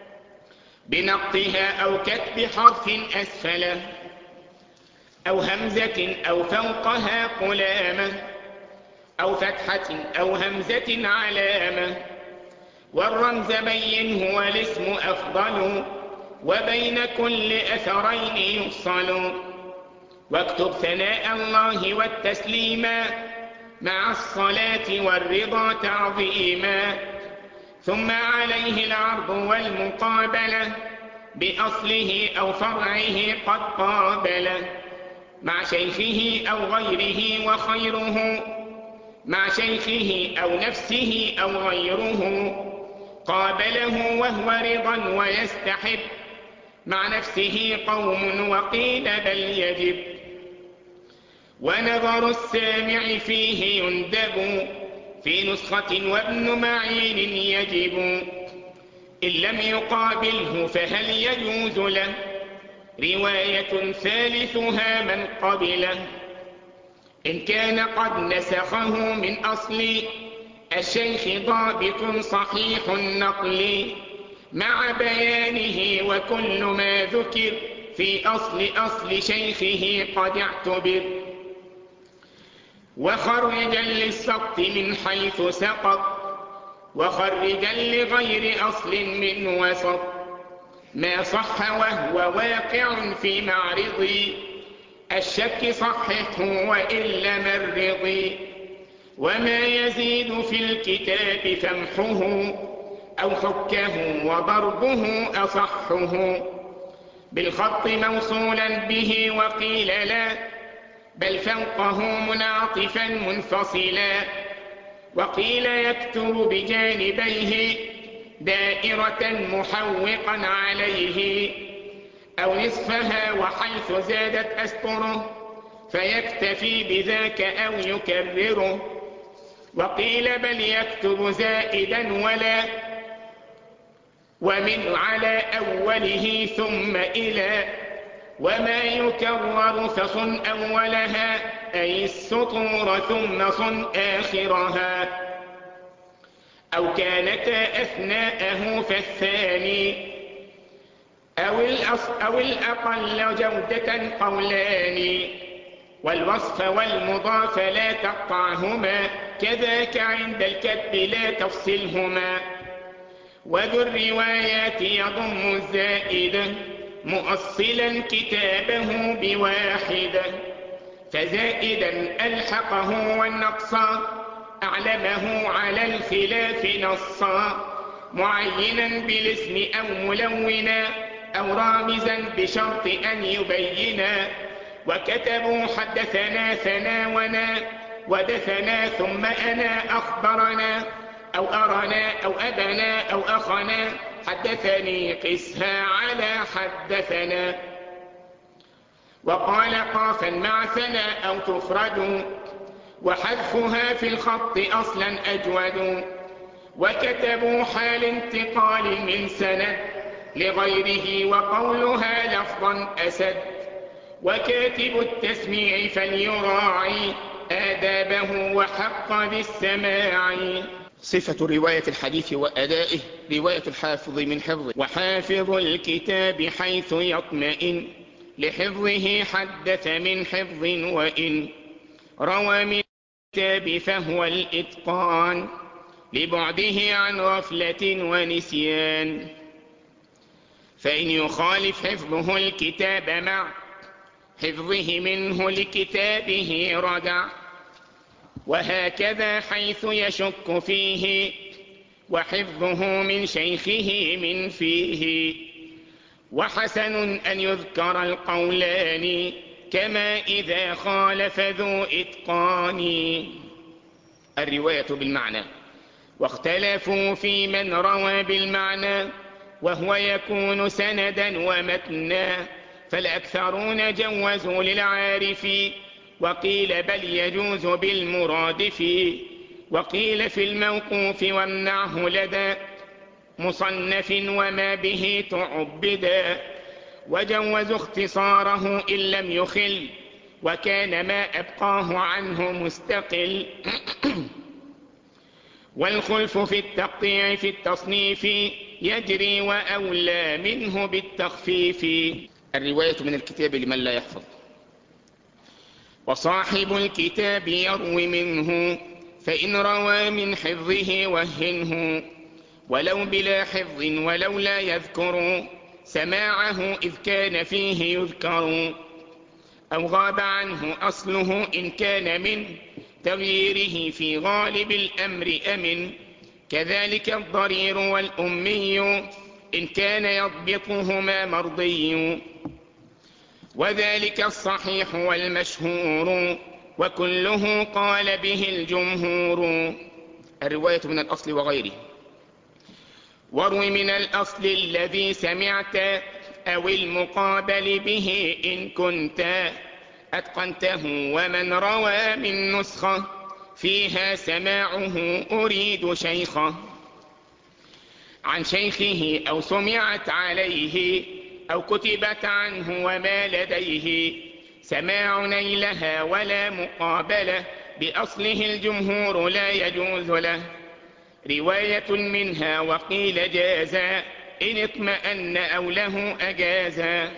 بنقطها أو كتب حرف أسفله أو همزة أو فوقها قلامة أو فتحة أو همزة علامة، والرمز بينه والاسم أفضل وبين كل أثرين يفصل، واكتب ثناء الله والتسليما مع الصلاة والرضا تعظيما، ثم عليه العرض والمقابلة بأصله أو فرعه قد قابله مع شيخه أو غيره، وخيره مع شيخه أو نفسه أو غيره قابله وهو رضا ويستحب مع نفسه قوم وقيل بل يجب، ونظر السامع فيه يندب في نسخة وابن معين يجب، إن لم يقابله فهل يجوز له رواية ثالثها من قبله، إن كان قد نسخه من أصل الشيخ ضابط صحيح النقل مع بيانه، وكل ما ذكر في أصل أصل شيخه قد اعتبر، وخرجا للسقط من حيث سقط وخرجا لغير أصل من وسط، ما صح وهو واقع في معرض الشك صححه وإلا مرض، وما يزيد في الكتاب فمحه أو حكه وضربه أصحه، بالخط موصولا به وقيل لا بل فوقه منعطفا منفصلا، وقيل يكتب بجانبيه دائرة محوقا عليه أو نصفها وحيث زادت أسطره فيكتفي بذاك أو يكرره، وقيل بل يكتب زائدا ولا ومن على أوله ثم إلى، وما يكرر فصن أولها أي السطور ثم صن آخرها، أو كانتا أثناءه فالثاني أو, أو الأقل جودة قولان، والوصف والمضاف لا تقطعهما كذاك عند الكتب لا تفصلهما، وذو الروايات يضم الزائدة مؤصلا كتابه بواحدة، فزائدا ألحقه والنقصا أعلمه على الخلاف نصا، معينا بالاسم أو ملونا أو رامزا بشرط أن يبينا، وكتبوا حدثنا ثناونا ودثنا ثم أنا أخبرنا أو أرنا أو أبنا أو أخنا حدثني قسها على حدثنا. وقال قافا مع ثنا أو تفرد وحذفها في الخط أصلا أجود. وكتبوا حال انتقال من سند لغيره وقولها لفظا أسد. وكاتب التسميع فليراعي آدابه وحق ذي السماع. صفة رواية الحديث وأدائه: رواية الحافظ من حفظه، وحافظ الكتاب حيث يطمئن لحفظه حدث من حفظ، وإن روى من الكتاب فهو الإتقان لبعده عن غفلة ونسيان. فإن يخالف حفظه الكتاب مع حفظه منه لكتابه ردع. وهكذا حيث يشك فيه وحفظه من شيخه من فيه. وحسن أن يذكر القولان كما إذا خالف ذو إتقان. الرواية بالمعنى: واختلفوا في من روى بالمعنى وهو يكون سندا ومتنا. فالأكثرون جوزوا للعارف وقيل بل يجوز بالمرادف. وقيل في الموقوف وامنعه لدى مصنف وما به تعبدا. وجوزوا اختصاره إن لم يخل وكان ما أبقاه عنه مستقل. والخلف في التقطيع في التصنيف يجري وأولى منه بالتخفيف. الرواية من الكتاب لمن لا يحفظ: وصاحب الكتاب يروي منه فإن روى من حفظه وهنه. ولو بلا حفظ ولو لا يذكر سماعه إذ كان فيه يذكر. أو غاب عنه أصله إن كان من تغييره في غالب الأمر أمن. كذلك الضرير والأمي إن كان يضبطهما مرضي. وذلك الصحيح والمشهور وكله قال به الجمهور. الرواية من الأصل وغيره: واروي من الأصل الذي سمعت أو المقابل به إن كنت أتقنته. ومن روى من نسخة فيها سماعه أريد شيخه عن شيخه أو سمعت عليه أو كتبت عنه وما لديه سماع نيلها ولا مقابلة بأصله الجمهور لا يجوز له رواية منها. وقيل جازا إن اطمأن أو له أجازا.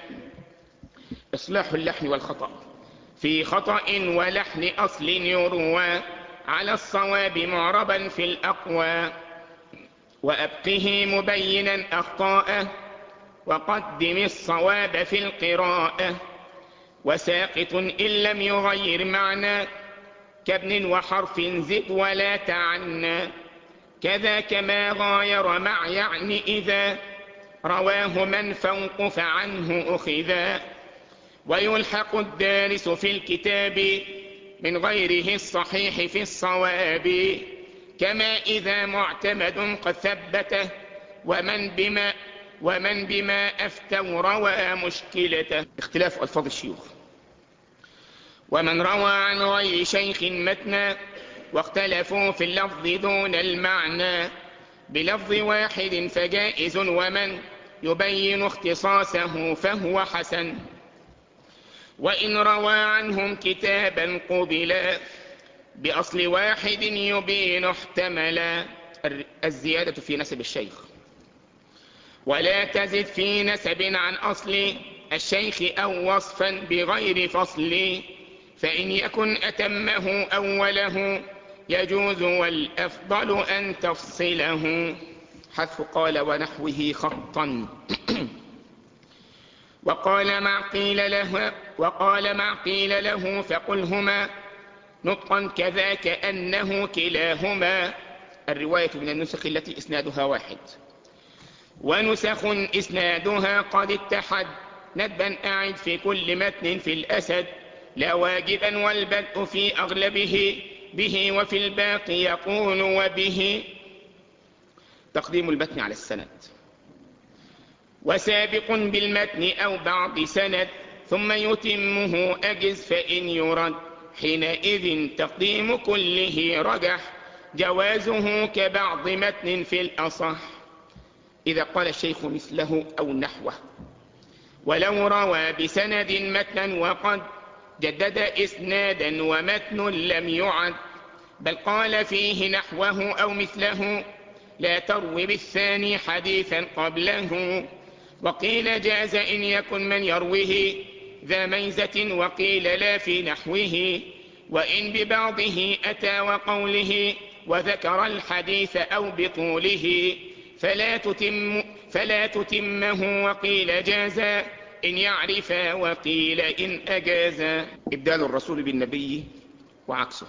إصلاح اللحن والخطأ: في خطأ ولحن أصل يروى على الصواب معربا في الأقوى. وأبقه مبينا أخطاءه وقدم الصواب في القراءة. وساقط إن لم يغير معنى كابن وحرف زد ولا تعنى. كذا كما غاير مع يعني إذا رواه من فوق فعنه أخذا. ويلحق الدارس في الكتاب من غيره الصحيح في الصواب كما إذا معتمد قد ثبته ومن بما ومن بما أفتوا روى مشكلته. اختلاف ألفاظ الشيوخ: ومن روى عن غير شيخ متنا واختلفوا في اللفظ دون المعنى بلفظ واحد فجائز. ومن يبين اختصاصه فهو حسن. وإن روى عنهم كتابا قبلا بأصل واحد يبين احتملا. الزيادة في نسب الشيخ: ولا تزد في نسب عن أصل الشيخ أو وصفا بغير فصل. فإن يكن أتمه أوله يجوز والأفضل أن تفصله. حذف قال ونحوه خطا. وقال ما قيل له وقال ما قيل له فقلهما نطقا كذاك أنه كلاهما. الرواية من النسخ التي إسنادها واحد. ونسخ إسنادها قد اتحد ندبا أعد في كل متن في الأسد لا واجبا والبدء في أغلبه به وفي الباقي يقول وبه. تقديم المتن على السند. وسابق بالمتن أو بعض سند ثم يتمه أجز فإن يرد حينئذ تقديم كله رجح جوازه كبعض متن في الأصح. إذا قال الشيخ مثله أو نحوه. ولو روى بسند متنا وقد جدد إسنادا ومتن لم يعد بل قال فيه نحوه أو مثله لا تروي بالثاني حديثا قبله. وقيل جاز إن يكن من يرويه ذا ميزة وقيل لا في نحوه. وإن ببعضه أتى وقوله وذكر الحديث أو بطوله فلا تتم فلا تتمه وقيل جازا إن يعرفا وقيل إن أجازا. إبدال الرسول بالنبي وعكسه.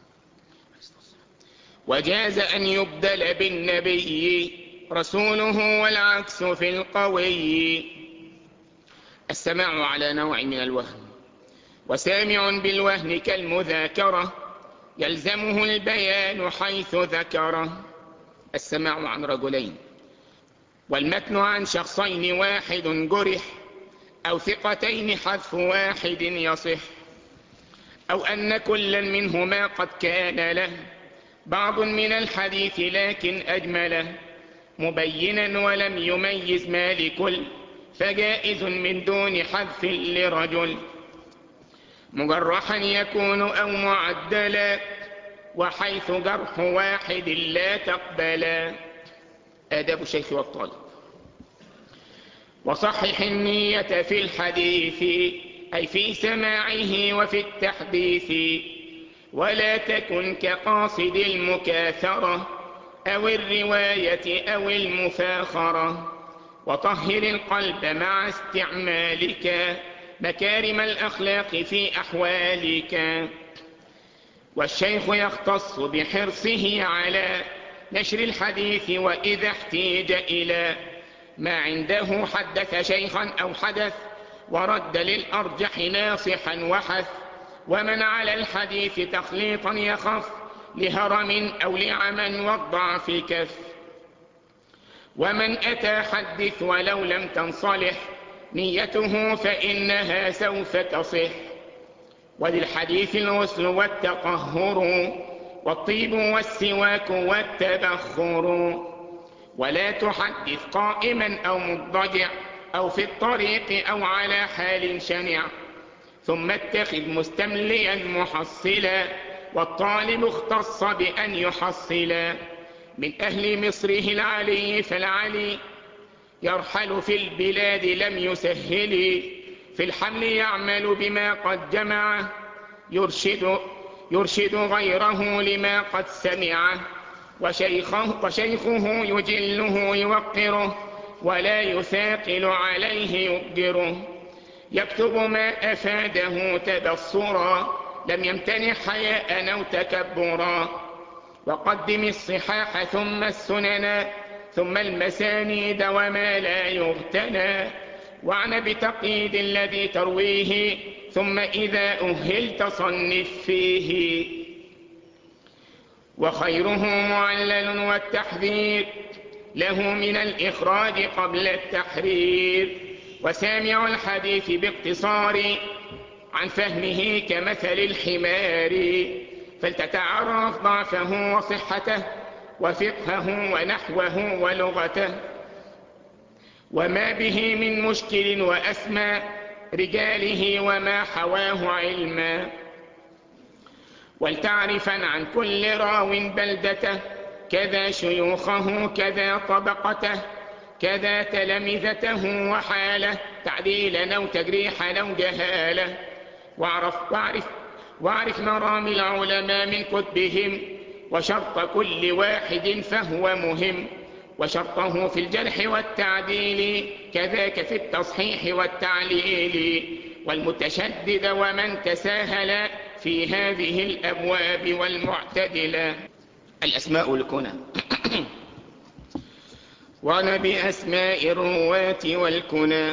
وجاز أن يبدل بالنبي رسوله والعكس في القوي. السماع على نوع من الوهن. وسامع بالوهن كالمذاكرة يلزمه البيان حيث ذكره. السماع عن رجلين. والمتن عن شخصين واحد جرح أو ثقتين حذف واحد يصح. أو أن كلا منهما قد كان له بعض من الحديث لكن أجمله مبينا ولم يميز ما لكل فجائز من دون حذف لرجل. مجرحا يكون أو معدلا وحيث جرح واحد لا تقبلا. آداب الشيخ والطالب. وصحح النية في الحديث أي في سماعه وفي التحديث ولا تكن كقاصد المكاثرة أو الرواية أو المفاخرة. وطهر القلب مع استعمالك مكارم الأخلاق في أحوالك. والشيخ يختص بحرصه على نشر الحديث وإذا احتيج إلى ما عنده حدث شيخا أو حدث ورد للأرجح ناصحا وحث. ومن على الحديث تخليطا يخف لهرم أو لعمى والضعف كف. ومن أتى حدث ولو لم تنصلح نيته فإنها سوف تصح. وللحديث الغسل والتطهر والطيب والسواك والتبخر. ولا تحدث قائما أو مضطجع أو في الطريق أو على حال شنع. ثم اتخذ مستمليا محصلا والطالب اختص بأن يحصلا. من أهل مصره العلي فالعلي يرحل في البلاد لم يسهل في الحمل يعمل بما قد جمعه يرشد, يرشد غيره لما قد سمعه. وشيخه, وشيخه يجله يوقره ولا يثاقل عليه يقدره. يكتب ما أفاده تبصرا لم يمتنع حياء أو تكبرا. وقدم الصحاح ثم السننا ثم المسانيد وما لا يغتنى. وعن بتقييد الذي ترويه ثم إذا أهلت صنف فيه. وخيره معلل والتحذير له من الإخراج قبل التحرير. وسامع الحديث باقتصار عن فهمه كمثل الحمار فلتتعرف ضعفه وصحته وفقهه ونحوه ولغته وما به من مشكل وأسمى رجاله وما حواه علما. ولتعرفا عن كل راو بلدته كذا شيوخه كذا طبقته كذا تلامذته وحاله تعديلا أو تجريحا أو جهاله. واعرف, واعرف, واعرف مرام العلماء من كتبهم وشرط كل واحد فهو مهم. وشرطه في الجرح والتعديل كذاك في التصحيح والتعليل. والمتشدد ومن تساهل في هذه الأبواب والمعتدلة. الأسماء والكنى. وعن بأسماء الرواة والكنى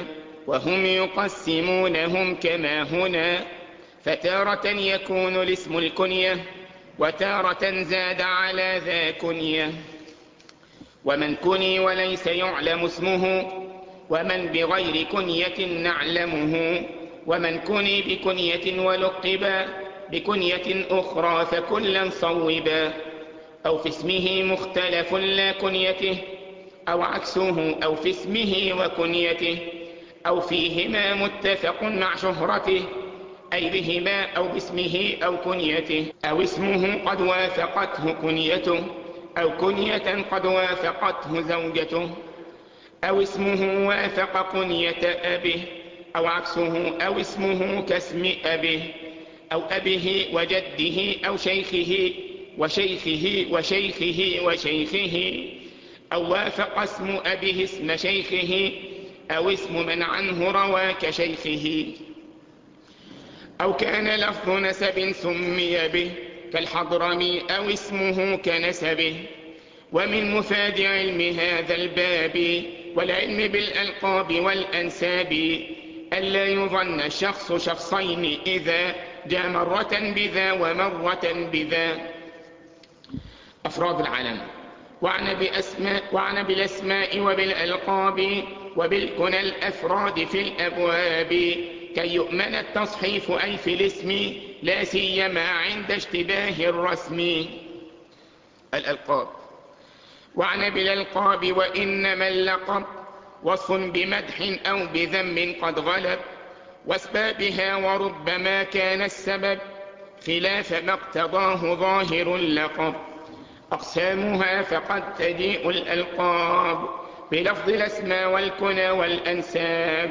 وهم يقسمونهم كما هنا، فتارة يكون الاسم الكنية وتارة زاد على ذا كنية. ومن كني وليس يعلم اسمه، ومن بغير كنية نعلمه، ومن كني بكنية ولقبا بكنية أخرى فكلا صوبا، أو في اسمه مختلف لا كنيته، أو عكسه، أو في اسمه وكنيته، أو فيهما متفق مع شهرته، أي بهما أو باسمه أو كنيته، أو اسمه قد وافقته كنيته، أو كنية قد وافقته زوجته، أو اسمه وافق كنية أبيه، أو عكسه، أو اسمه كاسم أبيه، أو أبيه وجده، أو شيخه وشيخه وشيخه وشيخه، أو وافق اسم أبيه اسم شيخه، أو اسم من عنه روى كشيخه، أو كان لفظ نسب سمي به كالحضرمي، أو اسمه كنسبه. ومن مفاد علم هذا الباب والعلم بالألقاب والأنساب ألا يظن الشخص شخصين إذا جاء مرة بذا ومرة بذا. أفراد العلم وعن بأسماء وعن بالأسماء وبالألقاب وبالكنى الأفراد في الأبواب، كي يؤمن التصحيف أي في الاسم، لا سيما عند اشتباه الرسم. الألقاب وعن بالألقاب وإنما اللقب وصف بمدح أو بذم قد غلب، واسبابها وربما كان السبب خلاف ما اقتضاه ظاهر اللقب. أقسامها فقد تجيء الألقاب بلفظ الأسماء والكنى والأنساب،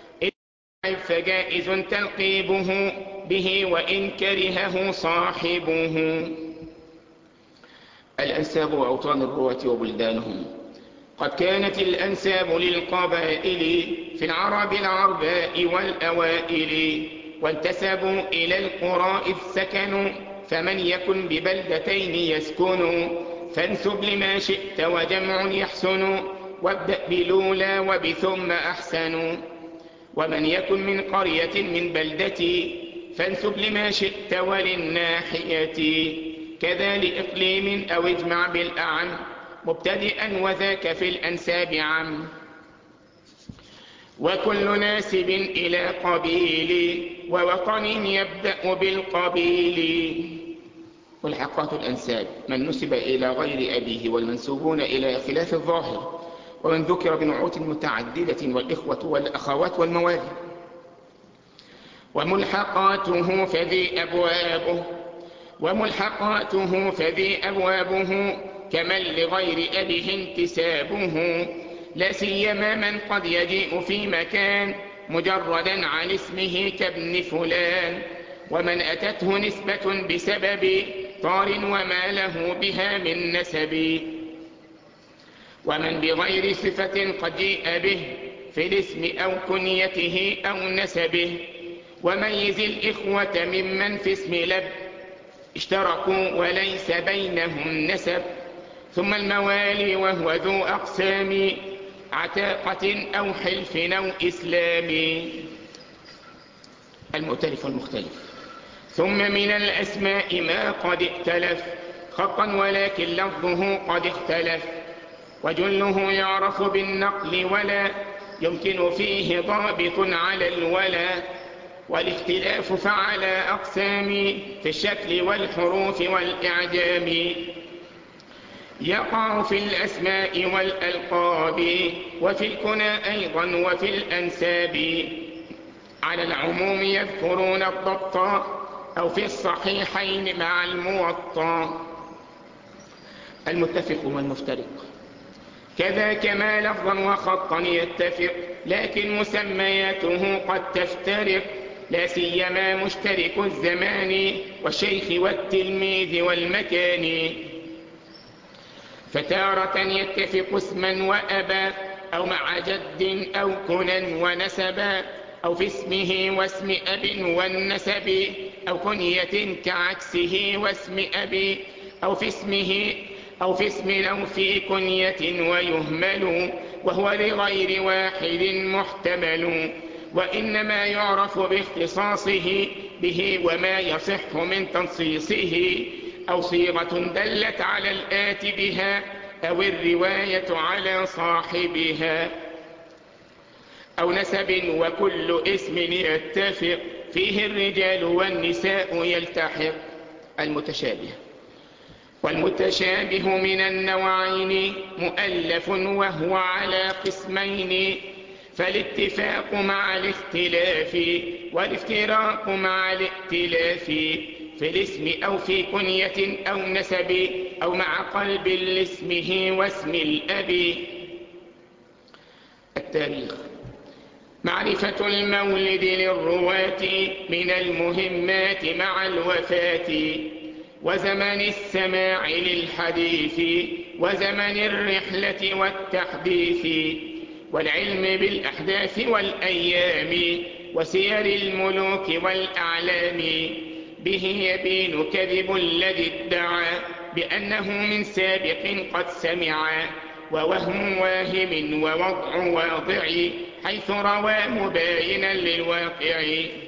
فجائز تلقيبه به وإن كرهه صاحبه. الأنساب وأوطان الرواة وبلدانهم. قد كانت الأنساب للقبائل في العرب العرباء والأوائل، وانتسبوا إلى القرى إذ سكنوا، فمن يكن ببلدتين يسكن فانسب لما شئت وجمع يحسن، وابدأ بلولا وبثم أحسن. ومن يكن من قرية من بلدتي فانسب لما شئت وللناحية، كذا لإقليم أو اجمع بالأعم مبتدئا، وذاك في الأنساب عم. وكل ناسب إلى قبيل ووطن يبدأ بالقبيل. والحقات الأنساب من نسب إلى غير أبيه، والمنسوبون إلى خلاف الظاهر، ومن ذكر بنعوت متعددة، والإخوة والأخوات والموالي. وملحقاته فذي أبوابه وملحقاته فذي أبوابه كمن لغير أبيه انتسابه، لا سيما من قد يجيء في مكان مجردا عن اسمه كابن فلان، ومن أتته نسبة بسبب طار وما له بها من نسب. ومن بغير صفة قد جيء به في الاسم أو كنيته أو نسبه، وميز الإخوة ممن في اسم لب اشتركوا وليس بينهم نسب. ثم الموالي وهو ذو أقسام عتاقة أو حلف أو إسلام. المؤتلف والمختلف. ثم من الأسماء ما قد ائتلف خطا ولكن لفظه قد اختلف، وجله يعرف بالنقل ولا يمكن فيه ضابط على الولا. والاختلاف فعلى أقسام في الشكل والحروف والإعجام، يقع في الأسماء والألقاب وفي الكنى أيضا وفي الأنساب. على العموم يذكرون الضبط أو في الصحيحين مع الموطأ. المتفق والمفترق. كذا كما لفظا وخطا يتفق، لكن مسمياته قد تفترق، لا سيما مشترك الزمان والشيخ والتلميذ والمكان. فتارة يتفق اسما وأبا، أو مع جد أو كنا ونسبا، أو في اسمه واسم أب والنسب، أو كنية كعكسه واسم أبي، أو في اسمه أو في اسم أو في كنية ويهمل وهو لغير واحد محتمل، وإنما يعرف باختصاصه به وما يصح من تنصيصه، أو صيغة دلت على الآت بها، أو الرواية على صاحبها، أو نسب وكل اسم يتفق فيه الرجال والنساء يلتحق. المتشابه. والمتشابه من النوعين مؤلف وهو على قسمين، فالاتفاق مع الاختلاف والافتراق مع الائتلاف، في الاسم أو في كنية أو نسب، أو مع قلب لاسمه واسم الأب. التاريخ. معرفة المولد للرواة من المهمات مع الوفاة، وزمن السماع للحديث، وزمن الرحلة والتحديث، والعلم بالأحداث والأيام، وسير الملوك والأعلام. به يبين كذب الذي ادعى بأنه من سابق قد سمع، ووهم واهم ووضع واضع حيث روى مباينا للواقع.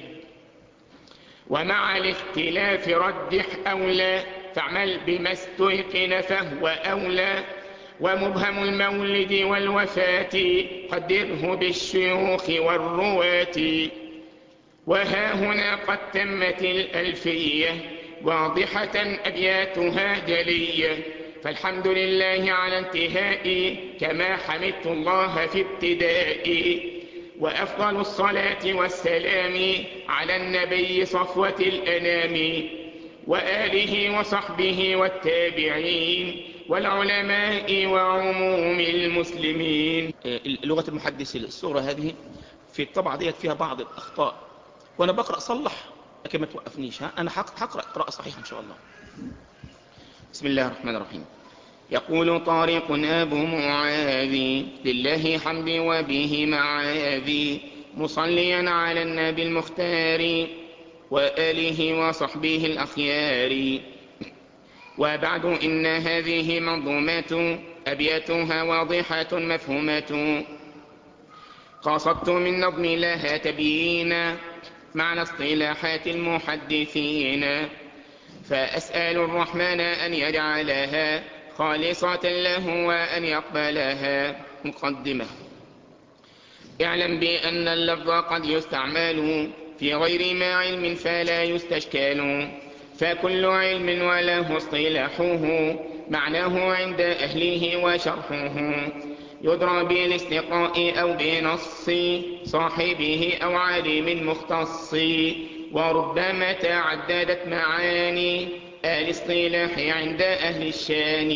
ومع الاختلاف رجح أولى، فاعمل بما استيقن فهو أولى. ومبهم المولد والوفاة قدره بالشيوخ والرواة. وها هنا قد تمت الألفية واضحة أبياتها جلية، فالحمد لله على انتهاء كما حمدت الله في ابتدائي. وأفضل الصلاة والسلام على النبي صفوة الأنام، وآله وصحبه والتابعين والعلماء وعموم المسلمين. لغة المحدث الصورة هذه في الطبعة ديت فيها بعض الأخطاء، وأنا بقرأ صلح لكن ما توقفنيش. ها أنا هقرأ قراءة صحيحة إن شاء الله. بسم الله الرحمن الرحيم. يقول طارق أبو معاذ لله حمد وبه معاذي، مصليا على النبي المختار وآله وصحبه الأخيار. وبعد إن هذه منظومة أبياتها واضحة مفهومة، قصدت من نظم لها تبيينا معنى اصطلاحات المحدثين، فأسأل الرحمن أن يجعلها خالصة له وأن يقبلها. مقدمة. اعلم بأن اللفظ قد يستعمل في غير ما علم فلا يستشكال، فكل علم وله اصطلاحه معناه عند أهله وشرحه، يدرى بالاستقاء أو بنص صاحبه أو عالم مختص، وربما تعددت معاني الاصطلاح عند أهل الشان.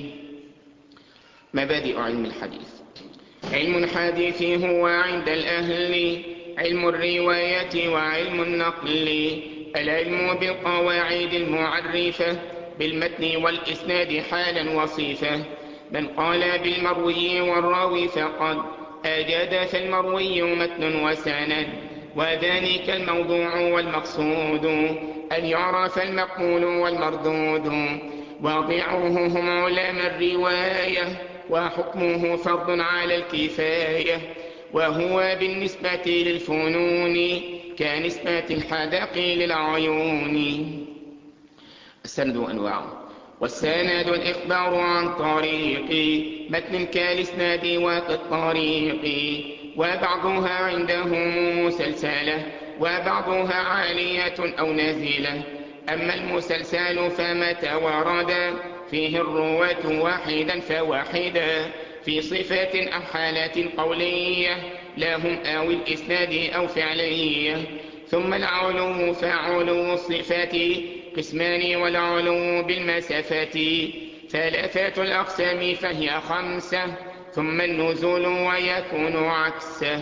مبادئ علم الحديث. علم الحديث هو عند الأهل علم الرواية وعلم النقل، العلم بالقواعد المعرفة بالمتن والإسناد حالا وصيفة. من قال بالمروي والراوي فقد أجاد، فالمروي متن وسند، وذلك الموضوع والمقصود أن يعرف المقبول والمردود. واضعوه هم علماء الرواية، وحكمه فرض على الكفاية، وهو بالنسبة للفنون كنسبة الحدق للعيون. السند أنواع. والسند الإخبار عن طريق متن كالإسناد وكالطريق، وبعضها عندهم مسلسلة وبعضها عالية أو نازلة. أما المسلسل فمتى ورد فيه الرواة واحدا فواحدا، في صفات أو حالات قولية لهم أو الإسناد أو فعلية. ثم العلو فعلو الصفات قسمان، والعلو بالمسافة ثلاثة الأقسام فهي خمسة، ثم النزول ويكون عكسه.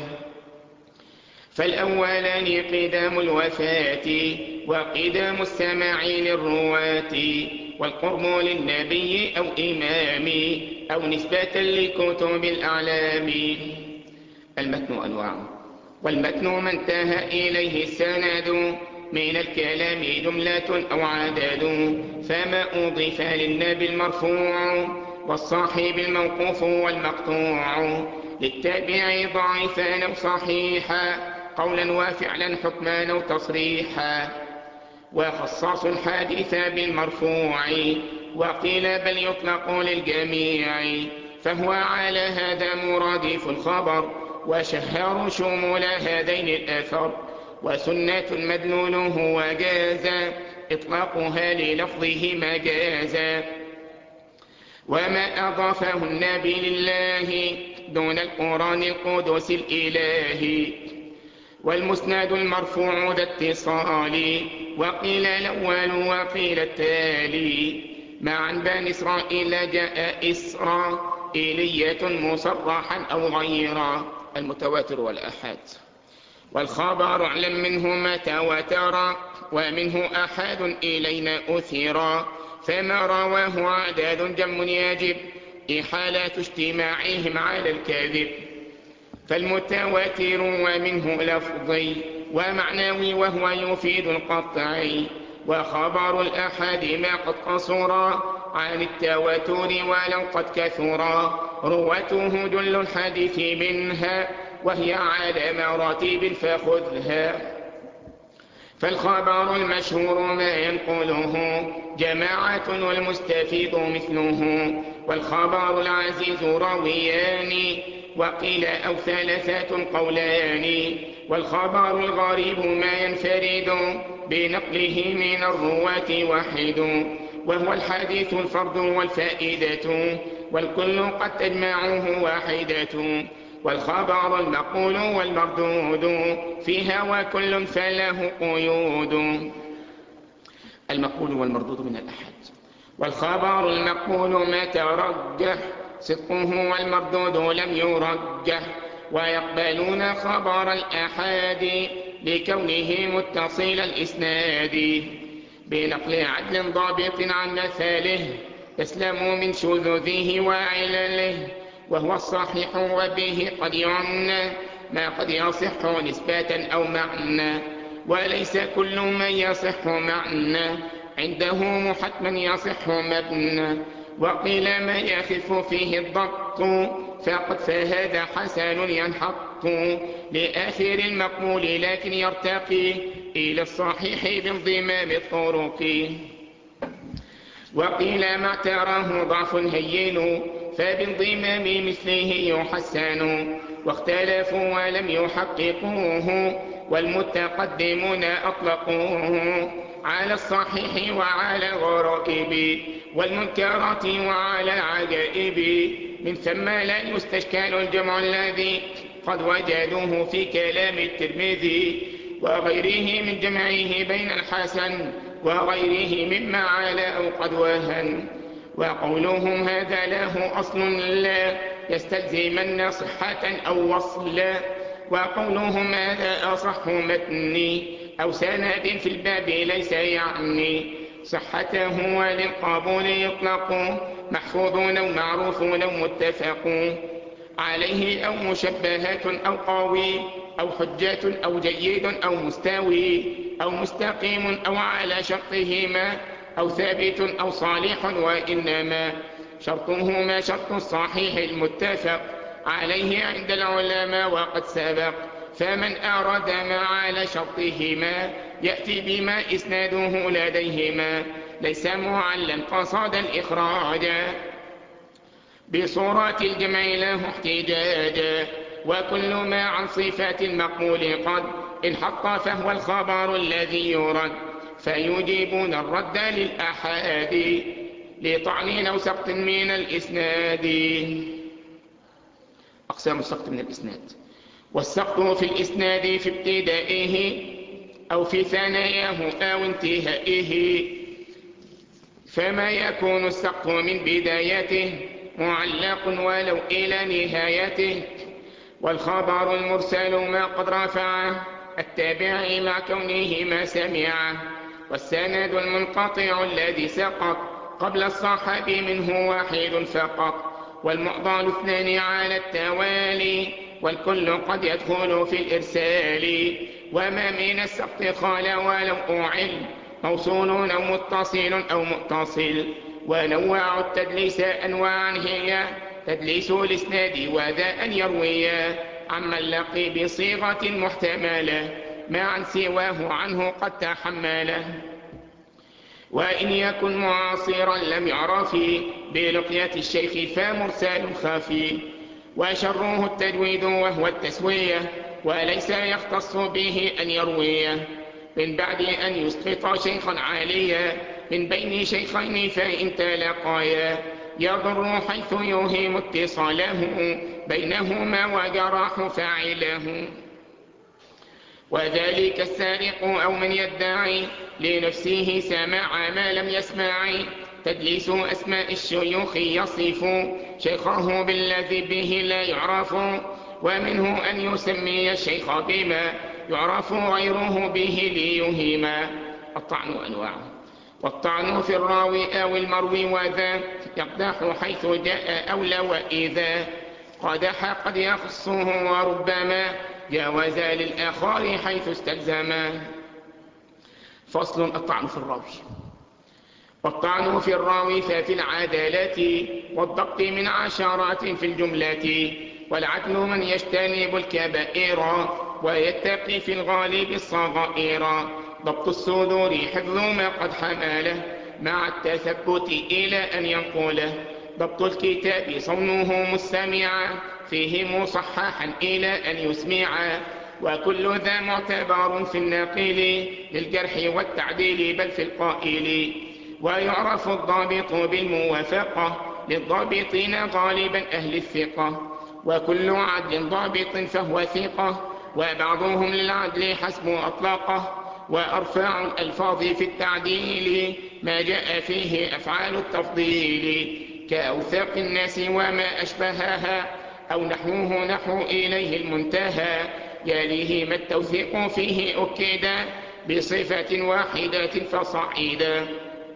فالأولان قدام الوفاة وقدام السماع للرواة، والقرب للنبي أو إمام أو نسبة لكتب الأعلام. المتن أنواع. والمتن ما انتهى إليه السند من الكلام جملة أو عدد، فما أضيف للنبي المرفوع والصاحب الموقوف والمقطوع، للتابع ضعيفا أو صحيحا قولا وفعلا حكما أو تصريحا. وخصصوا الحديث بالمرفوع وقيل بل يطلق للجميع، فهو على هذا مرادف الخبر، وشهروا شمول هذين الأثر. وسنة مدلوله وجازا إطلاقها للفظه مجازا. وما أضافه النبي لله دون القرآن القدس الإلهي. والمسند المرفوع ذا اتصال، وقيل الأول وقيل التالي. معا بني إسرائيل جاء إسرائيلية مصرحا أو غيرا، المتواتر والآحاد. والخبر اعلم منه ما تواتر، ومنه أحد إلينا أثيرا. فما رواه عدد جم يجب إحالة اجتماعهم على الكذب. فالمتواتر ومنه لفظي ومعنوي وهو يفيد القطعي. وخبر الأحد ما قد قصرا عن التواتر ولو قد كثرا. رواته جل الحديث منها وهي على مراتب فخذها. فالخبر المشهور ما ينقله جماعة والمستفيد مثله. والخبر العزيز راويان وقيل أو ثلاثة قولان. والخبر الغريب ما ينفرد بنقله من الرواة وحد، وهو الحديث الفرد والفائدة، والكل قد تجمعه واحدة. والخبر المقول والمردود فيها وكل فله قيود. المقول والمردود من الأحد. والخبر المقول ما ترجح صدقه، والمردود لم يرجح. ويقبلون خبر الأحاد لكونه متصل الإسناد بنقل عدل ضابط عن مثاله يسلم من شذوذه وعلله. وهو الصحيح وبه قد يعنى ما قد يصح نسبة أو معنى. وليس كل من يصح معنى عنده محتما يصح مبنى. وقيل ما يخف فيه الضبط فقد فهذا حسن ينحط لآخر المقبول، لكن يرتقي إلى الصحيح بانضمام الطرق. وقيل ما اعتراه ضعف هين فبانضمام مثله يحسن. واختلفوا ولم يحققوه والمتقدمون أطلقوه على الصحيح وعلى الغرائب والمنكرات وعلى العجائب. من ثم لا يستشكال الجمع الذي قد وجدوه في كلام الترمذي وغيره من جمعه بين الحسن وغيره مما على أو قد وهن. وقولهم هذا له أصل لا يستلزمن صحة أو وصلا. وقولهم هذا أصح متني أو سند في الباب ليس يعني صحته وللقبول يطلق محفوظون أو معروفون أو متفق عليه أو مشبهات أو قوي أو حجة أو جيد أو مستوي أو مستقيم أو على شرطهما أو ثابت أو صالح. وإنما شرطهما شرط الصحيح المتفق عليه عند العلماء وقد سبق. فمن أراد ما على شرطهما يأتي بما إسناده لديهما ليس معلا قصد الإخراج بصورة الجمع له احتجاجا. وكل ما عن صفات المقبول قد انحط فهو الخبر الذي يرد، فيجيبون الرد للأحاد لطعن أو سقط من الإسناد. أقسام السقط من الإسناد. والسقط في الإسناد في ابتدائه أو في ثناياه أو انتهائه. فما يكون السقط من بدايته معلق ولو إلى نهايته. والخبر المرسل ما قد رفعه التابع مع كونه ما سمعه. والسند المنقطع الذي سقط قبل الصحاب منه واحد فقط. والمعضل اثنان على التوالي والكل قد يدخل في الإرسال. وما من السقط خال ولو أعل موصول أو متصل أو متصل. ونوع التدليس أنواعا هي تدليس الإسناد وذا أن يرويا عمن لقي بصيغة محتملة ما عن سواه عنه قد تحمله. وإن يكن معاصرا لم يعرف بلقية الشيخ فمرسال خفي. وشره التجويد وهو التسوية وليس يختص به أن يرويه من بعد أن يسقط شيخا عاليا من بين شيخين فإن تلاقيا يضر حيث يوهم اتصاله بينهما وجراح فاعله. وذلك السارق أو من يدعي لنفسه سماع ما لم يسمع تدليس أسماء الشيوخ يصف شيخه بالذي به لا يعرف. ومنه أن يسمي الشيخ بما يعرف غيره به ليهما. الطعن أنواع. والطعن في الراوي أو المروي وذا يقدح حيث جاء أولى وإذا قدح قد يخصه وربما جاوز للآخر حيث استلزما. فصل. الطعن في الراوي. والطعن في الراوي ففي العدالة والضبط من عشرات في الجملة. والعدل من يجتنب الكبائر ويتقي في الغالب الصغائر. ضبط الصدور حفظ ما قد حمله مع التثبت إلى أن ينقله. ضبط الكتاب صونه مستمعا فيه مصححا إلى أن يسمعا. وكل ذا معتبر في الناقل للجرح والتعديل بل في القائل. ويعرف الضابط بالموافقة للضابطين غالبا أهل الثقة. وكل عدل ضابط فهو ثقة وبعضهم للعدل حسب أطلاقه. وأرفع الألفاظ في التعديل ما جاء فيه أفعال التفضيل كأوثاق الناس وما أشبهها أو نحوه نحو إليه المنتهى. يليه ما التوثيق فيه أكدا بصفة واحدة فصعيدا.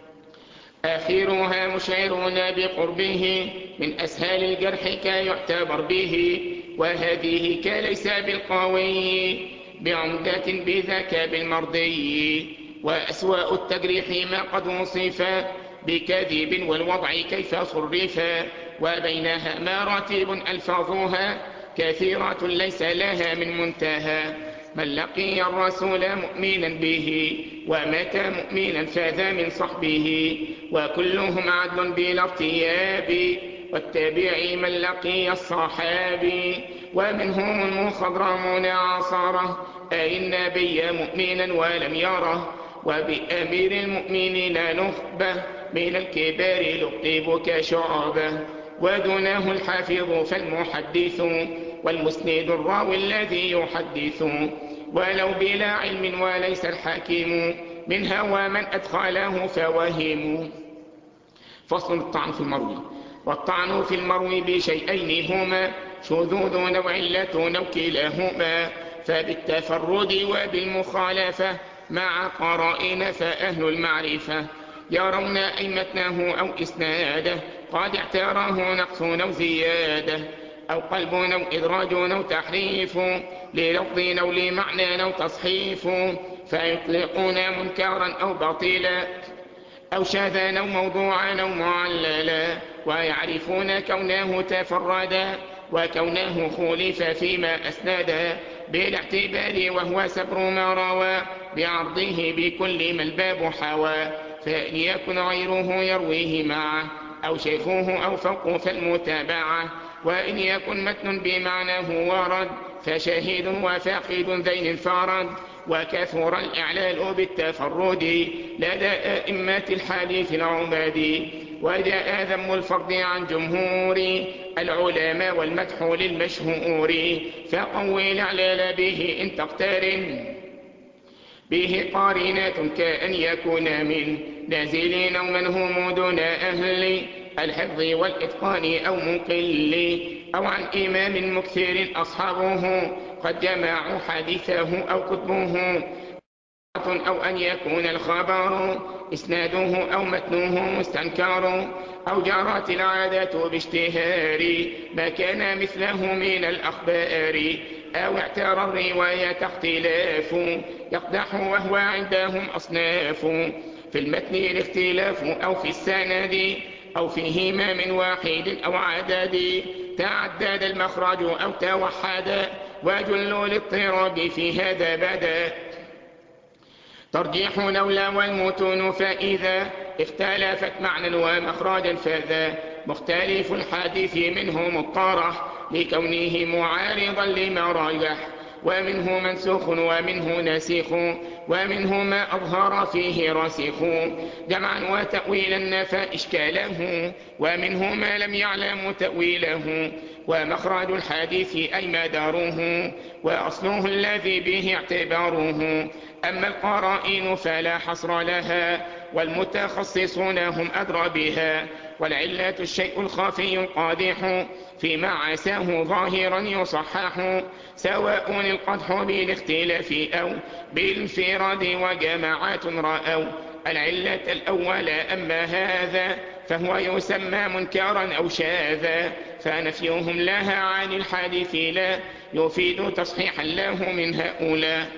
آخرها مشعرون بقربه من أسهال الجرح كيعتبر به. وهذه كليس بالقوي بعمدة بذاك بالمرضي. وأسواء التجريح ما قد وصف بكذب والوضع كيف صرفا. وبينها مراتب ألفاظها كثيرة ليس لها من منتهى. من لقي الرسول مؤمنا به ومات مؤمنا فذا من صحبه. وكلهم عدل بلا ارتياب والتابعي من لقي الصحابي. ومنهم المخضرمون عصره أي النبي مؤمنا ولم يره. وبأمير المؤمنين نخبة من الكبار لقب كشعبة. ودونه الحافظ فالمحدث والمسند الراوي الذي يحدث ولو بلا علم وليس الحاكم من هوى من أدخله فوهم. فصل. الطعن في المروي. والطعن في المروي بشيئين هما شذوذ أو علة أو كلاهما. فبالتفرد وبالمخالفة مع قرائن فأهل المعرفة يرون أي متنه أو إسناده قد اعتراه نقص أو زيادة أو قلب أو إدراج أو تحريف للفظ أو لمعنى أو تصحيف. فيطلقون منكرا أو باطلا أو شاذا أو موضوعا أو معللا. ويعرفون كونه تفردا وكونه خولف فيما أسندا بالاعتبار وهو سبر ما روى بعرضه بكل ما الباب حوى. فإن يكن غيره يرويه معه أو شيخه أو فوق فالمتابعة. وإن يكن متن بمعناه ورد فشهيد وفاقد ذين انفرد. وكثر الإعلال بالتفرد لدى أئمة الحديث العباد. وجاء ذم الفرد عن جمهور العلماء والمدح للمشهور. فقوي الإعلال به إن تقترن به قارنات كأن يكون من نازلين أو من هم دون أهل الحفظ والإتقان أو مقل. أو عن إمام مكثر أصحابه قد جمعوا حديثه أو كتبه. أو أن يكون الخبر إسناده أو متنه مستنكر. أو جرت العادة باشتهار ما كان مثله من الأخبار. أو اعترى الرواية اختلاف يقدح وهو عندهم أصناف. في المتن الاختلاف أو في السند أو فيهما من واحد أو عدد، تعدد المخرج أو توحد، وجل الاضطراب في هذا بدا. ترجيح لولا والمتون فإذا اختلفت معنى ومخرجا فذا مختلف الحديث منه مضطرح لكونه معارضا لما رجح، ومنه منسوخ ومنه نسيخ، ومنه ما أظهر فيه راسخ جمعا وتأويلا نفى إشكاله، ومنه ما لم يعلم تأويله. ومخرج الحديث أي مداره وأصله الذي به اعتباره. أما القرائن فلا حصر لها والمتخصصون هم أدرى بها، والعلة الشيء الخفي القادح فيما عساه ظاهرا يصحح، سواء القدح بالاختلاف أو بالانفراد وجماعات رأوا العلة الأول. أما هذا فهو يسمى منكرا أو شاذا، فنفيهم لها عن الحديث لا يفيد تصحيحا له من هؤلاء.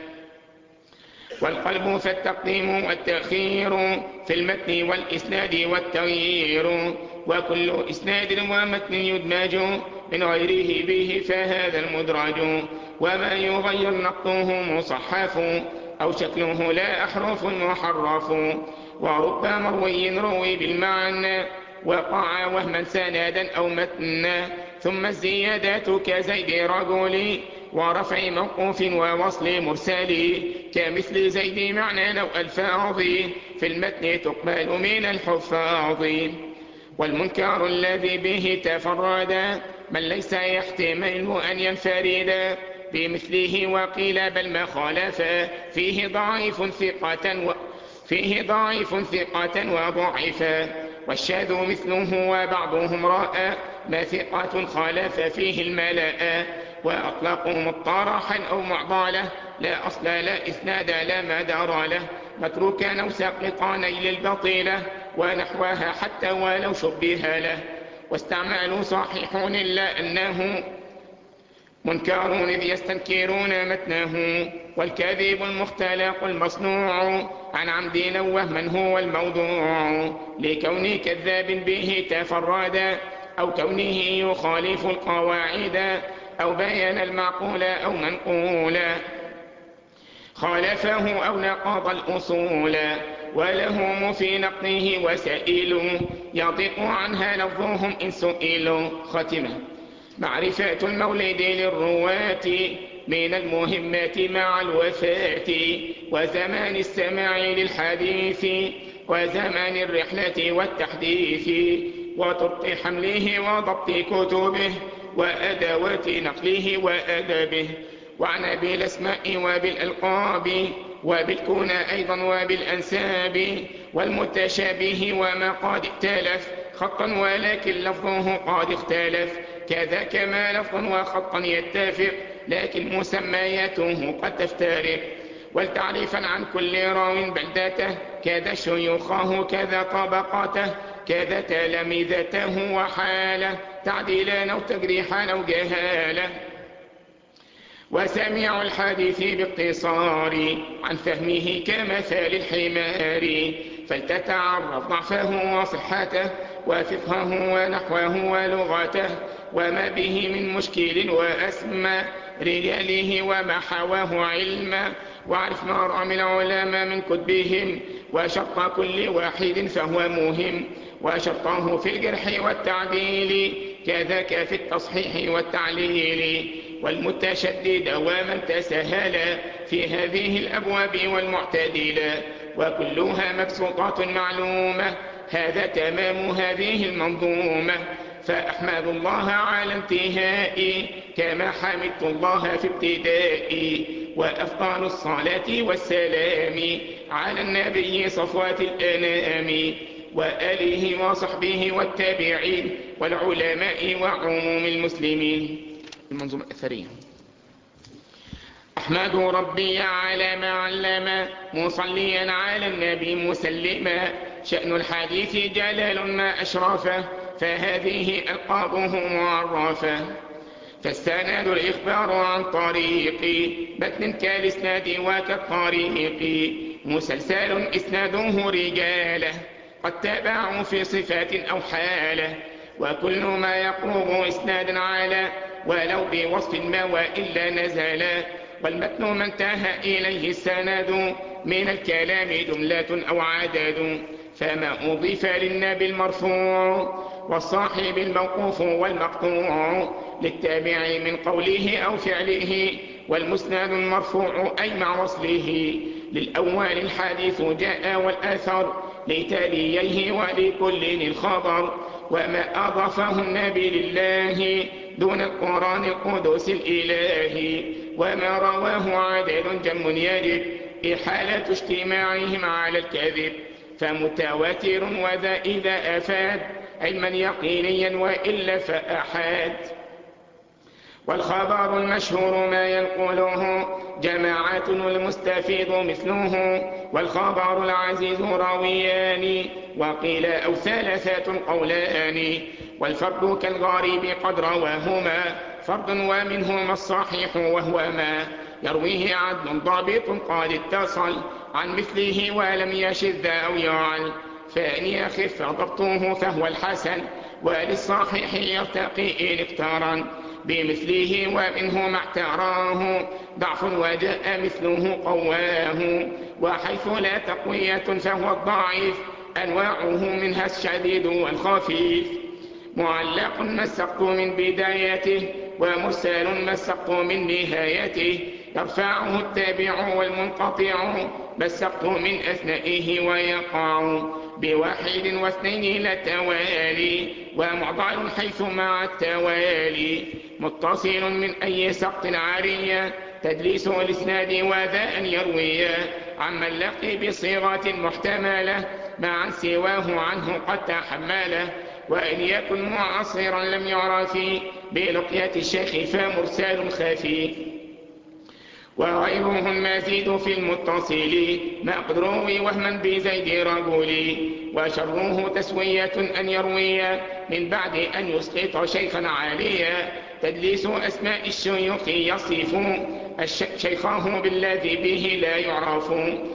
والقلب فالتقديم والتأخير في المتن والإسناد والتغيير، وكل إسناد ومتن يدمج من غيره به فهذا المدرج، وما يغير نقطه مصحف أو شكله لا أحرف محرف. ورب مروي روي بالمعنى وقع وهما سندا أو متنا، ثم الزيادات كزيد رجل ورفع موقوف ووصل مرسل، كمثل زيد معنى أو ألفاظ في المتن تقبل من الحفاظ. والمنكر الذي به تفرد من ليس يحتمل أن ينفرد بمثله، وقيل بل ما خالف فيه ضعيف ثقة و فيه ضعيف ثقة وضعفا. والشاذ مثله وبعضهم رأى ما ثقة خالف فيه الملاء، وأطلقوا مطرحا أو معضلة لا أصل لا إسناد لا مدار له، متروكا أو ساقطا نيل البطيلة ونحوها حتى ولو شبه له. واستعملوا صحيحون إلا أنه منكر إذ يستنكرون متنه، والكذب المختلق المصنوع عن عمد أو وهما هو الموضوع، لكون كذاب به تفرد أو كونه يخالف القواعد أو بيان المعقول أو منقولا خالفه أو نقض الأصول، ولهم في نقضه وسائل يضيق عنها لفظهم إن سئلوا. ختمة. معرفة المولد للرواة من المهمات مع الوفاة، وزمان السماع للحديث وزمان الرحلة والتحديث، وطرق حمله وضبط كتبه وأدوات نقله وأدبه، وعن بالأسماء وبالألقاب وبالكنى أيضا وبالأنساب، والمتشابه وما قد ائتلف خطا ولكن لفظه قد اختلف، كذا كما لفظا وخطا يتفق لكن مسمياته قد تفترق. والتعريفا عن كل راو بلدته كذا شيوخه كذا طبقاته كذا تلامذته وحاله تعديلا أو تجريحا أو جهاله. وسميع الحديث باقتصار عن فهمه كمثال الحمار، فلتتعرف ضعفه وصحته وفقهه ونحوه ولغته وما به من مشكل وأسمى رجاله وما حواه علما، واعرف ما رأى العلماء من كتبهم وشرط كل واحد فهو مهم، وشرطه في الجرح والتعديل كذاك في التصحيح والتعليل. والمتشدد ومن تسهل في هذه الأبواب والمعتدلة وكلها مبسوطات معلومة، هذا تمام هذه المنظومة. فأحمد الله على انتهائي كما حمدت الله في ابتدائي، وأفضل الصلاة والسلام على النبي صفوات الأنام وآله وصحبه والتابعين والعلماء وعموم المسلمين. المنظومة الأثرية. أحمد ربي على ما علم مصليا على النبي مسلما، شأن الحديث جلال ما أشرفه فهذه ألقابه معرفة. فالسند الإخبار عن طريق متن كالإسناد وكالطريق مسلسل إسناده رجاله، قد تابعوا في صفات أو حالة، وكل ما يقرب إسنادا على ولو بوصف ما وإلا نزلا. والمتن ما انتهى إليه السند من الكلام جملة أو عدد، فما أضيف للنبي المرفوع والصاحب الموقوف والمقطوع للتابع من قوله أو فعله، والمسند المرفوع أي مع وصله. للأول الحديث جاء والأثر لتاليه ولكل الخبر، وما أضافه النبي لله دون القرآن القدس الإلهي، وما رواه عدد جم يجب إحالة اجتماعهم على الكذب، فمتواتر وذا إذا أفاد علما يقينيا وإلا فأحاد. والخبر المشهور ما ينقله جماعات والمستفيد مثله، والخبر العزيز راويان وقيل أو ثلاثة قولان، والفرد كالغريب قد رواهما فرد ومنهما الصحيح وهو ما يرويه عدل ضابط قد اتصل عن مثله ولم يشذ أو يعل، فإن يخف ضبطه فهو الحسن، وللصحيح يرتقي إن اقترن بمثله ومنه ما اعتراه ضعف وجاء مثله قواه. وحيث لا تقوية فهو الضعيف أنواعه منها الشديد والخفيف. معلق مسقت من بدايته ومرسل مسقت من نهايته، يرفعه التابع والمنقطع مسقت من أثنائه ويقع بواحد واثنين لا توالي، ومعضل حيث مع التوالي متصل من أي سقط عارية تدليس الإسناد وذا أن يروي عمن لقي بصيغة محتملة مع سواه عنه قد تحمله، وإن يكن معاصرا لم يعرف بلقية الشيخ فمرسال خفي. وغيره المزيد في المتصل ما قد روي وهما بزيد رجل، وشره تسوية أن يروي من بعد أن يسقط شيخا عاليا، تدليس أسماء الشيوخ يصف شيخه بالذي به لا يعرف،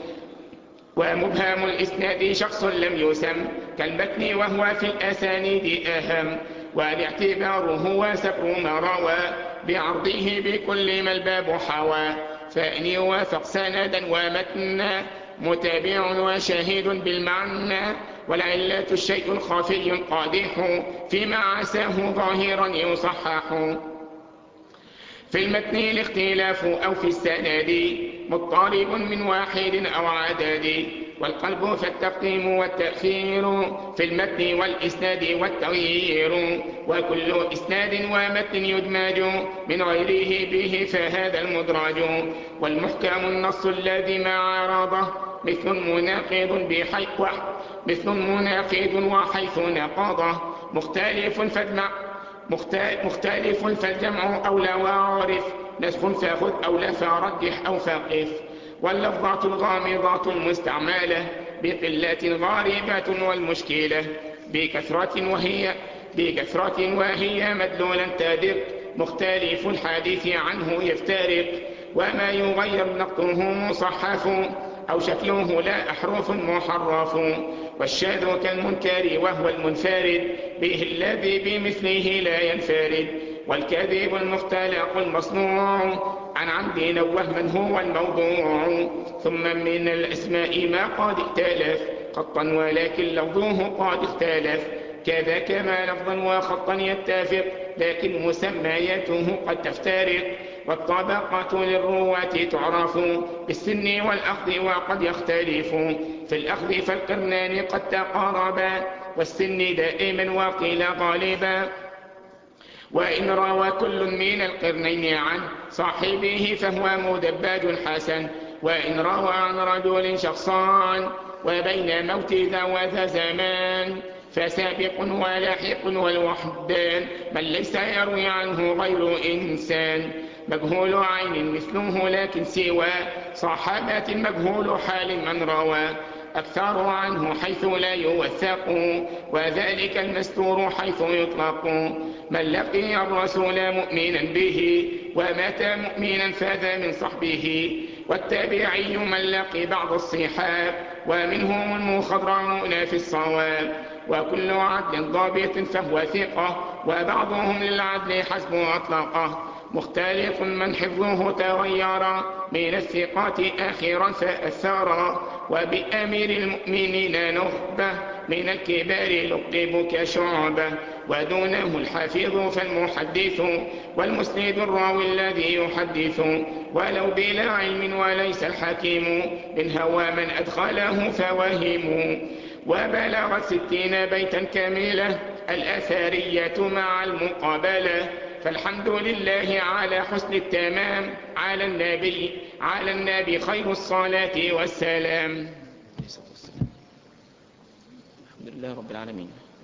ومبهم الإسناد شخص لم يسم كالمتن وهو في الأسانيد أهم، والاعتبار هو سبر ما روى بعرضه بكل ما الباب حوى، فإن يوافق سندا ومتنا متابع وشاهد بالمعنى، والعلة الشيء الخفي القادح فيما عساه ظاهرا يصحح. في المتن الاختلاف أو في السند مضطرب من واحد أو عدد، والقلب فالتقديم والتأخير في المتن والإسناد والتغيير، وكل إسناد ومتن يدمج من غيره به فهذا المدرج. والمحكم النص الذي مع عرضه مثل مناقض بحيث مثل مناقض وحيث نقضه مختلف فاجمع مختلف فالجمع أولى وعرف نسخ فاخذ أولى فرجح أو فقف. واللفظات الغامضات المستعملة بقلة غاربة والمشكلة بكثرة وهي بكثرة وهي مدلولا تادق مختلف الحديث عنه يفترق، وما يغير نقطه مصحف أو شكله لا أحرف محرف. والشاذ كالمنكر وهو المنفرد به الذي بمثله لا ينفرد، والكذب المختلق المصنوع عن عمد أو وهما هو الموضوع. ثم من الأسماء ما قد اختلف خطا ولكن لفظه قد اختلف، كذا كما لفظا وخطا يتفق لكن مسمياته قد تفترق. والطبقة للرواة تعرف بالسن والأخذ وقد يختلف، في الأخذ فالقرنان قد تقاربا والسن دائما وقيل غالبا، وإن روى كل من القرنين عن صاحبه فهو مدباج حسن، وإن روى عن رجل شخصان وبين موت ذا وذا زمان فسابق ولاحق والوحدان من ليس يروي عنه غير إنسان. مجهول عين مثله لكن سوى صحابة مجهول حال من روى أكثر عنه حيث لا يوثق، وذلك المستور حيث يطلق. من لقي الرسول مؤمنا به ومات مؤمنا فذا من صحبه والتابعي من لقي بعض الصحاب، ومنهم المخضرمون في الصواب، وكل عدل ضابط فهو ثقة، وبعضهم للعدل حسب أطلقه، مختلف من حفظه تغير من الثقات آخرا فأثارا، وبأمير المؤمنين نخبة من الكبار لقب كشعبة، ودونه الحافظ فالمحدث، والمسند الراوي الذي يحدث، ولو بلا علم وليس الحكيم من هوى من أدخله فوهم. وبلغت ستين بيتا كاملة الأثرية مع المقابلة، فالحمد لله على حسن التمام، على النبي على النبي خير الصلاة والسلام. الحمد لله رب العالمين.